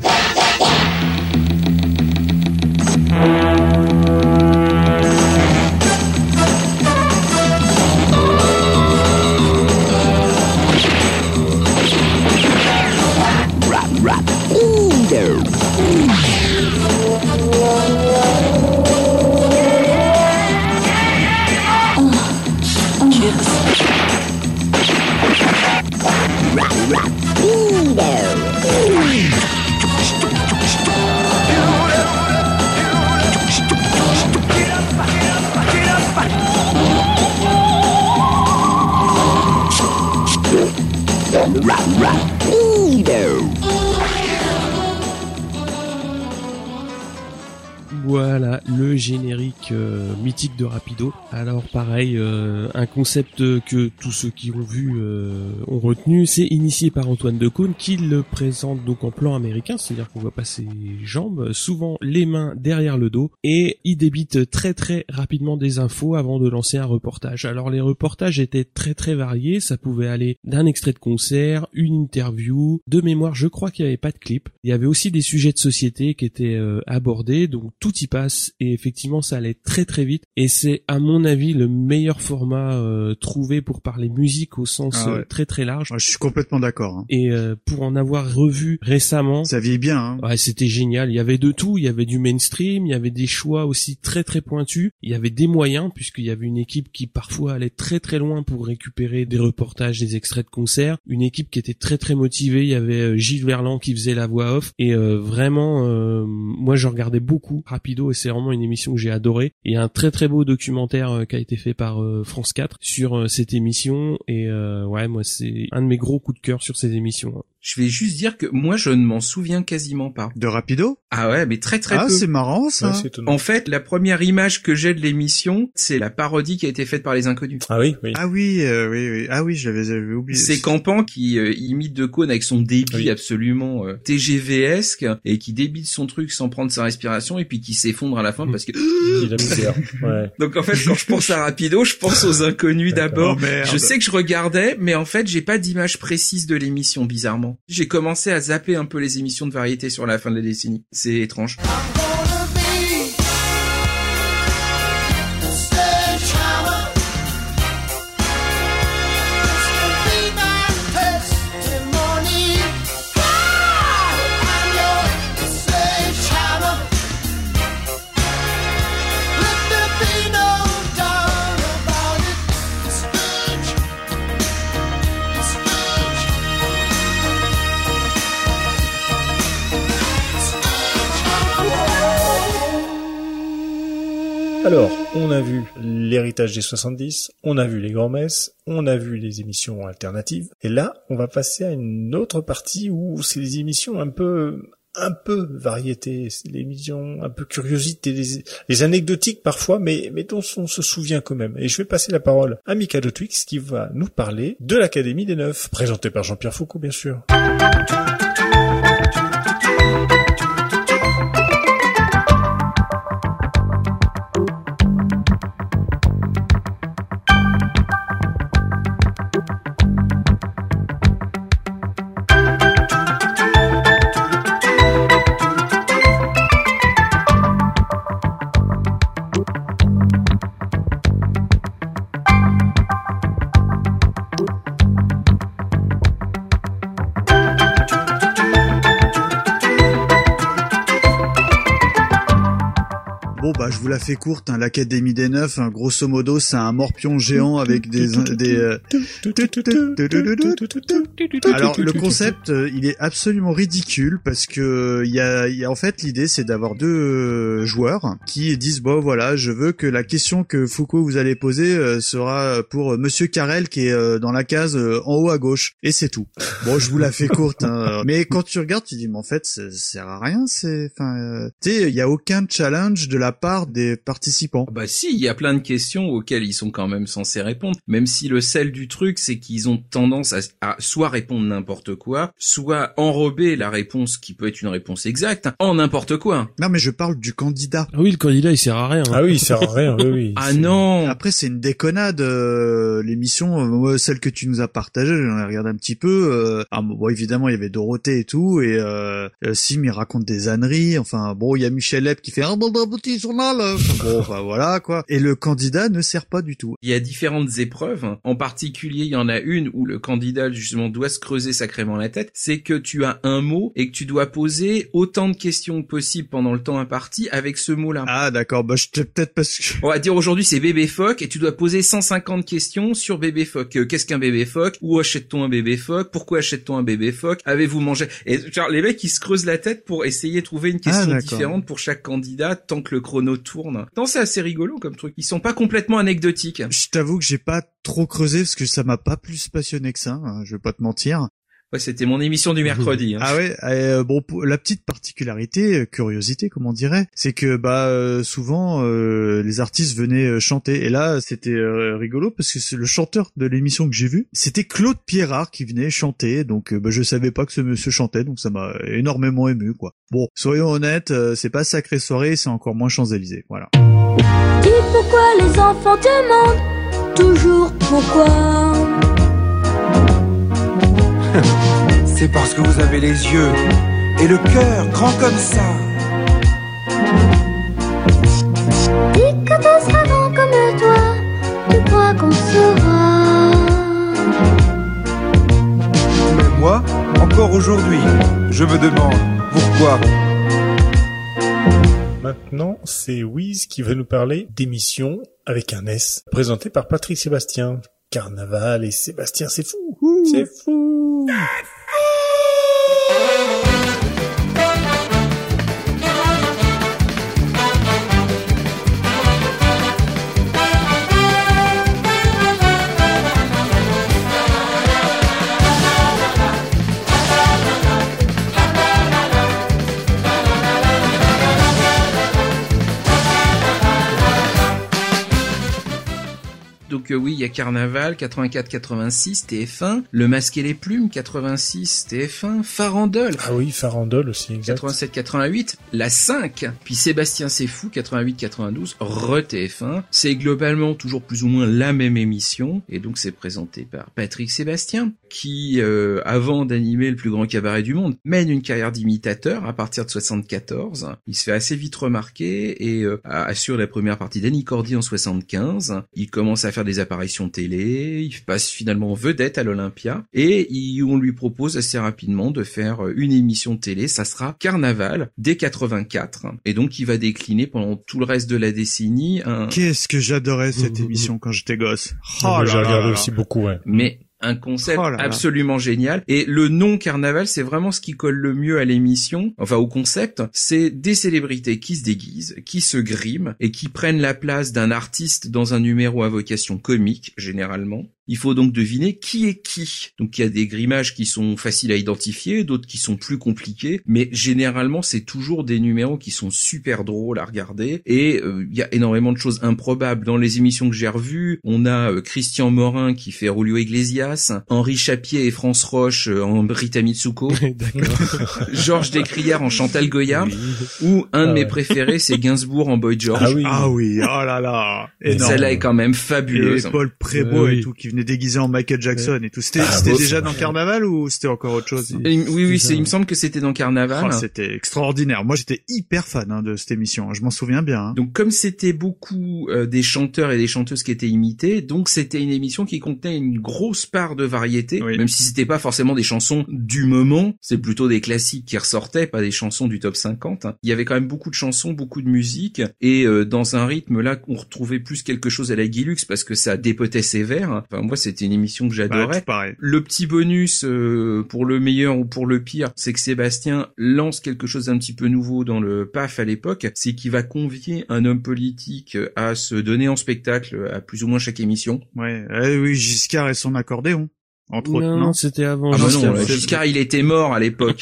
Voilà, le générique mythique de Rapido. Alors pareil, un concept que tous ceux qui ont vu ont retenu, c'est initié par Antoine Decaune qui le présente donc en plan américain, c'est-à-dire qu'on voit pas ses jambes, souvent les mains derrière le dos, et il débite très très rapidement des infos avant de lancer un reportage. Alors les reportages étaient très très variés, ça pouvait aller d'un extrait de concert, une interview, de mémoire je crois qu'il n'y avait pas de clip. Il y avait aussi des sujets de société qui étaient abordés, donc tout y passe, et effectivement ça allait très très vite, et c'est à mon avis le meilleur format trouvé pour parler musique au sens très très large. Je suis complètement d'accord. Et pour en avoir revu récemment, ça vieillit bien. Ouais, c'était génial. Il y avait de tout, il y avait du mainstream, il y avait des choix aussi très très pointus, il y avait des moyens puisqu'il y avait une équipe qui parfois allait très très loin pour récupérer des reportages, des extraits de concerts, une équipe qui était très très motivée. Il y avait Gilles Verland qui faisait la voix off, et vraiment moi je regardais beaucoup Rapido, et c'est vraiment une émission que j'ai adorée. Il y a un très très beau documentaire qui a été fait par France 4 sur cette émission, et ouais, moi c'est un de mes gros coups de cœur sur ces émissions. Je vais juste dire que moi je ne m'en souviens quasiment pas. De Rapido ? Ah ouais, mais très très peu. Ah, c'est marrant ça. Ouais, c'est en fait, la première image que j'ai de l'émission, c'est la parodie qui a été faite par les Inconnus. Ah oui, oui. Ah oui, oui. Ah oui, j'avais oublié. C'est Campan qui imite Decaune avec son débit absolument TGV-esque, et qui débite son truc sans prendre sa respiration, et puis qui s'effondre à la fin parce que il a misère. Ouais. Donc en fait, quand je pense à Rapido, je pense aux Inconnus d'abord. Oh, merde. Je sais que je regardais, mais en fait, j'ai pas d'image précise de l'émission, bizarrement. J'ai commencé à zapper un peu les émissions de variété sur la fin de la décennie. C'est étrange. Alors, on a vu l'héritage des 70, on a vu les grands-messes, on a vu les émissions alternatives, et là, on va passer à une autre partie où c'est des émissions un peu variété, c'est des émissions un peu curiosité, les anecdotiques parfois, mais dont on se souvient quand même. Et je vais passer la parole à Mikado Twix qui va nous parler de l'Académie des Neufs, présentée par Jean-Pierre Foucault, bien sûr. Je vous la fais courte, hein, l'Académie des Neufs, hein, grosso modo, c'est un morpion géant avec des Alors, le concept, il est absolument ridicule parce que il y a en fait, l'idée, c'est d'avoir deux joueurs qui disent, bon, voilà, je veux que la question que Foucault vous allez poser sera pour Monsieur Carrel qui est dans la case en haut à gauche. Et c'est tout. Bon, je vous la fais courte, hein. Mais quand tu regardes, tu dis, mais en fait, ça sert à rien, tu sais, il y a aucun challenge de la part des participants. Bah si, il y a plein de questions auxquelles ils sont quand même censés répondre, même si le sel du truc, c'est qu'ils ont tendance à soit répondre n'importe quoi, soit enrober la réponse qui peut être une réponse exacte en n'importe quoi. Non, mais je parle du candidat. Ah oui, le candidat, il sert à rien. Hein. Ah oui, il sert à rien, oui. Ah non. Après, c'est une déconnade, l'émission, celle que tu nous as partagée, j'en ai regardé un petit peu, bon, évidemment, il y avait Dorothée et tout, et Sim, il raconte des âneries, enfin, bon, il y a Michel Leb qui fait un petit journal, bon, bah voilà, quoi. Et le candidat ne sert pas du tout. Il y a différentes épreuves. En particulier, il y en a une où le candidat, justement, doit se creuser sacrément la tête. C'est que tu as un mot et que tu dois poser autant de questions que possible pendant le temps imparti avec ce mot-là. Ah, d'accord. Bah, je peut-être parce que... On va dire aujourd'hui, c'est bébé phoque et tu dois poser 150 questions sur bébé phoque. Qu'est-ce qu'un bébé phoque? Où achète-t-on un bébé phoque? Pourquoi achète-t-on un bébé phoque? Avez-vous mangé? Et genre, les mecs, ils se creusent la tête pour essayer de trouver une question différente pour chaque candidat tant que le chrono tourne. Non, c'est assez rigolo comme truc. Ils sont pas complètement anecdotiques. Je t'avoue que j'ai pas trop creusé parce que ça m'a pas plus passionné que ça, hein, je vais pas te mentir. Ouais, c'était mon émission du mercredi. Hein. Ah ouais, bon, la petite particularité, curiosité, comme on dirait, c'est que souvent les artistes venaient chanter. Et là, c'était rigolo parce que c'est le chanteur de l'émission que j'ai vu, c'était Claude Pierrard qui venait chanter. Donc, je savais pas que ce monsieur chantait, donc ça m'a énormément ému, quoi. Bon, soyons honnêtes, c'est pas Sacrée Soirée, c'est encore moins Champs-Élysées, voilà. Dis pourquoi les enfants demandent toujours pourquoi. C'est parce que vous avez les yeux et le cœur grand comme ça. Et quand on sera grand comme toi, tu crois qu'on saura. Mais moi, encore aujourd'hui, je me demande pourquoi. Maintenant, c'est Wiz qui va nous parler d'émissions avec un S, présentée par Patrick Sébastien. Carnaval et Sébastien, c'est fou. C'est fou. Donc oui, il y a Carnaval, 84-86, TF1, Le Masque et les Plumes, 86, TF1, Farandole. Ah oui, Farandole aussi, exact. 87-88, La 5, puis Sébastien c'est fou, 88-92, re-TF1. C'est globalement toujours plus ou moins la même émission, et donc c'est présenté par Patrick Sébastien, qui, avant d'animer le plus grand cabaret du monde, mène une carrière d'imitateur à partir de 74. Il se fait assez vite remarquer et assure la première partie d'Annie Cordy en 75. Il commence à faire des apparitions télé, il passe finalement vedette à l'Olympia et on lui propose assez rapidement de faire une émission télé, ça sera Carnaval dès 84 et donc il va décliner pendant tout le reste de la décennie Qu'est-ce que j'adorais cette émission quand j'étais gosse. Oh, j'ai regardé aussi beaucoup, ouais. Mais un concept absolument génial. Et le nom carnaval, c'est vraiment ce qui colle le mieux à l'émission, enfin au concept. C'est des célébrités qui se déguisent, qui se griment et qui prennent la place d'un artiste dans un numéro à vocation comique, généralement. Il faut donc deviner qui est qui. Donc il y a des grimages qui sont faciles à identifier, d'autres qui sont plus compliqués, mais généralement c'est toujours des numéros qui sont super drôles à regarder. Et il y a énormément de choses improbables dans les émissions que j'ai revues. On a Christian Morin qui fait Julio Iglesias, Henri Chapier et France Roche en Rita Mitsuko, Georges Descrières en Chantal Goya, ou un de mes préférés, c'est Gainsbourg en Boy George. Ah oui, oh là là. Celle-là est quand même fabuleuse. Et Paul Prébost et tout qui venait déguisé en Michael Jackson et tout. C'était déjà dans Carnaval ou c'était encore autre chose? Oui, il me semble que c'était dans Carnaval. C'était extraordinaire. Moi, j'étais hyper fan de cette émission. Je m'en souviens bien. Donc, comme c'était beaucoup des chanteurs et des chanteuses qui étaient imités, donc c'était une émission qui contenait une grosse part de variété, même si c'était pas forcément des chansons du moment. C'est plutôt des classiques qui ressortaient, pas des chansons du top 50. Il y avait quand même beaucoup de chansons, beaucoup de musique, et dans un rythme là, on retrouvait plus quelque chose à la Guy Lux parce que ça dépotait sévère. Enfin, moi, c'était une émission que j'adorais. Le petit bonus pour le meilleur ou pour le pire, c'est que Sébastien lance quelque chose d'un petit peu nouveau dans le PAF à l'époque, c'est qu'il va convier un homme politique à se donner en spectacle à plus ou moins chaque émission. Oui, Giscard et son accordéon. Entre autres, non, c'était avant. Giscard, il était mort à l'époque.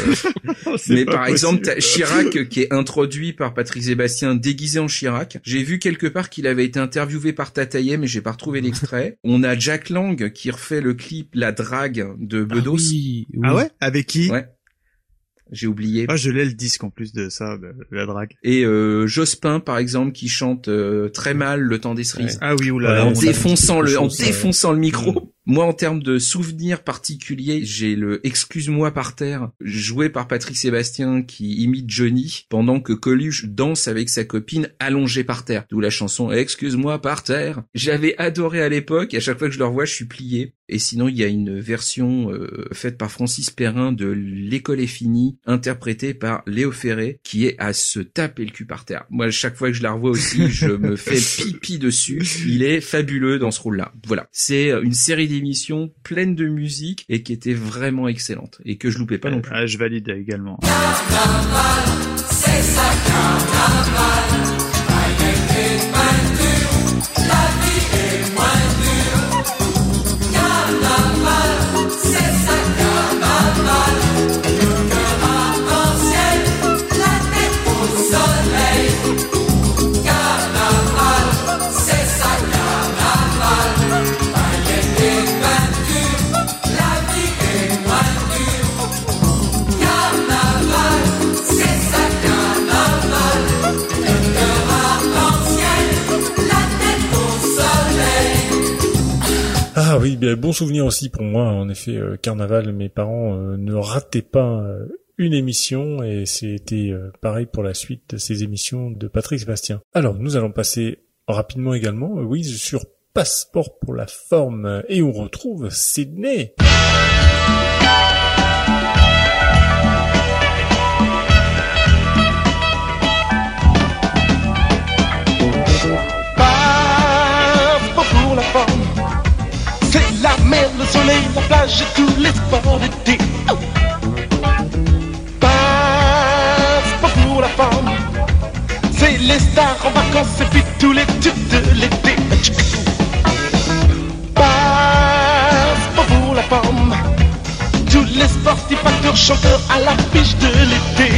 Mais par exemple, t'as Chirac qui est introduit par Patrick Sébastien déguisé en Chirac. J'ai vu quelque part qu'il avait été interviewé par Tataïa, mais j'ai pas retrouvé l'extrait. On a Jack Lang qui refait le clip La Drague de Bedos. Ah ouais? Avec qui? Ouais. J'ai oublié. Ah, je l'ai le disque en plus de ça, La Drague. Et Jospin, par exemple, qui chante très mal Le Temps des cerises. Ah oui, oulala. En défonçant le micro. Moi, en termes de souvenirs particuliers, j'ai le Excuse-moi par terre, joué par Patrick Sébastien qui imite Johnny, pendant que Coluche danse avec sa copine allongée par terre. D'où la chanson Excuse-moi par terre. J'avais adoré à l'époque, et à chaque fois que je le revois, je suis plié. Et sinon, il y a une version faite par Francis Perrin de L'école est finie, interprétée par Léo Ferré, qui est à se taper le cul par terre. Moi, chaque fois que je la revois aussi, je me fais pipi dessus. Il est fabuleux dans ce rôle-là. Voilà. C'est une série d'émissions pleine de musique et qui était vraiment excellente et que je loupais pas non plus. Ah, je valide également. Carnaval, c'est ça, carnaval. La vie est moins dure. Carnaval, c'est ça, carnaval. Le cœur arc-en-ciel, la tête au soleil. Carnaval, c'est ça, carnaval. Paillettes et peintures, la vie est moins dure. Carnaval, c'est ça, carnaval. Le cœur arc-en-ciel, la tête au soleil. Ah oui, bien, bon souvenir aussi pour moi. En effet, Carnaval, mes parents ne rataient pas une émission et c'était pareil pour la suite de ces émissions de Patrick Sébastien. Alors, nous allons passer rapidement également, oui, sur Passeport pour la forme et on retrouve Sydney. Passeport pour la forme, c'est la mer, le soleil, la plage et tous les sports d'été. Passeport pour la forme, c'est les stars en vacances et puis tous les tubes de l'été. Passeport pour la forme, tous les sportifs, acteurs, chanteurs à l'affiche de l'été.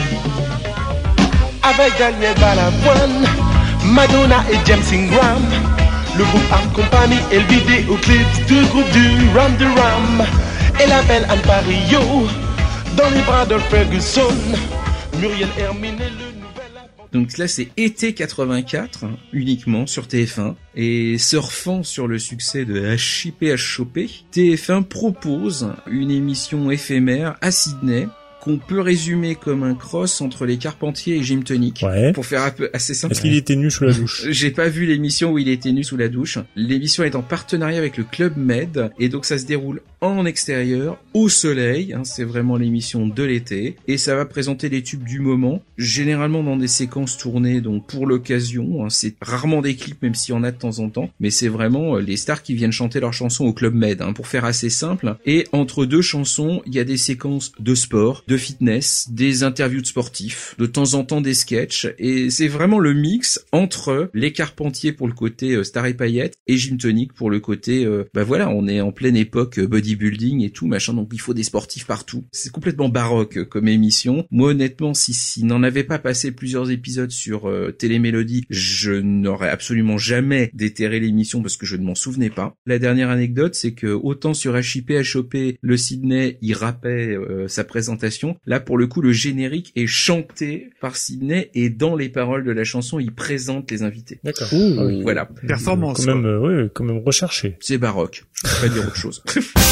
Avec Daniel Balavoine, Madonna et James Ingram, le groupe Art Company et le vidéoclip du groupe du Ram de Ram, et la belle Anne Parillo dans les bras de Ferguson, Muriel Hermine et le nouvel... Donc là, c'est été 84, uniquement, sur TF1. Et surfant sur le succès de HIP, TF1 propose une émission éphémère à Sydney, qu'on peut résumer comme un cross entre les Carpentiers et Gym Tonic. Ouais. Pour faire un peu assez simple. Est-ce qu'il était nu sous la douche? J'ai pas vu l'émission où il était nu sous la douche. L'émission est en partenariat avec le Club Med, et donc ça se déroule en extérieur, au soleil, hein, c'est vraiment l'émission de l'été, et ça va présenter les tubes du moment, généralement dans des séquences tournées donc pour l'occasion, hein, c'est rarement des clips même s'il y en a de temps en temps, mais c'est vraiment les stars qui viennent chanter leurs chansons au Club Med, hein, pour faire assez simple, et entre deux chansons, il y a des séquences de sport, de fitness, des interviews de sportifs, de temps en temps des sketchs, et c'est vraiment le mix entre les Carpentiers pour le côté Star et Paillettes et Gym Tonic pour le côté voilà, on est en pleine époque bodybuilding et tout machin, donc il faut des sportifs partout. C'est complètement baroque comme émission. Moi honnêtement, si n'en avait pas passé plusieurs épisodes sur Télémélodie, je n'aurais absolument jamais déterré l'émission parce que je ne m'en souvenais pas. La dernière anecdote, c'est que autant sur HIP, le Sydney, il rappait sa présentation, là pour le coup le générique est chanté par Sydney et dans les paroles de la chanson, il présente les invités. D'accord. Voilà. Performance. Quand même recherché. C'est baroque. Je peux pas dire autre chose.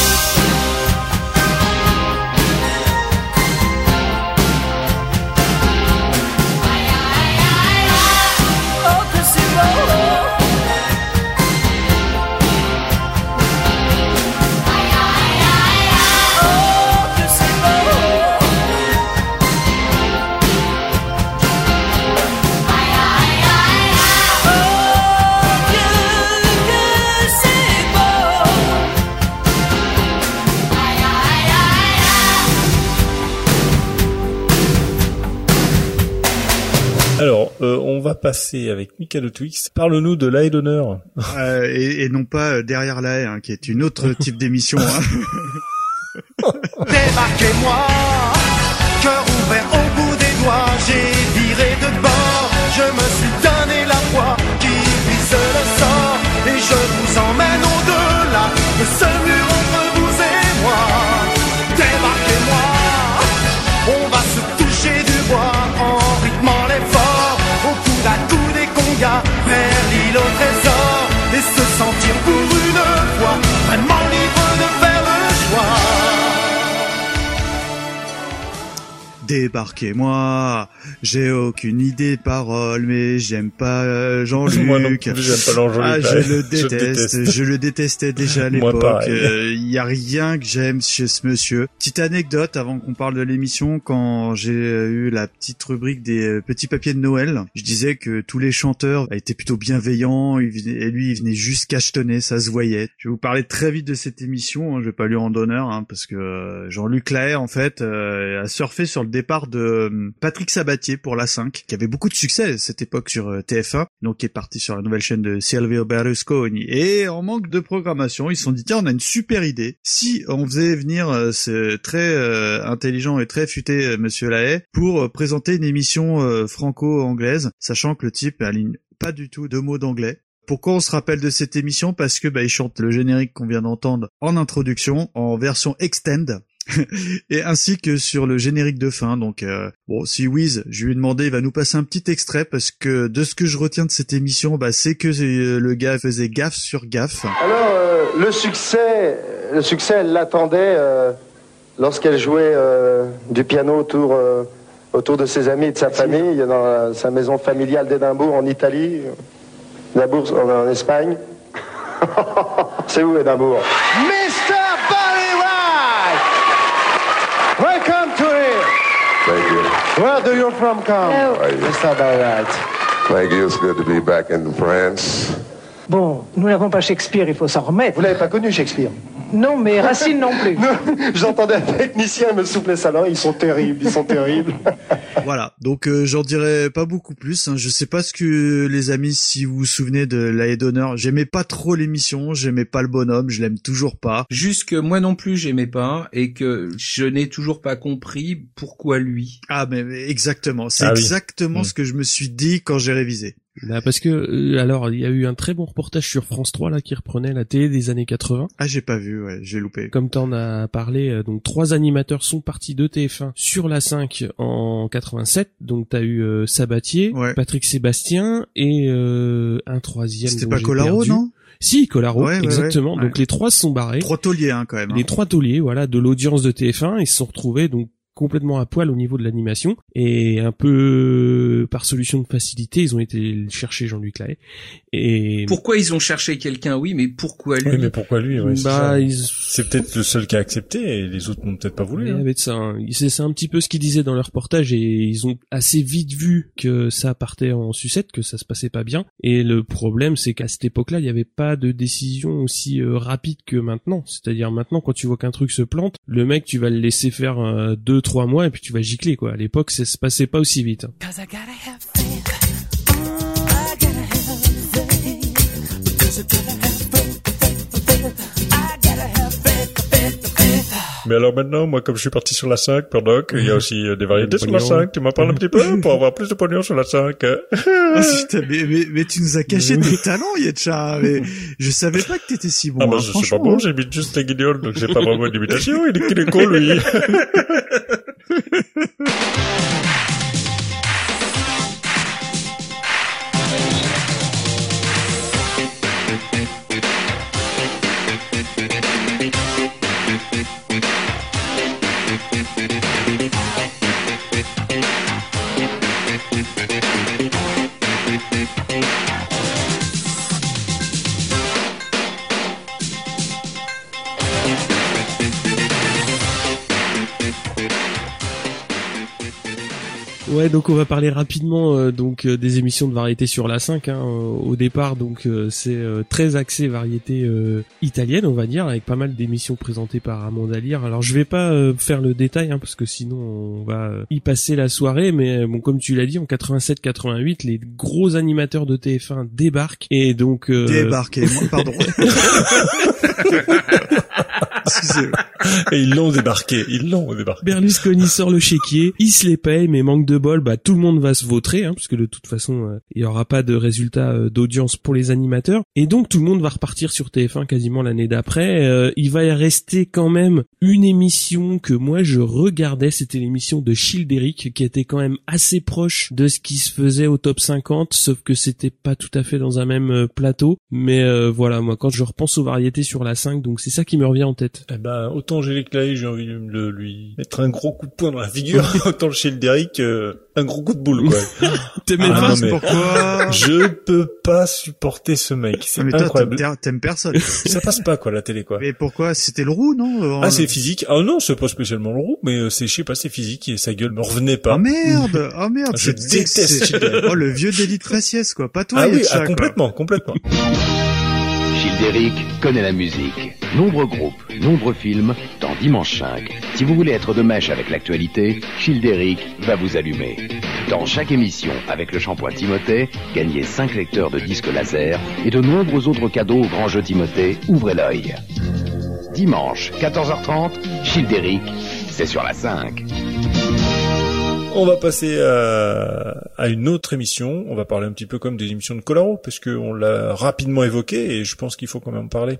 Alors, on va passer avec Mikado Twix. Parle-nous de la haie d'honneur. Et non pas derrière la haie, hein, qui est une autre type d'émission. Hein. Débarquez-moi, cœur ouvert au bout des doigts, j'ai viré de bord, je me suis donné la voix qui vise le sort, et je vous emmène au-delà de ce mur entre vous et moi. Débarquez-moi, on va se toucher du bois en rythmant l'effort, au coude à coude des congas, vers l'île au trésor, et se sentir pour une fois vraiment libre de faire le choix. Débarquez-moi, j'ai aucune idée de parole, mais j'aime pas Jean-Luc. Moi non plus, j'aime pas Jean-Luc. Ah, je le déteste. Je le détestais déjà à l'époque. Y a rien que j'aime chez ce monsieur. Petite anecdote avant qu'on parle de l'émission, quand j'ai eu la petite rubrique des petits papiers de Noël, je disais que tous les chanteurs étaient plutôt bienveillants, et lui il venait juste cachetonner, ça se voyait. Je vais vous parler très vite de cette émission, hein, je vais pas lui rendre honneur, hein, parce que Jean-Luc Lahaye en fait a surfé sur le départ de Patrick Sabatier pour la 5, qui avait beaucoup de succès à cette époque sur TF1, donc qui est parti sur la nouvelle chaîne de Silvio Berlusconi. Et en manque de programmation, ils se sont dit tiens, on a une super idée. Si on faisait venir ce très intelligent et très futé monsieur Lahaye pour présenter une émission franco-anglaise, sachant que le type aligne pas du tout 2 mots d'anglais. Pourquoi on se rappelle de cette émission? Parce que il chante le générique qu'on vient d'entendre en introduction, en version extend. Et ainsi que sur le générique de fin. Donc bon, si Wiz, je lui ai demandé, il va nous passer un petit extrait, parce que de ce que je retiens de cette émission, c'est que le gars faisait gaffe sur gaffe. Alors le succès elle l'attendait lorsqu'elle jouait du piano autour de ses amis et de sa famille, dans sa maison familiale d'Édimbourg en Italie, Édimbourg en Espagne. C'est où Édimbourg? Mr. Barry White! Welcome to it! Thank you. Where do you from come? Mr. Barry White. Thank you. It's good to be back in France. Bon, nous n'avons pas Shakespeare, il faut s'en remettre. Vous l'avez pas connu, Shakespeare? Non, mais Racine non plus. J'entendais un technicien me souffler sa langue, ils sont terribles. Voilà, donc j'en dirais pas beaucoup plus, hein. Je sais pas ce que les amis, si vous vous souvenez de la haie d'honneur, j'aimais pas trop l'émission, j'aimais pas le bonhomme, je l'aime toujours pas. Juste que moi non plus j'aimais pas, et que je n'ai toujours pas compris pourquoi lui. Ah mais exactement, c'est exactement ce que je me suis dit quand j'ai révisé. Là, parce que alors il y a eu un très bon reportage sur France 3 là qui reprenait la télé des années 80. Ah, j'ai pas vu, ouais, j'ai loupé. Comme t'en as parlé, donc 3 animateurs sont partis de TF1 sur la 5 en 87. Donc t'as eu Sabatier, Patrick Sébastien et un troisième. C'était pas Collaro, non? Si, Collaro, exactement. Donc les 3 se sont barrés. 3 tauliers, hein, quand même. Les 3 tauliers, voilà, de l'audience de TF1, ils se sont retrouvés donc complètement à poil au niveau de l'animation, et un peu par solution de facilité ils ont été chercher Jean-Luc Lahaye, Et pourquoi ils ont cherché quelqu'un? Oui, mais pourquoi lui? Oui, mais pourquoi lui? Ouais, bah, c'est peut-être le seul qui a accepté et les autres n'ont peut-être pas voulu. Il y avait de ça. Hein. C'est un petit peu ce qu'ils disaient dans leur reportage et ils ont assez vite vu que ça partait en sucette, que ça se passait pas bien. Et le problème, c'est qu'à cette époque-là, il n'y avait pas de décision aussi rapide que maintenant. C'est-à-dire maintenant, quand tu vois qu'un truc se plante, le mec, tu vas le laisser faire 2-3 mois et puis tu vas gicler, quoi. À l'époque, ça se passait pas aussi vite. Mais alors maintenant, moi, comme je suis parti sur la 5, Purdock, il y a aussi des variétés sur la 5. Tu m'en parles un petit peu pour avoir plus de pognon sur la 5. mais tu nous as caché tes talents, Yetcha. Mais je savais pas que t'étais si bon. Ah bah, je suis pas bon, j'imite juste les guignols, donc j'ai pas vraiment d'imitation. Il est con, lui. Ouais, donc on va parler rapidement des émissions de variété sur la 5. Hein, au départ, donc c'est très axé variété italienne, on va dire, avec pas mal d'émissions présentées par Amanda Lear. Alors je vais pas faire le détail, hein, parce que sinon on va y passer la soirée. Mais bon, comme tu l'as dit, en 87-88, les gros animateurs de TF1 débarquent et donc débarquez-moi, pardon. Excusez-moi. Et ils l'ont débarqué. Berlusconi sort le chéquier, il se les paye, mais manque de bol, bah tout le monde va se vautrer, hein, puisque de toute façon il y aura pas de résultat d'audience pour les animateurs, et donc tout le monde va repartir sur TF1 quasiment l'année d'après. Il va y rester quand même une émission que moi je regardais, c'était l'émission de Childéric, qui était quand même assez proche de ce qui se faisait au top 50, sauf que c'était pas tout à fait dans un même plateau. Mais voilà, moi quand je repense aux variétés sur la 5, donc c'est ça qui me revient en tête. Eh ben, autant Angélique Lahaye, j'ai envie de lui mettre un gros coup de poing dans la figure, autant le Childéric, un gros coup de boule, quoi. T'aimes pas, pourquoi? Je peux pas supporter ce mec, c'est incroyable. T'aimes personne. Ça passe pas, quoi, la télé, quoi. Mais pourquoi? C'était le roux, non? Ah, c'est physique. Ah non, c'est pas spécialement le roux, mais c'est, je sais pas, c'est physique et sa gueule me revenait pas. Oh merde. Je déteste Childéric. Oh, le vieux d'élite Faciès, quoi. Pas toi, ah oui, Yetcha, complètement. Childéric connaît la musique. Nombreux groupes, nombreux films, dans Dimanche 5. Si vous voulez être de mèche avec l'actualité, Childéric va vous allumer. Dans chaque émission, avec le shampoing Timothée, gagnez 5 lecteurs de disques laser et de nombreux autres cadeaux au grand jeu Timothée. Ouvrez l'œil. Dimanche, 14h30, Childéric, c'est sur la 5. On va passer à une autre émission. On va parler un petit peu comme des émissions de Colaro, parce que on l'a rapidement évoqué et je pense qu'il faut quand même en parler.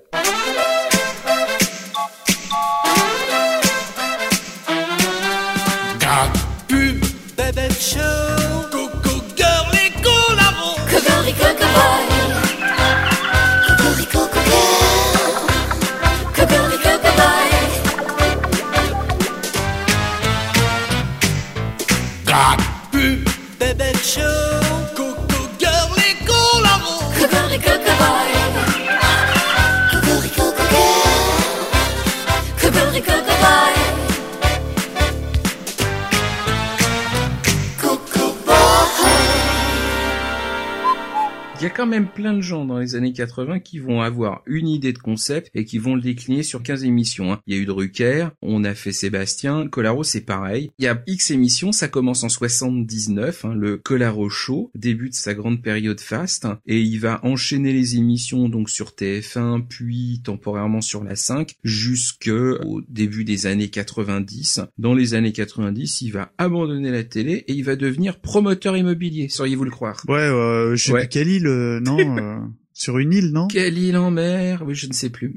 Pub, bébé show, Coco Girl et Colaro. Cocorico Cowboy, Cocorico Girl, Cocorico Cowboy. Pub, bébé show, Coco Girl et Colaro. Cocorico Cowboy, Cocorico Girl, Cocorico Cowboy. Il y a quand même plein de gens dans les années 80 qui vont avoir une idée de concept et qui vont le décliner sur 15 émissions. Il y a eu Drucker, on a fait Sébastien, Colaro c'est pareil. Il y a X émissions, ça commence en 79, le Colaro Show, début de sa grande période faste, et il va enchaîner les émissions donc sur TF1, puis temporairement sur la 5, jusqu'au début des années 90. Dans les années 90, il va abandonner la télé et il va devenir promoteur immobilier, sauriez-vous le croire? Ouais, je sais plus quelle île. Non, sur une île, non? Quelle île en mer? Oui, je ne sais plus.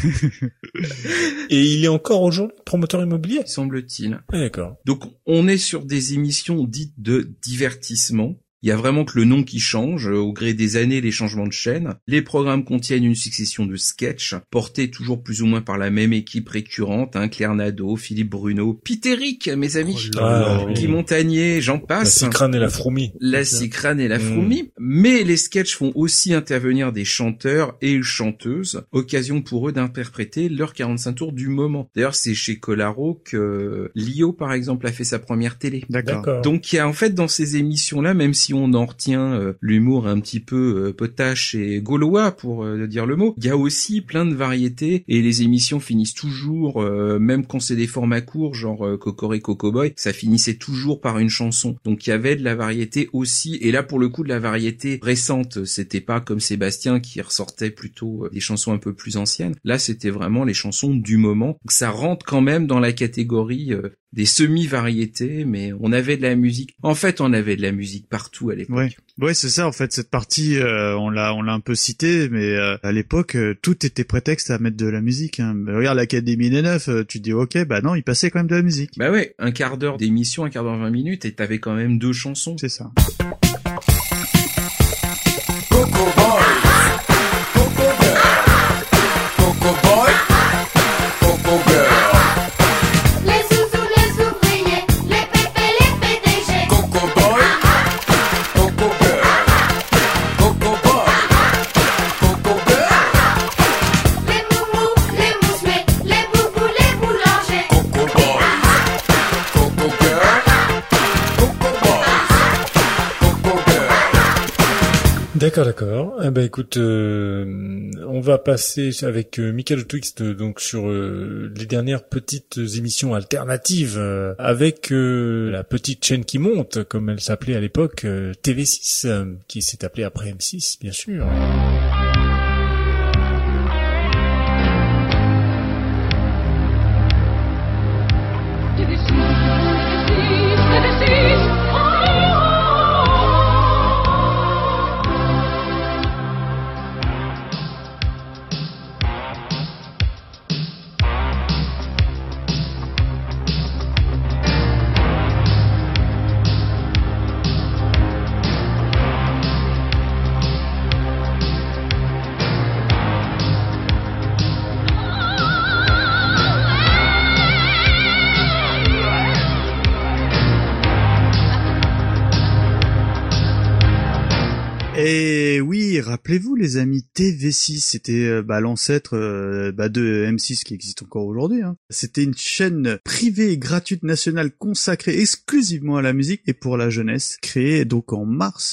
Et il est encore aujourd'hui promoteur immobilier? Semble-t-il. Ah, d'accord. Donc, on est sur des émissions dites de divertissement. Il y a vraiment que le nom qui change au gré des années, les changements de chaîne. Les programmes contiennent une succession de sketchs portés toujours plus ou moins par la même équipe récurrente, Claire Nadeau, Philippe Bruno, Pitéric, mes amis, Guy Montagnier, j'en passe. La Cicrane et la Froumie. La Cicrane et la Froumie. Mais les sketchs font aussi intervenir des chanteurs et chanteuses, occasion pour eux d'interpréter leurs 45 tours du moment. D'ailleurs, c'est chez Colaro que Lio, par exemple, a fait sa première télé. D'accord. Donc, il y a en fait dans ces émissions-là, même si on en retient l'humour un petit peu potache et gaulois, pour dire le mot, il y a aussi plein de variétés et les émissions finissent toujours, même quand c'est des formats courts, genre Cocorico Cowboy, ça finissait toujours par une chanson. Donc, il y avait de la variété aussi, et là, pour le coup, de la variété récente. C'était pas comme Sébastien qui ressortait plutôt des chansons un peu plus anciennes. Là, c'était vraiment les chansons du moment. Donc, ça rentre quand même dans la catégorie des semi-variétés, mais on avait de la musique. En fait, on avait de la musique partout à l'époque. Ouais, c'est ça. En fait, cette partie, on l'a un peu cité, mais à l'époque, tout était prétexte à mettre de la musique. Hein. Regarde l'Académie des Neufs, tu te dis ok, bah non, il passait quand même de la musique. Bah ouais, un quart d'heure d'émission, un quart d'heure 20 minutes, et t'avais quand même 2 chansons. C'est ça. Coco Boy, Coco Girl, Coco Boy, Coco Girl. Les zouzous, les ouvriers, les pépés, les PDG. Coco Boy, Coco Girl, Coco Boy, Coco Girl. Les moumous, les mousselets, les boubous, les boulangers. Coco Boy, Coco Girl, Coco Boy, Coco Girl. D'accord. Eh ben écoute, on va passer avec Michael Twixt donc sur les dernières petites émissions alternatives avec la petite chaîne qui monte, comme elle s'appelait à l'époque, TV6, qui s'est appelée après M6, bien sûr. Et oui, rappelez-vous les amis, TV6, c'était l'ancêtre de M6 qui existe encore aujourd'hui. Hein. C'était une chaîne privée et gratuite nationale consacrée exclusivement à la musique et pour la jeunesse, créée donc en mars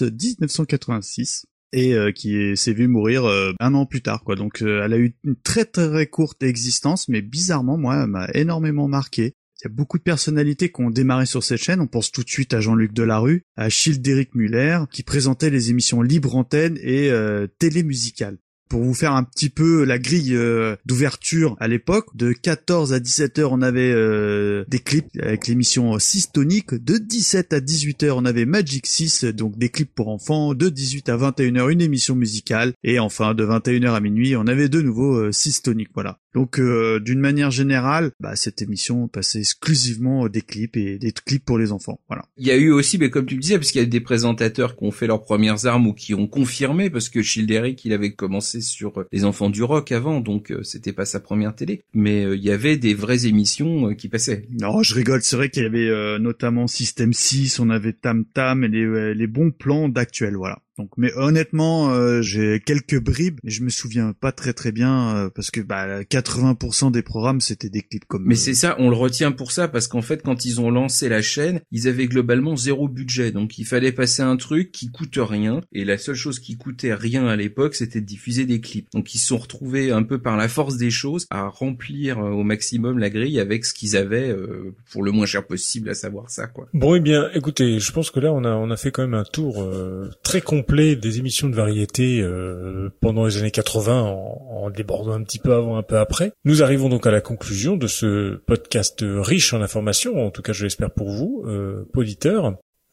1986. Et qui s'est vu mourir un an plus tard, quoi. Donc elle a eu une très très courte existence, mais bizarrement, moi, elle m'a énormément marqué. Il y a beaucoup de personnalités qui ont démarré sur cette chaîne. On pense tout de suite à Jean-Luc Delarue, à Childéric Muller, qui présentait les émissions Libre Antenne et télémusicales. Pour vous faire un petit peu la grille d'ouverture à l'époque, de 14 à 17h, on avait des clips avec l'émission 6 tonique. De 17 à 18h, on avait Magic 6, donc des clips pour enfants. De 18 à 21h, une émission musicale. Et enfin, de 21h à minuit, on avait de nouveau 6 tonique, voilà. Donc, d'une manière générale, cette émission passait exclusivement des clips et des clips pour les enfants, voilà. Il y a eu aussi, comme tu le disais, parce qu'il y a des présentateurs qui ont fait leurs premières armes ou qui ont confirmé, parce que Childéric, il avait commencé sur Les Enfants du Rock avant, donc c'était pas sa première télé. Mais il y avait des vraies émissions qui passaient. Non, je rigole, c'est vrai qu'il y avait notamment System 6, on avait Tam Tam et les bons plans d'Actuel, voilà. Donc, mais honnêtement, j'ai quelques bribes, mais je me souviens pas très très bien parce que 80% des programmes c'était des clips comme. Mais c'est ça, on le retient pour ça parce qu'en fait, quand ils ont lancé la chaîne, ils avaient globalement 0 budget, donc il fallait passer un truc qui coûte rien. Et la seule chose qui coûtait rien à l'époque, c'était de diffuser des clips. Donc ils se sont retrouvés un peu par la force des choses à remplir au maximum la grille avec ce qu'ils avaient pour le moins cher possible, à savoir ça, quoi. Bon, eh bien, écoutez, je pense que là on a fait quand même un tour très complet des émissions de variété pendant les années 80 en débordant un petit peu avant, un peu après. Nous arrivons donc à la conclusion de ce podcast riche en informations, en tout cas je l'espère pour vous, auditeurs.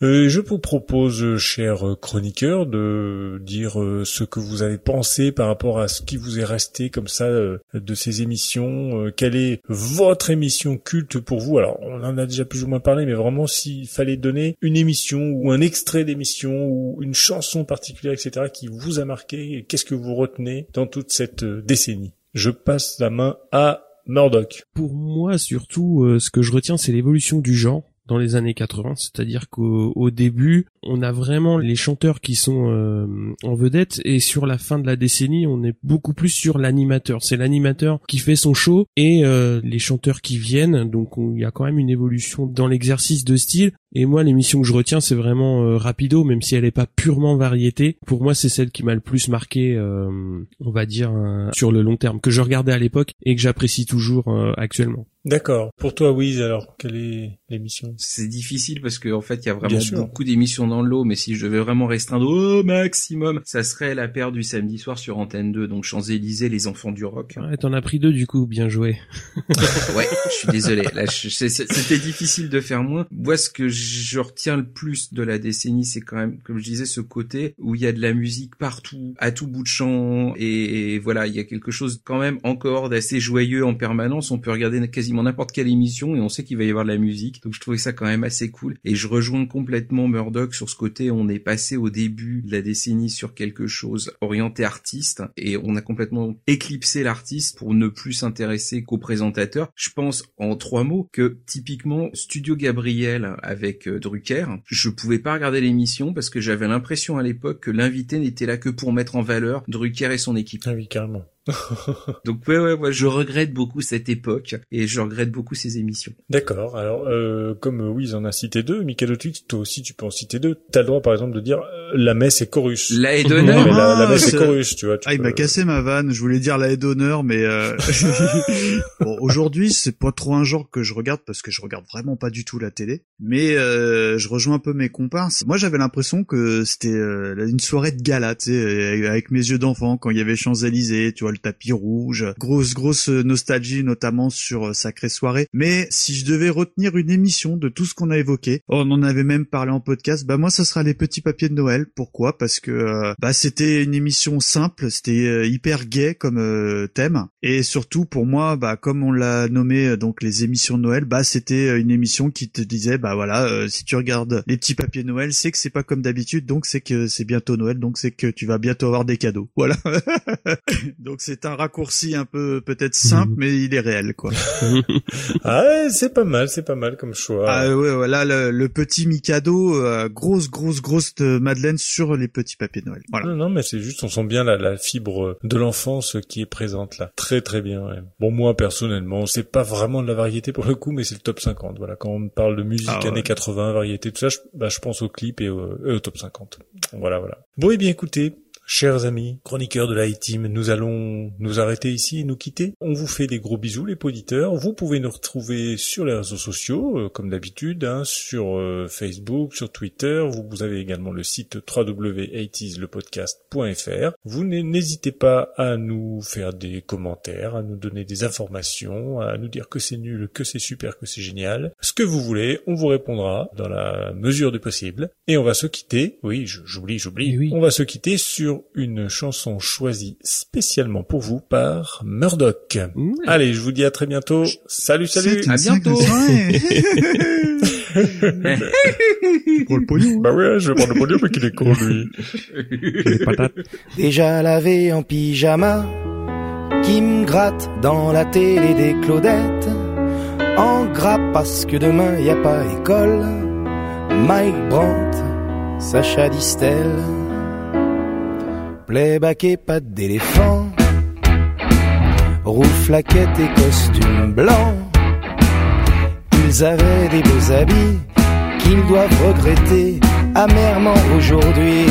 Je vous propose, chers chroniqueurs, de dire ce que vous avez pensé par rapport à ce qui vous est resté comme ça de ces émissions. Quelle est votre émission culte pour vous? Alors, on en a déjà plus ou moins parlé, mais vraiment, s'il fallait donner une émission ou un extrait d'émission ou une chanson particulière, etc., qui vous a marqué, qu'est-ce que vous retenez dans toute cette décennie? Je passe la main à Murdoch. Pour moi, surtout, ce que je retiens, c'est l'évolution du genre dans les années 80, c'est-à-dire qu'au début, on a vraiment les chanteurs qui sont en vedette, et sur la fin de la décennie, on est beaucoup plus sur l'animateur. C'est l'animateur qui fait son show et les chanteurs qui viennent, donc il y a quand même une évolution dans l'exercice de style. Et moi, l'émission que je retiens, c'est vraiment Rapido, même si elle est pas purement variété. Pour moi, c'est celle qui m'a le plus marqué, on va dire, sur le long terme, que je regardais à l'époque et que j'apprécie toujours actuellement. D'accord. Pour toi, Wiz, alors, quelle est l'émission? C'est difficile parce que en fait, il y a vraiment beaucoup d'émissions dans le lot, mais si je devais vraiment restreindre au maximum, ça serait la paire du samedi soir sur Antenne 2, donc Champs-Élysées, les enfants du rock. Ouais, t'en as pris 2 du coup, bien joué. Ouais, je suis désolé. Là, c'était difficile de faire moins. Moi, ce que je retiens le plus de la décennie, c'est quand même, comme je disais, ce côté où il y a de la musique partout, à tout bout de champ, et voilà, il y a quelque chose quand même encore d'assez joyeux en permanence. On peut regarder quasiment n'importe quelle émission et on sait qu'il va y avoir de la musique. Donc je trouvais ça quand même assez cool. Et je rejoins complètement Murdoch sur ce côté. On est passé au début de la décennie sur quelque chose orienté artiste et on a complètement éclipsé l'artiste pour ne plus s'intéresser qu'au présentateur. Je pense en 3 mots que typiquement Studio Gabriel avec Drucker, je pouvais pas regarder l'émission parce que j'avais l'impression à l'époque que l'invité n'était là que pour mettre en valeur Drucker et son équipe. Ah oui, carrément. Donc ouais, je regrette beaucoup cette époque et je regrette beaucoup ces émissions. D'accord. Alors comme Wiz en a cité 2, Michael Twix, toi aussi tu peux en citer 2. T'as le droit par exemple de dire la messe est chorus. La haie d'honneur. La messe est chorus, tu vois. Il m'a cassé ma vanne. Je voulais dire la haie d'honneur, mais bon, aujourd'hui c'est pas trop un genre que je regarde parce que je regarde vraiment pas du tout la télé. Mais je rejoins un peu mes comparses. Moi j'avais l'impression que c'était une soirée de gala, tu sais, avec mes yeux d'enfant quand il y avait Champs-Élysées, tu vois, le tapis rouge, grosse nostalgie notamment sur Sacrée Soirée. Mais si je devais retenir une émission de tout ce qu'on a évoqué, on en avait même parlé en podcast, moi ça sera les petits papiers de Noël. Pourquoi? Parce que c'était une émission simple, c'était hyper gai comme thème, et surtout pour moi, comme on l'a nommé donc les émissions de Noël, c'était une émission qui te disait si tu regardes les petits papiers de Noël, c'est que c'est pas comme d'habitude, donc c'est que c'est bientôt Noël, donc c'est que tu vas bientôt avoir des cadeaux. Voilà. Donc c'est un raccourci un peu peut-être simple, mais il est réel, quoi. Ah ouais, c'est pas mal comme choix. Ah ouais, voilà, le petit Mikado, grosse Madeleine sur les petits papiers de Noël. Voilà. Non, mais c'est juste, on sent bien la fibre de l'enfance qui est présente là. Très très bien, ouais. Bon, moi personnellement, c'est pas vraiment de la variété pour le coup, mais c'est le top 50. Voilà, quand on parle de musique années 80, variété, tout ça, je pense au clip et au top 50. Voilà. Bon, et bien écoutez, chers amis, chroniqueurs de la A-Team, nous allons nous arrêter ici et nous quitter. On vous fait des gros bisous, les auditeurs. Vous pouvez nous retrouver sur les réseaux sociaux, comme d'habitude, sur Facebook, sur Twitter. Vous avez également le site www.80slepodcast.fr. Vous n'hésitez pas à nous faire des commentaires, à nous donner des informations, à nous dire que c'est nul, que c'est super, que c'est génial. Ce que vous voulez, on vous répondra dans la mesure du possible. Et on va se quitter. Oui, j'oublie. Oui. On va se quitter sur une chanson choisie spécialement pour vous par Murdoch. Allez, je vous dis à très bientôt. Salut. À bientôt. Pour le pognon. Bah ouais, je vais prendre le pognon mais qu'il est con, lui. Déjà lavé en pyjama, qui me gratte dans la télé des Claudettes, en gras parce que demain y a pas école. Mike Brandt, Sacha Distel, playback et pattes d'éléphant, rouflaquettes et costumes blancs. Ils avaient des beaux habits qu'ils doivent regretter amèrement aujourd'hui.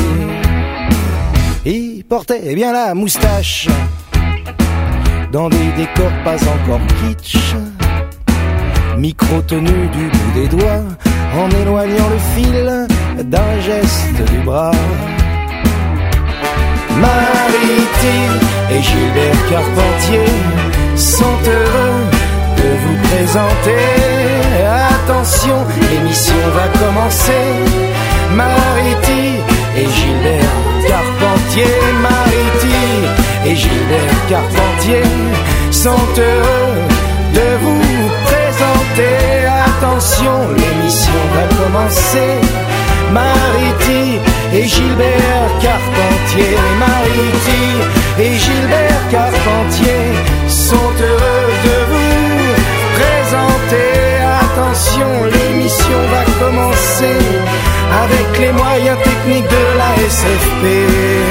Ils portaient bien la moustache dans des décors pas encore kitsch, micro-tenue du bout des doigts en éloignant le fil d'un geste du bras. Mariti et Gilbert Carpentier sont heureux de vous présenter. Attends attention, l'émission va commencer. Mariti et Gilbert Carpentier, Mariti et Gilbert Carpentier sont heureux de vous présenter. Attention, l'émission va commencer. Mariti et Gilbert Carpentier, Mariti et Gilbert Carpentier sont heureux de vous présenter. Attention, l'émission va commencer avec les moyens techniques de la SFP.